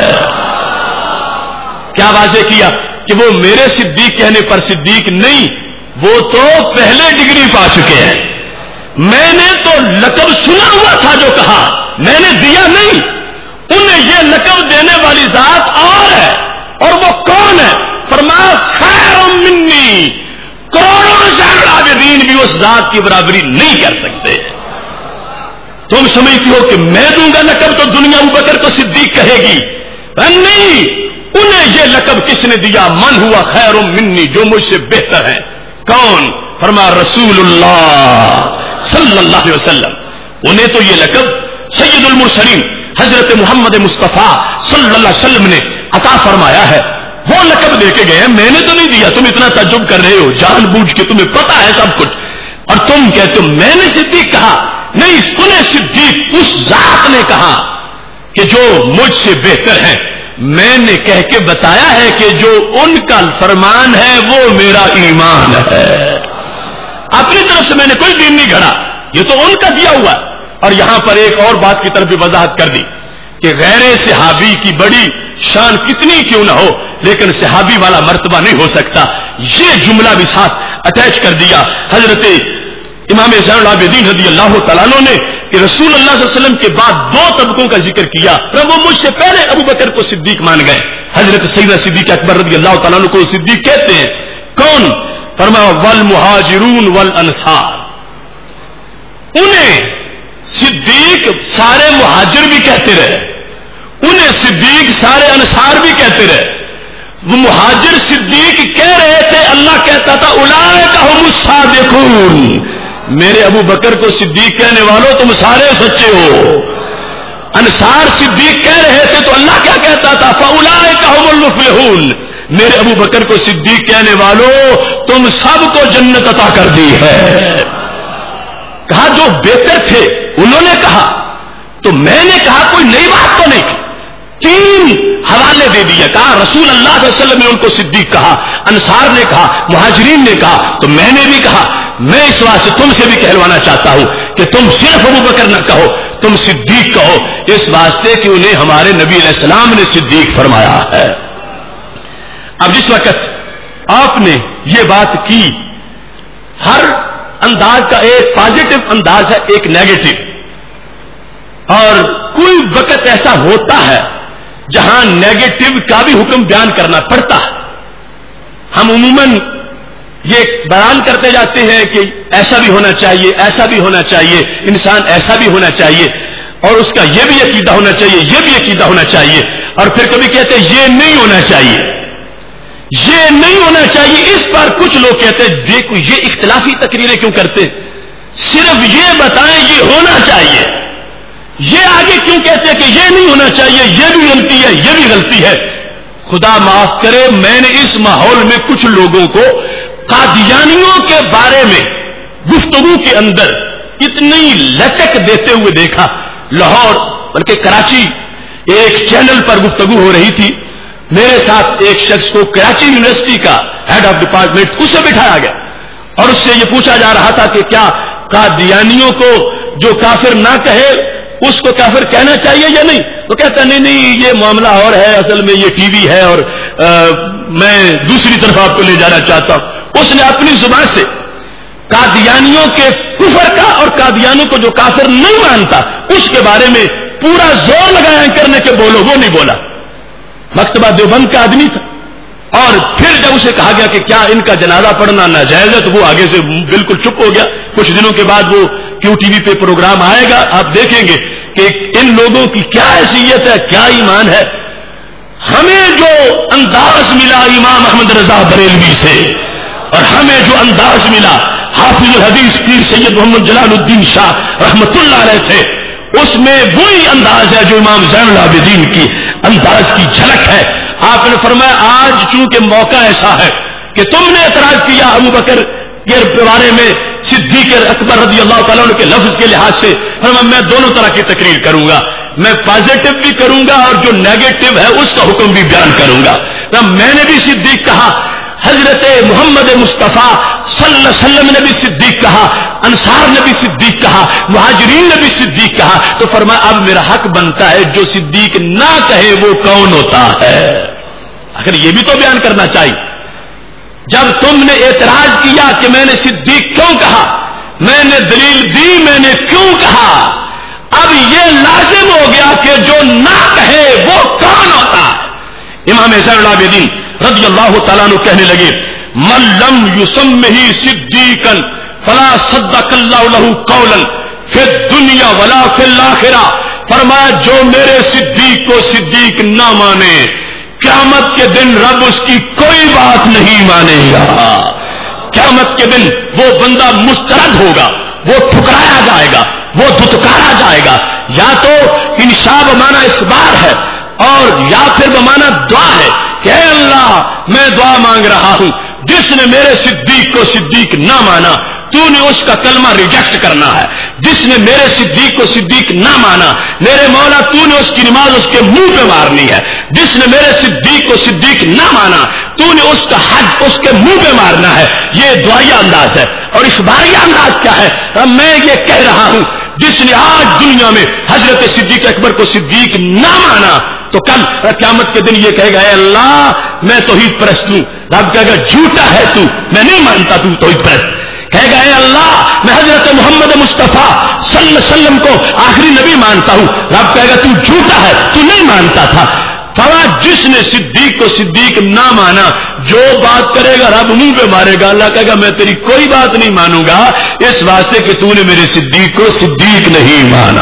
کیا واضح کیا کہ وہ میرے صدیق کہنے پر صدیق نہیں, وہ تو پہلے ڈگری پا چکے ہیں. میں نے تو لقب سنا ہوا تھا جو کہا, میں نے دیا نہیں. انہیں یہ لقب دینے والی ذات اور ہے, اور وہ کون ہے؟ فرمایا خیر منی, کروڑوں زین العابدین بھی اس ذات کی برابری نہیں کر سکتے. تم سمجھتی ہو کہ میں دوں گا لقب تو دنیا ابو بکر کو صدیق کہے گی؟ نہیں, انہیں یہ لقب کس نے دیا؟ من ہوا خیر منی, جو مجھ سے بہتر ہے. کون؟ فرمایا رسول اللہ صلی اللہ علیہ وسلم. انہیں تو یہ لقب سید المرسلین حضرت محمد مصطفیٰ صلی اللہ علیہ وسلم نے عطا فرمایا ہے, وہ لقب دے کے گئے ہیں, میں نے تو نہیں دیا. تم اتنا تعجب کر رہے ہو جان بوجھ کے, تمہیں پتا ہے سب کچھ, اور تم کہتے ہو میں نے صدیق کہا. نہیں, انہیں صدیق اس ذات نے کہا کہ جو مجھ سے بہتر ہے. میں نے کہہ کے بتایا ہے کہ جو ان کا فرمان ہے وہ میرا ایمان ہے. اپنی طرف سے میں نے کوئی دین نہیں گھڑا, یہ تو ان کا دیا ہوا ہے. اور یہاں پر ایک اور بات کی طرف بھی وضاحت کر دی کہ غیر صحابی کی بڑی شان کتنی کیوں نہ ہو, لیکن صحابی والا مرتبہ نہیں ہو سکتا. یہ جملہ بھی ساتھ اٹیچ کر دیا حضرت امام زین العابدین رضی اللہ تعالیٰ عنہ نے کہ رسول اللہ صلی اللہ علیہ وسلم کے بعد دو طبقوں کا ذکر کیا. وہ مجھ سے پہلے ابو بکر کو صدیق مان گئے. حضرت سیدنا صدیق اکبر رضی اللہ تعالیٰ عنہ کو صدیق کہتے ہیں. کون؟ فرمایا والمہاجرون والانصار. انہیں صدیق سارے مہاجر بھی کہتے رہے, انہیں صدیق سارے انصار بھی کہتے رہے. وہ مہاجر صدیق کہہ رہے تھے, اللہ کہتا تھا اولئک هم الصادقون, میرے ابو بکر کو صدیق کہنے والوں تم سارے سچے ہو. انصار صدیق کہہ رہے تھے تو اللہ کیا کہتا تھا فاولئک هم المفلحون, میرے ابو بکر کو صدیق کہنے والوں تم سب کو جنت عطا کر دی ہے. کہا جو بہتر تھے انہوں نے کہا, تو میں نے کہا کوئی نئی بات تو نہیں کی. تین حوالے دے دیا, کہا رسول اللہ صلی اللہ علیہ وسلم نے ان کو صدیق کہا, انصار نے کہا, مہاجرین نے کہا, تو میں نے بھی کہا. میں اس واسطے تم سے بھی کہلوانا چاہتا ہوں کہ تم صرف ابو بکر نہ کہو, تم صدیق کہو, اس واسطے کہ انہیں ہمارے نبی علیہ السلام نے صدیق فرمایا ہے. اب جس وقت آپ نے یہ بات کی, ہر انداز کا ایک پازیٹو انداز ہے, ایک نیگیٹو, اور کوئی وقت ایسا ہوتا ہے جہاں نیگیٹو کا بھی حکم بیان کرنا پڑتا ہے. ہم عموماً یہ بیان کرتے جاتے ہیں کہ ایسا بھی ہونا چاہیے, ایسا بھی ہونا چاہیے, انسان ایسا بھی ہونا چاہیے, اور اس کا یہ بھی عقیدہ ہونا چاہیے, یہ بھی عقیدہ ہونا چاہیے, اور پھر کبھی کہتے ہیں یہ نہیں ہونا چاہیے, یہ نہیں ہونا چاہیے. اس پر کچھ لوگ کہتے ہیں دیکھو یہ اختلافی تقریریں کیوں کرتے, صرف یہ بتائیں یہ ہونا چاہیے, یہ آگے کیوں کہتے ہیں کہ یہ نہیں ہونا چاہیے, یہ بھی غلطی ہے, یہ بھی غلطی ہے. خدا معاف کرے, میں نے اس ماحول میں کچھ لوگوں کو قادیانیوں کے بارے میں گفتگو کے اندر اتنی لچک دیتے ہوئے دیکھا. لاہور بلکہ کراچی ایک چینل پر گفتگو ہو رہی تھی, میرے ساتھ ایک شخص کو کراچی یونیورسٹی کا ہیڈ آف ڈپارٹمنٹ اسے بٹھایا گیا, اور اس سے یہ پوچھا جا رہا تھا کہ کیا قادیانیوں کو جو کافر نہ کہے اس کو کافر کہنا چاہیے یا نہیں. وہ کہتا نہیں, یہ معاملہ اور ہے, اصل میں یہ ٹی وی ہے, اور میں دوسری طرف آپ کو لے جانا چاہتا ہوں. اس نے اپنی زبان سے قادیانیوں کے کفر کا قادیانوں کو جو کافر نہیں مانتا اس کے بارے میں پورا زور لگایا کرنے کے بولو، وہ نہیں بولا. مکتبہ دیوبند کا آدمی تھا. اور پھر جب اسے کہا گیا کہ کیا ان کا جنازہ پڑھنا ناجائز ہے تو وہ آگے سے بالکل چپ ہو گیا. کچھ دنوں کے بعد وہ کیو ٹی وی پہ پروگرام آئے گا، آپ دیکھیں گے کہ ان لوگوں کی کیا حیثیت ہے، کیا ایمان ہے. ہمیں جو انداز ملا امام احمد رضا بریلوی سے، اور ہمیں جو انداز ملا حافظ الحدیث پیر سید محمد جلال الدین شاہ رحمت اللہ علیہ سے، اس میں وہی انداز ہے جو امام زین العابدین کی انداز کی جھلک ہے. آپ نے فرمایا آج چونکہ موقع ایسا ہے کہ تم نے اعتراض کیا ابو بکر کے بارے میں صدیق اکبر رضی اللہ تعالیٰ عنہ کے لفظ کے لحاظ سے، فرمایا میں دونوں طرح کی تقریر کروں گا، میں پازیٹو بھی کروں گا اور جو نیگیٹو ہے اس کا حکم بھی بیان کروں گا. میں نے بھی صدیق کہا، حضرت محمد مصطفیٰ صلی اللہ علیہ وسلم نے بھی صدیق کہا، انصار نے بھی صدیق کہا، مہاجرین نے بھی صدیق کہا. تو فرمایا اب میرا حق بنتا ہے جو صدیق نہ کہے وہ کون ہوتا ہے. آخر یہ بھی تو بیان کرنا چاہیے. جب تم نے اعتراض کیا کہ میں نے صدیق کیوں کہا، میں نے دلیل دی میں نے کیوں کہا، اب یہ لازم ہو گیا کہ جو نہ کہے وہ کون ہوتا ہے. امام زین العابدین رضی اللہ تعالیٰ عنہ کہنے لگے من لم یسمہ صدیقا فلا صدق اللہ لہ قولا فی الدنیا ولا فی الآخرہ. فرمایا جو میرے صدیق کو صدیق نہ مانے قیامت کے دن رب اس کی کوئی بات نہیں مانے گا. قیامت کے دن وہ بندہ مسترد ہوگا، وہ ٹھکرایا جائے گا، وہ دھتکارا جائے گا. یا تو انشاء بمانا اخبار ہے اور یا پھر بمانا دعا ہے کہ اے اللہ میں دعا مانگ رہا ہوں جس نے میرے صدیق کو صدیق نہ مانا تو نے اس کا کلمہ ریجیکٹ کرنا ہے. جس نے میرے صدیق کو صدیق نہ مانا میرے مولا تو نے اس کی نماز اس کے منہ پہ مارنی ہے. جس نے میرے صدیق کو صدیق نہ مانا تو نے اس کا حج اس کے منہ پہ مارنا ہے. یہ دعائیہ انداز ہے. اور اخباریہ انداز کیا ہے؟ میں یہ کہہ رہا ہوں جس نے آج دنیا میں حضرت صدیق اکبر کو صدیق نہ مانا تو کل قیامت کے دن یہ کہے گا اے اللہ میں توحید پرست ہوں. رب کہے گا جھوٹا ہے تو، میں نہیں مانتا تو توحید پرست. کہے گا اے اللہ میں حضرت محمد مصطفیٰ صلی اللہ علیہ وسلم کو آخری نبی مانتا ہوں. رب کہے گا تو جھوٹا ہے تو نہیں مانتا تھا. فرمایا جس نے صدیق کو صدیق نہ مانا جو بات کرے گا رب منہ پہ مارے گا. اللہ کہے گا میں تیری کوئی بات نہیں مانوں گا اس واسطے کہ تو نے میرے صدیق کو صدیق نہیں مانا.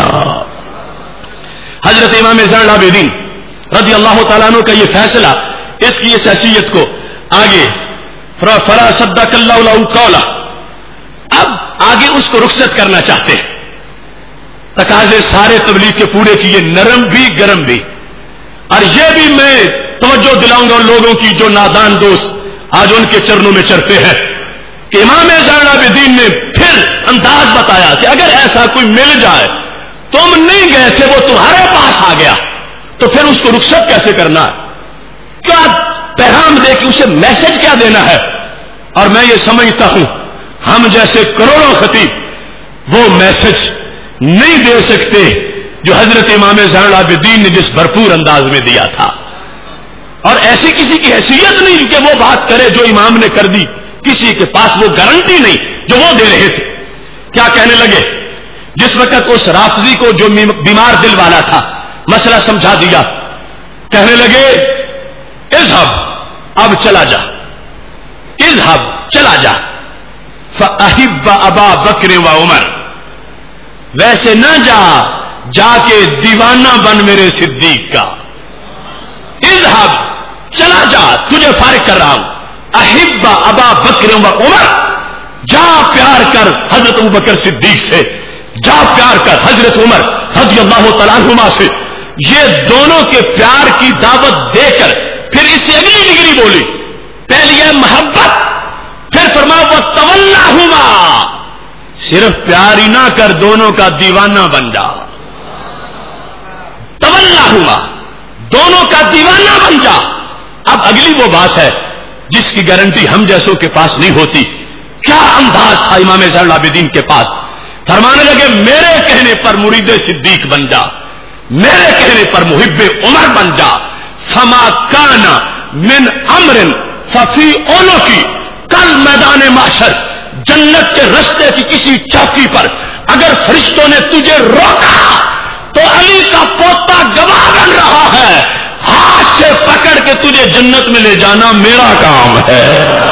حضرت امام زین العابدین رضی اللہ تعالیٰ عنہ کا یہ فیصلہ، اس کی اس حیثیت کو آگے فلا صدق اللہ لہ قولا، اب آگے اس کو رخصت کرنا چاہتے ہیں. تقاضے سارے تبلیغ کے پورے کیے، نرم بھی گرم بھی. اور یہ بھی میں توجہ دلاؤں گا لوگوں کی جو نادان دوست آج ان کے چرنوں میں چرتے ہیں کہ امام زین العابدین نے پھر انداز بتایا کہ اگر ایسا کوئی مل جائے، تم نہیں گئے تھے وہ تمہارے پاس آ گیا تو پھر اس کو رخصت کیسے کرنا ہے، کیا پیغام دے کے اسے میسج کیا دینا ہے. اور میں یہ سمجھتا ہوں ہم جیسے کروڑوں خطیب وہ میسج نہیں دے سکتے جو حضرت امام زین العابدین نے جس بھرپور انداز میں دیا تھا. اور ایسی کسی کی حیثیت نہیں کہ وہ بات کرے جو امام نے کر دی، کسی کے پاس وہ گارنٹی نہیں جو وہ دے رہے تھے. کیا کہنے لگے جس وقت اس رافضی کو جو بیمار دل والا تھا مسئلہ سمجھا دیا، کہنے لگے اذهب اب چلا جا، اذهب چلا جا فاحب ابا بکر و عمر، ویسے نہ جا کے دیوانہ بن میرے صدیق کا. اذهب چلا جا، تجھے فارغ کر رہا ہوں. احب ابا بکر و عمر، جا پیار کر حضرت ابو بکر صدیق سے، جا پیار کر حضرت عمر رضی اللہ تعالیٰ عنہما سے. یہ دونوں کے پیار کی دعوت دے کر پھر اس سے اگلی ڈگری بولی. پہلی ہے محبت، پھر فرمایا وہ تولاہما، صرف پیار ہی نہ کر دونوں کا دیوانہ بن جا. تولاہما، دونوں کا دیوانہ بن جا. اب اگلی وہ بات ہے جس کی گارنٹی ہم جیسوں کے پاس نہیں ہوتی. کیا انداز تھا امام زین العابدین کے پاس. فرمانے لگے میرے کہنے پر مرید صدیق بن جا، میرے کہنے پر محب عمر بن جا. فما کان من امر ففی اولو کی، کل میدان محشر جنت کے رستے کی کسی چوکی پر اگر فرشتوں نے تجھے روکا تو علی کا پوتا گواہ بن رہا ہے، ہاتھ سے پکڑ کے تجھے جنت میں لے جانا میرا کام ہے۔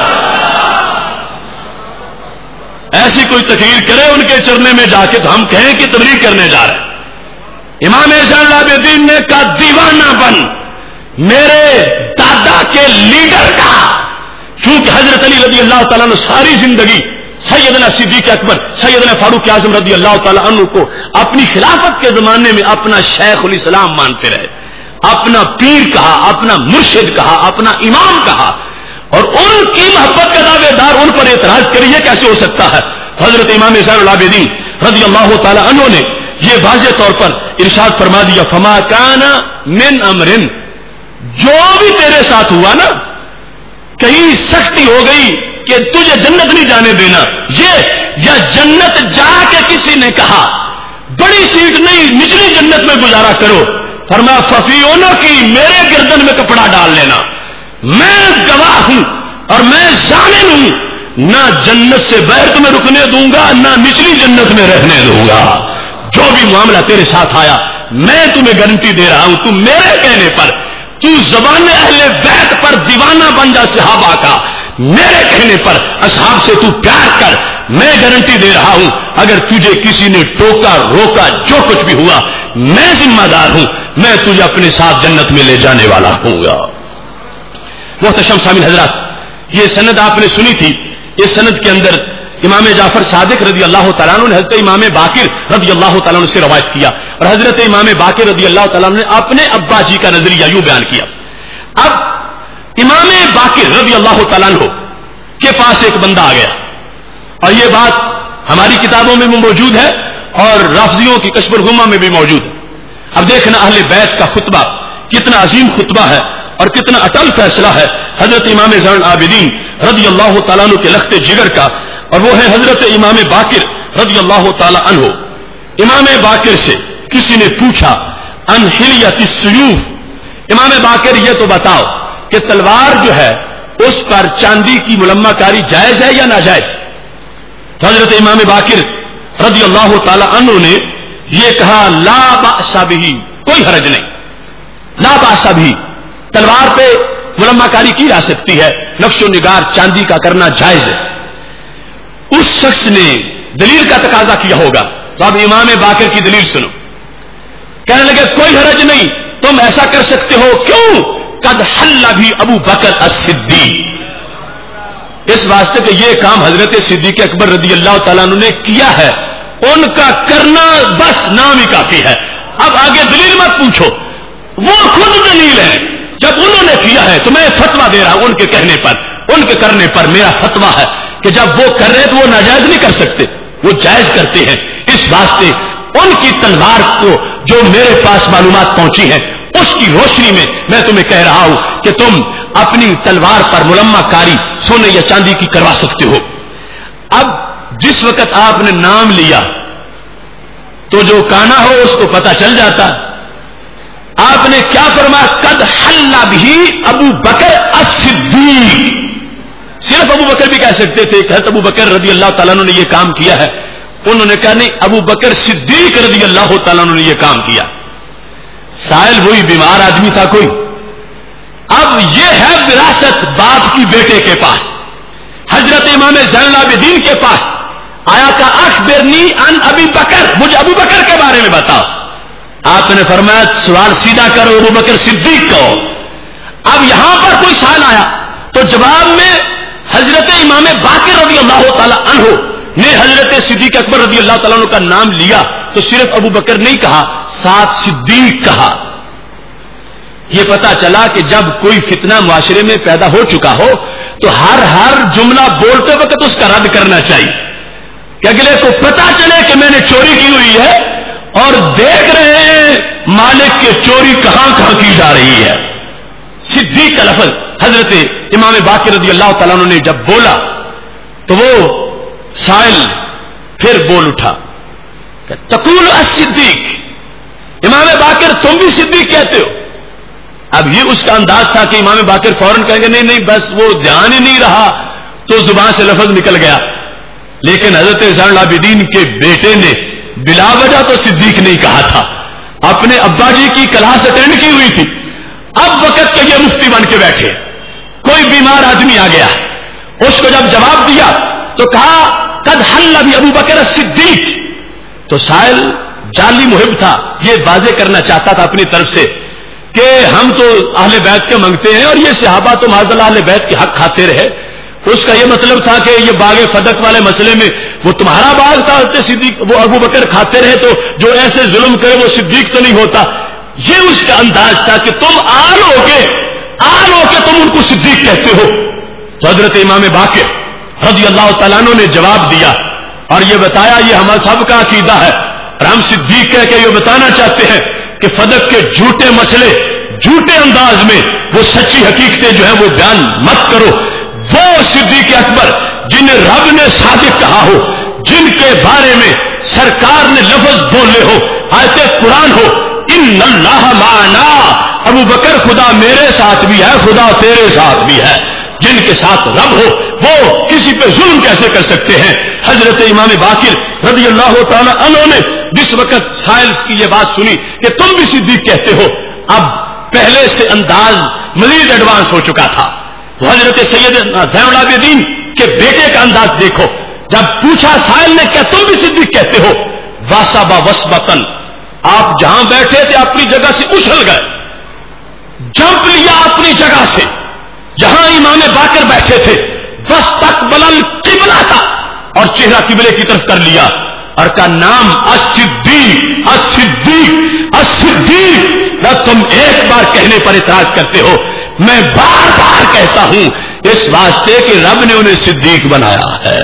ایسی کوئی تقریر کرے ان کے چرنے میں جا کے تو ہم کہیں کہ تبلیغ کرنے جا رہے ہیں۔ امام زین العابدین نے کہا دیوانہ بن میرے دادا کے لیڈر کا، چونکہ حضرت علی رضی اللہ تعالیٰ نے ساری زندگی سیدنا صدیق اکبر سیدنا فاروق اعظم رضی اللہ تعالیٰ عنہ کو اپنی خلافت کے زمانے میں اپنا شیخ الاسلام مانتے رہے، اپنا پیر کہا، اپنا مرشد کہا، اپنا امام کہا، اور ان کی محبت کا دعوے دار ان پر اعتراض کریے کیسے ہو سکتا ہے؟ حضرت امام زین العابدین رضی اللہ تعالیٰ عنہ نے یہ واضح طور پر ارشاد فرما دیا فما کان من امرن، جو بھی تیرے ساتھ ہوا نا، کہیں سختی ہو گئی کہ تجھے جنت نہیں جانے دینا، یہ یا جنت جا کے کسی نے کہا بڑی سیٹ نہیں نچلی جنت میں گزارا کرو، فرمایا ففیونوں کی میرے گردن میں کپڑا ڈال لینا، میں گواہ ہوں اور میں ضامن ہوں، نہ جنت سے باہر تمہیں رکنے دوں گا نہ نچلی جنت میں رہنے دوں گا، جو بھی معاملہ تیرے ساتھ آیا میں تمہیں گارنٹی دے رہا ہوں، تم میرے کہنے پر تو زبان اہل بیت پر دیوانہ بن جا صحابہ کا، میرے کہنے پر اصحاب سے تو پیار کر، میں گارنٹی دے رہا ہوں اگر تجھے کسی نے ٹوکا روکا جو کچھ بھی ہوا میں ذمہ دار ہوں، میں تجھے اپنے ساتھ جنت میں لے جانے والا ہوں گا۔ محتشم سامعین حضرات، یہ سند آپ نے سنی تھی، اس سند کے اندر امام جعفر صادق رضی اللہ تعالیٰ عنہ نے حضرت امام باقر رضی اللہ تعالیٰ عنہ سے روایت کیا، اور حضرت امام باقر رضی اللہ تعالیٰ عنہ نے اپنے ابا جی کا نظریہ یوں بیان کیا۔ اب امام باقر رضی اللہ تعالیٰ عنہ کے پاس ایک بندہ آ گیا، اور یہ بات ہماری کتابوں میں بھی موجود ہے اور رافضیوں کی کشف الغمہ میں بھی موجود ہے۔ اب دیکھنا اہل بیت کا خطبہ کتنا عظیم خطبہ ہے اور کتنا اٹل فیصلہ ہے حضرت امام زین العابدین رضی اللہ تعالیٰ عنہ کے لخت جگر کا، اور وہ ہے حضرت امام باقر رضی اللہ تعالیٰ عنہ۔ امام باقر سے کسی نے پوچھا ان حلیت السیوف، امام باقر یہ تو بتاؤ کہ تلوار جو ہے اس پر چاندی کی ملمہ کاری جائز ہے یا ناجائز؟ تو حضرت امام باقر رضی اللہ تعالیٰ عنہ نے یہ کہا لا بأس بہ، کوئی حرج نہیں، لا بأس بہ، تلوار پہ ملمہ کاری کی جا سکتی ہے، نقش و نگار چاندی کا کرنا جائز ہے۔ اس شخص نے دلیل کا تقاضا کیا ہوگا، تو اب امام باقر کی دلیل سنو۔ کہنے لگے کوئی حرج نہیں، تم ایسا کر سکتے ہو، کیوں؟ قد حل بھی ابو بکر الصدیق، اس واسطے کہ یہ کام حضرت صدیق اکبر رضی اللہ تعالیٰ عنہ نے کیا ہے، ان کا کرنا بس نام ہی کافی ہے، اب آگے دلیل مت پوچھو، وہ خود دلیل ہے، جب انہوں نے کیا ہے تو میں فتویٰ دے رہا ہوں ان کے کہنے پر، ان کے کرنے پر میرا فتویٰ ہے کہ جب وہ کر رہے تو وہ ناجائز نہیں کر سکتے، وہ جائز کرتے ہیں، اس واسطے ان کی تلوار کو جو میرے پاس معلومات پہنچی ہیں اس کی روشنی میں میں تمہیں کہہ رہا ہوں کہ تم اپنی تلوار پر ملمہ کاری سونے یا چاندی کی کروا سکتے ہو۔ اب جس وقت آپ نے نام لیا تو جو کانا ہو اس کو پتہ چل جاتا، آپ نے کیا فرمایا؟ قد حل بھی ابو بکر الصدیق، صرف ابو بکر بھی کہہ سکتے تھے کہ ابو بکر رضی اللہ تعالیٰ عنہ نے یہ کام کیا ہے، انہوں نے کہا نہیں، ابو بکر صدیق رضی اللہ تعالیٰ عنہ نے یہ کام کیا۔ سائل وہی بیمار آدمی تھا کوئی، اب یہ ہے وراثت باپ کی بیٹے کے پاس، حضرت امام زین العابدین کے پاس آیا کہ اخبرنی عن ابی بکر، مجھے ابو بکر کے بارے میں بتاؤ۔ آپ نے فرمایا سوال سیدھا کرو، ابو بکر صدیق کو۔ اب یہاں پر کوئی سوال آیا تو جواب میں حضرت امام باقر رضی اللہ تعالی عنہ نے حضرت صدیق اکبر رضی اللہ تعالیٰ عنہ کا نام لیا تو صرف ابو بکر نہیں کہا، ساتھ صدیق کہا۔ یہ پتا چلا کہ جب کوئی فتنہ معاشرے میں پیدا ہو چکا ہو تو ہر جملہ بولتے وقت اس کا رد کرنا چاہیے کہ اگلے کو پتا چلے کہ میں نے چوری کی ہوئی ہے اور دیکھ رہے ہیں مالک کے چوری کہاں کہاں کی جا رہی ہے۔ صدیق کا لفظ حضرت امام باقر رضی اللہ تعالیٰ عنہ نے جب بولا تو وہ سائل پھر بول اٹھا کہ تقول الصدیق، امام باقر تم بھی صدیق کہتے ہو؟ اب یہ اس کا انداز تھا کہ امام باقر فوراً کہیں گے نہیں نہیں، بس وہ دھیان ہی نہیں رہا تو زبان سے لفظ نکل گیا، لیکن حضرت زین العابدین کے بیٹے نے بلا وجہ تو صدیق نہیں کہا تھا، اپنے ابا جی کی کلاس اٹینڈ کی ہوئی تھی، اب وقت کے یہ مفتی بن کے بیٹھے، کوئی بیمار آدمی آ گیا، اس کو جب جواب دیا تو کہا قد حل ابی ابو بکر الصدیق، تو سائل جعلی محب تھا، یہ واضح کرنا چاہتا تھا اپنی طرف سے کہ ہم تو اہل بیت کے منگتے ہیں اور یہ صحابہ تو معاذ اللہ اہل بیت کے حق کھاتے رہے. اس کا یہ مطلب تھا کہ یہ باغ فدق والے مسئلے میں وہ تمہارا باغ تھا، صدیق وہ ابو بکر کھاتے رہے تو جو ایسے ظلم کرے وہ صدیق تو نہیں ہوتا. یہ اس کا انداز تھا کہ تم آل ہو کے تم ان کو صدیق کہتے ہو. تو حضرت امام باقر رضی اللہ تعالیٰ عنہ نے جواب دیا اور یہ بتایا یہ ہم سب کا عقیدہ ہے اور ہم صدیق کہہ کے یہ بتانا چاہتے ہیں کہ فدق کے جھوٹے مسئلے جھوٹے انداز میں وہ سچی حقیقتیں جو ہیں وہ بیان مت کرو. وہ صدیق اکبر جنہیں رب نے صادق کہا ہو، جن کے بارے میں سرکار نے لفظ بولے ہو، آیت قرآن ہو ان اللہ معنا، ابو بکر خدا میرے ساتھ بھی ہے، خدا تیرے ساتھ بھی ہے، جن کے ساتھ رب ہو وہ کسی پہ ظلم کیسے کر سکتے ہیں. حضرت امام باقر رضی اللہ تعالی عنہ نے جس وقت سائلز کی یہ بات سنی کہ تم بھی صدیق کہتے ہو، اب پہلے سے انداز مزید ایڈوانس ہو چکا تھا. تو حضرت سید زین العابدین کے بیٹے کا انداز دیکھو، جب پوچھا سائل نے کیا تم بھی صدیق کہتے ہو، واسبا وسبتن، آپ جہاں بیٹھے تھے اپنی جگہ سے اچھل گئے، جھنپ لیا اپنی جگہ سے جہاں امام باقر بیٹھے تھے، واستقبل القبلہ تھا اور چہرہ قبلے کی طرف کر لیا اور کا نام الصدیق الصدیق الصدیق. تم ایک بار کہنے پر اعتراض کرتے ہو، میں بار بار کہتا ہوں اس واسطے کہ رب نے انہیں صدیق بنایا ہے.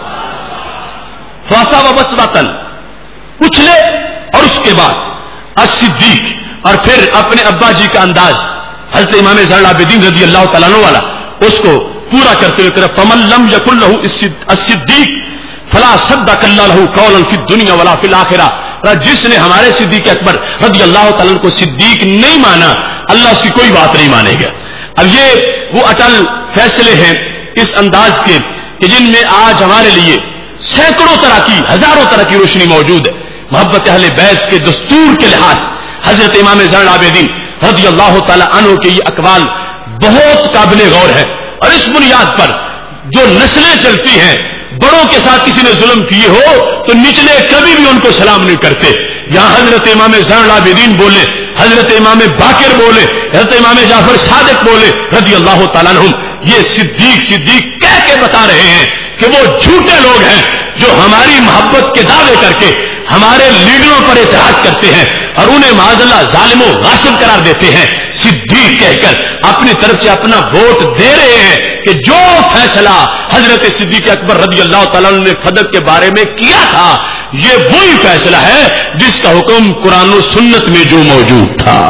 فاسا و وسوتن اچھلے اور اس کے بعد الصدیق اور پھر اپنے ابا جی کا انداز حضرت امام زین العابدین رضی اللہ تعالیٰ عنہ والا اس کو پورا کرتے ہوئے طرف فمن لم یکن لہ الصدیق فلا صدق اللہ لہ قولا فی الدنیا ولا فی الآخرہ. جس نے ہمارے صدیق اکبر رضی اللہ تعالیٰ عنہ کو صدیق نہیں مانا، اللہ اس کی کوئی بات نہیں مانے گا. اب یہ وہ اٹل فیصلے ہیں اس انداز کے کہ جن میں آج ہمارے لیے سینکڑوں طرح کی ہزاروں طرح کی روشنی موجود ہے. محبت اہل بیت کے دستور کے لحاظ حضرت امام زین العابدین رضی اللہ تعالی عنہ کے یہ اقوال بہت قابل غور ہے اور اس بنیاد پر جو نسلیں چلتی ہیں، بڑوں کے ساتھ کسی نے ظلم کیے ہو تو نچلے کبھی بھی ان کو سلام نہیں کرتے. یہاں حضرت امام زین العابدین بولے، حضرت امام باقر بولے، حضرت امام جعفر صادق بولے رضی اللہ تعالیٰ عنہم، یہ صدیق صدیق کہہ کے بتا رہے ہیں کہ وہ جھوٹے لوگ ہیں جو ہماری محبت کے دعوے کر کے ہمارے لیڈروں پر اعتراض کرتے ہیں اور انہیں معاذ اللہ ظالم و غاصب قرار دیتے ہیں. صدیق کہہ کر اپنی طرف سے اپنا ووٹ دے رہے ہیں کہ جو فیصلہ حضرت صدیق اکبر رضی اللہ تعالیٰ عنہ نے فدق کے بارے میں کیا تھا یہ وہی فیصلہ ہے جس کا حکم قرآن و سنت میں جو موجود تھا.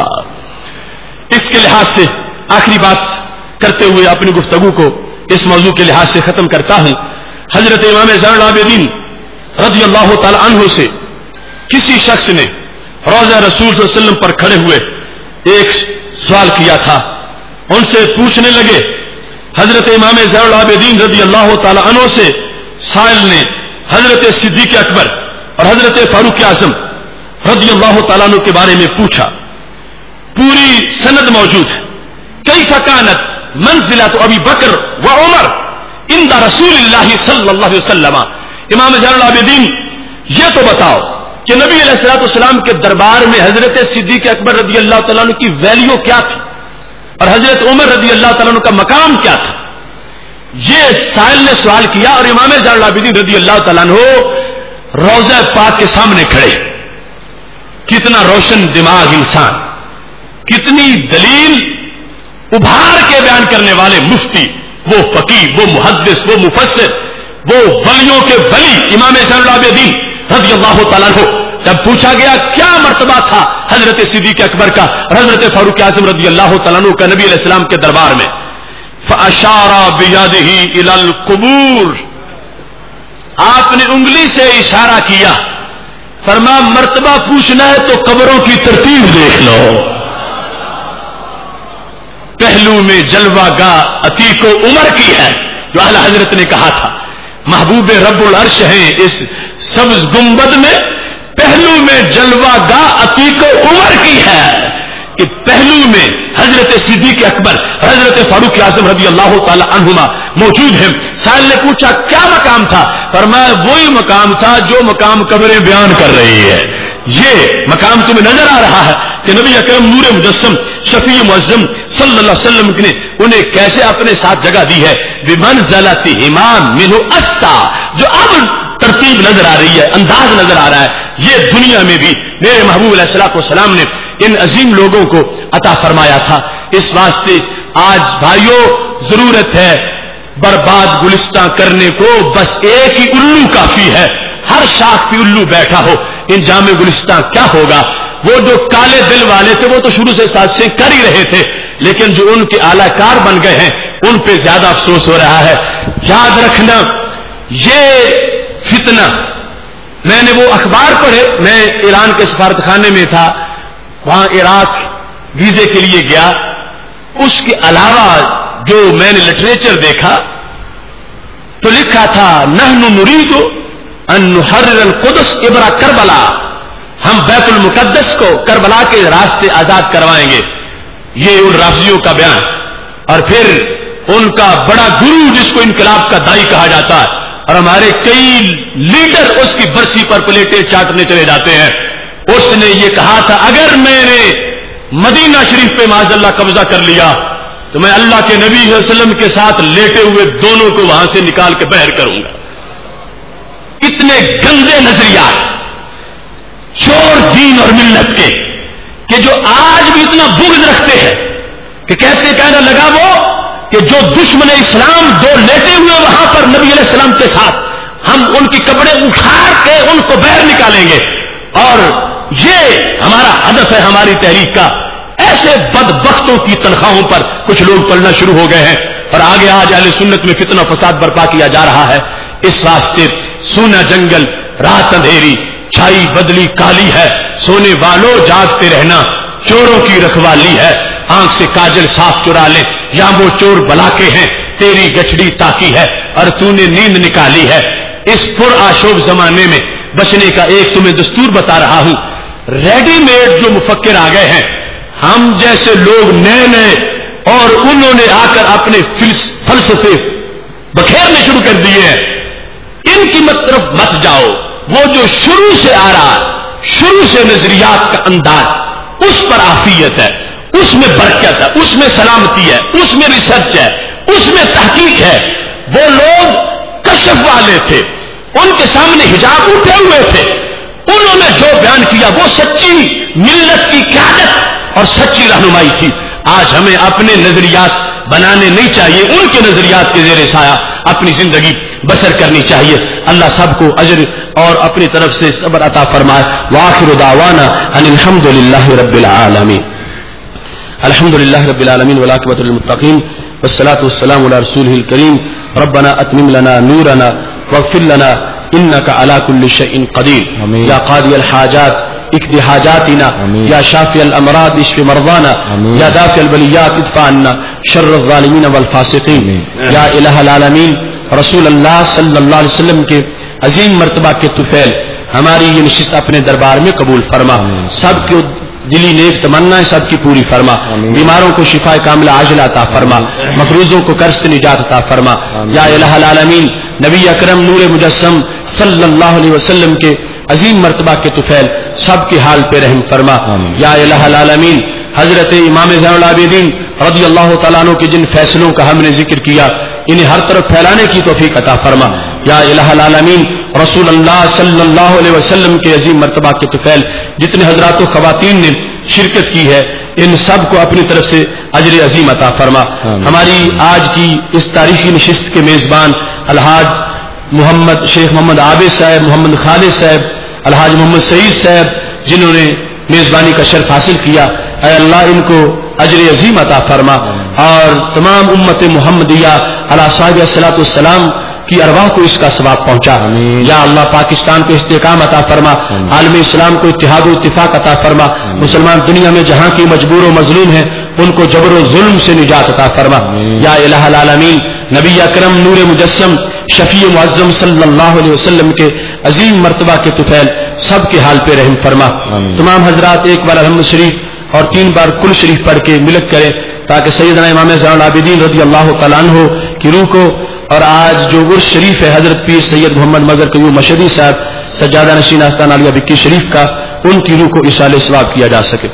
اس کے لحاظ سے آخری بات کرتے ہوئے اپنی گفتگو کو اس موضوع کے لحاظ سے ختم کرتا ہوں. حضرت امام زین العابدین رضی اللہ تعالی عنہ سے کسی شخص نے روضہ رسول صلی اللہ علیہ وسلم پر کھڑے ہوئے ایک سوال کیا تھا. ان سے پوچھنے لگے حضرت امام زین العابدین رضی اللہ تعالی عنہ سے سائل نے حضرت صدیق اکبر اور حضرت فاروق اعظم رضی اللہ تعالیٰ عنہ کے بارے میں پوچھا. پوری سند موجود ہے. کیف کانت منزلۃ ابی بکر و عمر عند رسول اللہ صلی اللہ علیہ وسلم. امام زین العابدین یہ تو بتاؤ کہ نبی علیہ الصلوۃ والسلام کے دربار میں حضرت صدیق اکبر رضی اللہ تعالیٰ عنہ کی ویلیو کیا تھی اور حضرت عمر رضی اللہ تعالیٰ عنہ کا مقام کیا تھا. یہ سائل نے سوال کیا اور امام زین العابدین رضی اللہ تعالیٰ عنہ روضہ پاک کے سامنے کھڑے. کتنا روشن دماغ انسان، کتنی دلیل ابھار کے بیان کرنے والے مفتی، وہ فقیہ، وہ محدث، وہ مفسر، وہ ولیوں کے ولی امام زین العابدین رضی اللہ تعالیٰ عنہ. جب پوچھا گیا کیا مرتبہ تھا حضرت صدیق اکبر کا اور حضرت فاروق اعظم رضی اللہ تعالیٰ عنہ کا نبی علیہ السلام کے دربار میں، فاشار بیدہ الی القبور، آپ نے انگلی سے اشارہ کیا، فرما مرتبہ پوچھنا ہے تو قبروں کی ترتیب دیکھ لو. پہلو میں جلوہ گاہ عتیق و عمر کی ہے جو اعلی حضرت نے کہا تھا محبوب رب العرش ہیں. اس سبز گنبد میں پہلو میں جلوہ گاہ عتیق عمر کی ہے کہ پہلو میں حضرت صدیق اکبر حضرت فاروق اعظم رضی اللہ تعالی عنہما موجود ہیں. سائل نے پوچھا کیا مقام تھا؟ فرمایا وہی مقام تھا جو مقام قبریں بیان کر رہی ہے. یہ مقام تمہیں نظر آ رہا ہے کہ نبی اکرم نور مجسم شفیع معظم صلی اللہ علیہ وسلم نے انہیں کیسے اپنے ساتھ جگہ دی ہے. بمنزلۃ امام منہ اسا، جو اب ترتیب نظر آ رہی ہے، انداز نظر آ رہا ہے، یہ دنیا میں بھی میرے محبوب علیہ الصلوۃ والسلام نے ان عظیم لوگوں کو عطا فرمایا تھا. اس واسطے آج بھائیوں ضرورت ہے برباد گلستان کرنے کو، بس ایک ہی الو کافی ہے. ہر شاخ پہ الو بیٹھا ہو، انجام گلستان کیا ہوگا؟ وہ جو کالے دل والے تھے وہ تو شروع سے سازشیں کر ہی رہے تھے، لیکن جو ان کے اعلی کار بن گئے ہیں ان پہ زیادہ افسوس ہو رہا ہے. یاد رکھنا یہ فتنہ، میں نے وہ اخبار پڑھے، میں ایران کے سفارت خانے میں تھا، وہاں عراق ویزے کے لیے گیا. اس کے علاوہ جو میں نے لٹریچر دیکھا تو لکھا تھا نحن نريد ان نحرر القدس ابر کربلا، ہم بیت المقدس کو کربلا کے راستے آزاد کروائیں گے. یہ ان رافضیوں کا بیان، اور پھر ان کا بڑا گرو جس کو انقلاب کا دائی کہا جاتا ہے، اور ہمارے کئی لیڈر اس کی برسی پر پلیٹیں چاٹنے چلے جاتے ہیں. اس نے یہ کہا تھا اگر میں نے مدینہ شریف پہ معاذ اللہ قبضہ کر لیا تو میں اللہ کے نبی صلی اللہ علیہ وسلم کے ساتھ لیٹے ہوئے دونوں کو وہاں سے نکال کے بہر کروں گا. اتنے گندے نظریات چور دین اور ملت کے کہ جو آج بھی اتنا بغض رکھتے ہیں کہ کہنا لگا وہ کہ جو دشمن اسلام دو لیٹے ہوئے وہاں پر نبی علیہ السلام کے ساتھ، ہم ان کی کپڑے اٹھا کے ان کو بہر نکالیں گے، اور یہ ہمارا ہدف ہے ہماری تحریک کا. ایسے بدبختوں کی تنخواہوں پر کچھ لوگ پڑھنا شروع ہو گئے ہیں، اور آگے آج اہل سنت میں فتنہ فساد برپا کیا جا رہا ہے. اس واسطے سونا جنگل رات اندھیری چھائی بدلی کالی ہے، سونے والوں جاگتے رہنا چوروں کی رکھوالی ہے. آنکھ سے کاجل صاف چرا لے یا وہ چور بلا کے ہیں، تیری گچڑی تاکی ہے اور تو نے نیند نکالی ہے. اس پر آشوب زمانے میں بچنے کا ایک تمہیں دستور بتا رہا ہوں. ریڈی میڈ جو مفکر آ گئے ہیں، ہم جیسے لوگ نئے نئے، اور انہوں نے آ کر اپنے فلسفے بکھیرنے شروع کر دیے ہیں. ان کی طرف مت جاؤ. وہ جو شروع سے آ رہا، شروع سے نظریات کا انداز، اس پر عافیت ہے، اس میں برکت ہے، اس میں سلامتی ہے، اس میں ریسرچ ہے، اس میں تحقیق ہے. وہ لوگ کشف والے تھے، ان کے سامنے حجاب اٹھے ہوئے تھے، انہوں نے جو بیان کیا وہ سچی ملت کی قیادت اور سچی رہنمائی تھی. آج ہمیں اپنے نظریات بنانے نہیں چاہیے، ان کے نظریات کے زیر سایہ اپنی زندگی بسر کرنی چاہیے. اللہ سب کو اجر اور اپنی طرف سے صبر عطا فرمائے. وآخر دعوانا ان الحمد للہ رب العالمین. الحمد للہ رب العالمین والعاقبۃ للمتقین والصلاۃ والسلام علی رسولہ الکریم. ربنا اتمم لنا نورنا واغفر لنا انك على كل شيء قدير. يا قاضي الحاجات اقض حاجاتنا، يا شافي الامراض اشف مرضانا، يا دافع البليات ادفع عنا شر الظالمين والفاسقين. يا الہ العالمین، رسول اللہ صلی اللہ علیہ وسلم کے عظیم مرتبہ کے طفیل ہماری یہ نشست اپنے دربار میں قبول فرما. سب کے دلی نیک تمنا سب کی پوری فرما. بیماروں کو شفا کاملہ عاجلہ عطا فرما، مفروضوں کو قرض سے نجات عطا فرما. یا الہ العالمین، نبی اکرم نور مجسم صلی اللہ علیہ وسلم کے عظیم مرتبہ کے طفیل سب کے حال پہ رحم فرما. یا الہ العالمین، حضرت امام زین العابدین رضی اللہ تعالیٰ عنہ کے جن فیصلوں کا ہم نے ذکر کیا انہیں ہر طرف پھیلانے کی توفیق عطا فرما. یا الہ العالمین، رسول اللہ صلی اللہ علیہ وسلم کے عظیم مرتبہ کے طفیل جتنے حضرات و خواتین نے شرکت کی ہے ان سب کو اپنی طرف سے اجر عظیم عطا فرما. ہماری آج کی اس تاریخی نشست کے میزبان الحاج محمد شیخ محمد عابد صاحب، محمد خالد صاحب، الحاج محمد سعید صاحب جنہوں نے میزبانی کا شرف حاصل کیا، اے اللہ ان کو اجر عظیم عطا فرما، اور تمام امت محمدیہ علی صاحب الصلاۃ والسلام کی ارواح کو اس کا ثواب پہنچا. یا اللہ پاکستان کو استحکام عطا فرما، عالم اسلام کو اتحاد و اتفاق عطا فرما. مسلمان دنیا میں جہاں کی مجبور و مظلوم ہیں ان کو جبر و ظلم سے نجات عطا فرما. یا الہ العالمین، نبی اکرم نور مجسم شفیع معظم صلی اللہ علیہ وسلم کے عظیم مرتبہ کے طفیل سب کے حال پہ رحم فرما. تمام حضرات ایک بار الحمد شریف اور 3 بار کل شریف پڑھ کے ملک کریں تاکہ سیدنا امام زین العابدین رضی اللہ تعالیٰ عنہ کی روح کو اور آج جو عرس شریف ہے حضرت پیر سید محمد مظہر قیوم مشہدی صاحب سجادہ نشین آستان عالیہ بکی شریف کا ان کی روح کو ایصال ثواب کیا جا سکے.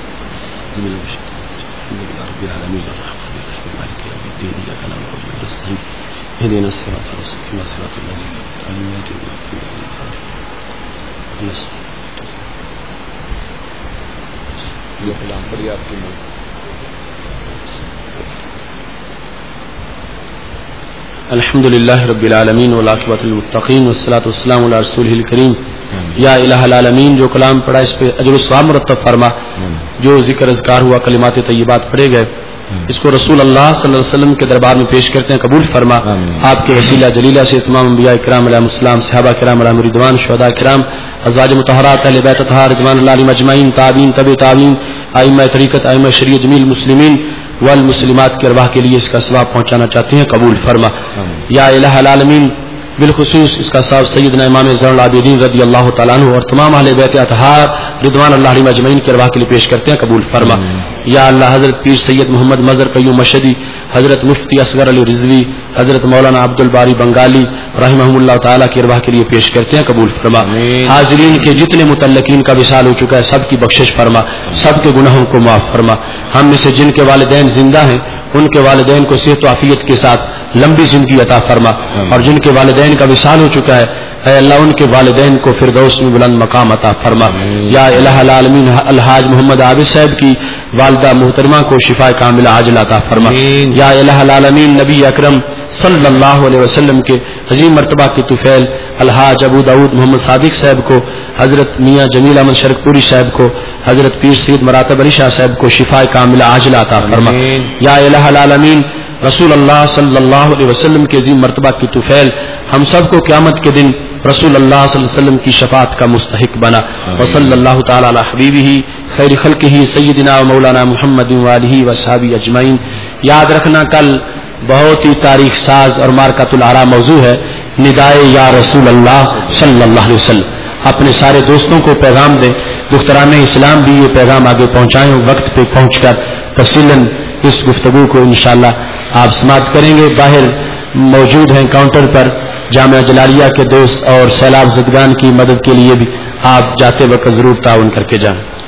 الحمد للہ رب العالمین والعاقبۃ للمتقین والصلاۃ والسلام علی رسولہ الکریم. یا الہ العالمین جو کلام پڑھا اس پہ اجر و ثواب مرتب فرما. جو ذکر اذکار ہوا کلمات طیبات پڑھے گئے اس کو رسول اللہ صلی اللہ علیہ وسلم کے دربار میں پیش کرتے ہیں قبول فرما. آپ کے وسیلہ جلیلہ سے تمام انبیاء کرام علیہم السلام صحابہ کرام علیہم رضوان شہداء کرام ازواج مطہرات اہل بیت اطہار رضوان اللہ علیہم اجمعین تابعین تبع تابعین ائمہ طریقت ائمہ شریعت جمیع المسلمین والمسلمات کی ارواح کے لیے اس کا ثواب پہنچانا چاہتے ہیں قبول فرما. یا الہ العالمین بالخصوص اس کا ثواب سیدنا امام زین العابدین رضی اللہ تعالیٰ عنہ اور تمام اہل بیت اطہار رضوان اللہ علیہم اجمعین کی ارواح کے لیے پیش کرتے ہیں قبول فرما. یا اللہ حضرت پیر سید محمد مظہر قیوم مشہدی حضرت مفتی اصغر علی رضوی حضرت مولانا عبد الباری بنگالی رحمہم اللہ تعالیٰ کی ارواح کے لیے پیش کرتے ہیں قبول فرما. حاضرین کے جتنے متعلقین کا وصال ہو چکا ہے سب کی بخشش فرما سب کے گناہوں کو معاف فرما. ہم میں سے جن کے والدین زندہ ہیں ان کے والدین کو صحت و عافیت کے ساتھ لمبی زندگی عطا فرما اور جن کے والدین کا وصال ہو چکا ہے اے اللہ ان کے والدین کو فردوس میں بلند مقام عطا فرما. یا الہ العالمین الحاج محمد عابد صاحب کی والدہ محترمہ کو شفا کاملہ عاجلہ عطا فرما. یا الہ العالمین نبی اکرم صلی اللہ علیہ وسلم کے عظیم مرتبہ کے طفیل الحاج ابو داؤد محمد صادق صاحب کو حضرت میاں جمیل احمد شرک پوری صاحب کو حضرت پیر سید مراتب علی شاہ صاحب کو شفا کاملہ عاجلہ عطا فرما. یا الہ العالمین رسول اللہ صلی اللہ علیہ وسلم کے عظیم مرتبہ کی طفیل ہم سب کو قیامت کے دن رسول اللہ صلی اللہ علیہ وسلم کی شفاعت کا مستحق بنا. وصلی اللہ تعالی علی حبیبہ خیر خلقہ سیدنا و مولانا محمد وآلہ وصحبہ اجمعین. یاد رکھنا کل بہت ہی تاریخ ساز اور مارکۃ العرا موضوع ہے ندائے یا رسول اللہ صلی اللہ علیہ وسلم. اپنے سارے دوستوں کو پیغام دیں دختران اسلام بھی یہ پیغام آگے پہنچائیں وقت پہ پہنچ کر تفصیلاً اس گفتگو کو انشاءاللہ آپ سماعت کریں گے. باہر موجود ہیں کاؤنٹر پر جامعہ جلالیہ کے دوست اور سیلاب زدگان کی مدد کے لیے بھی آپ جاتے وقت ضرور تعاون کر کے جائیں.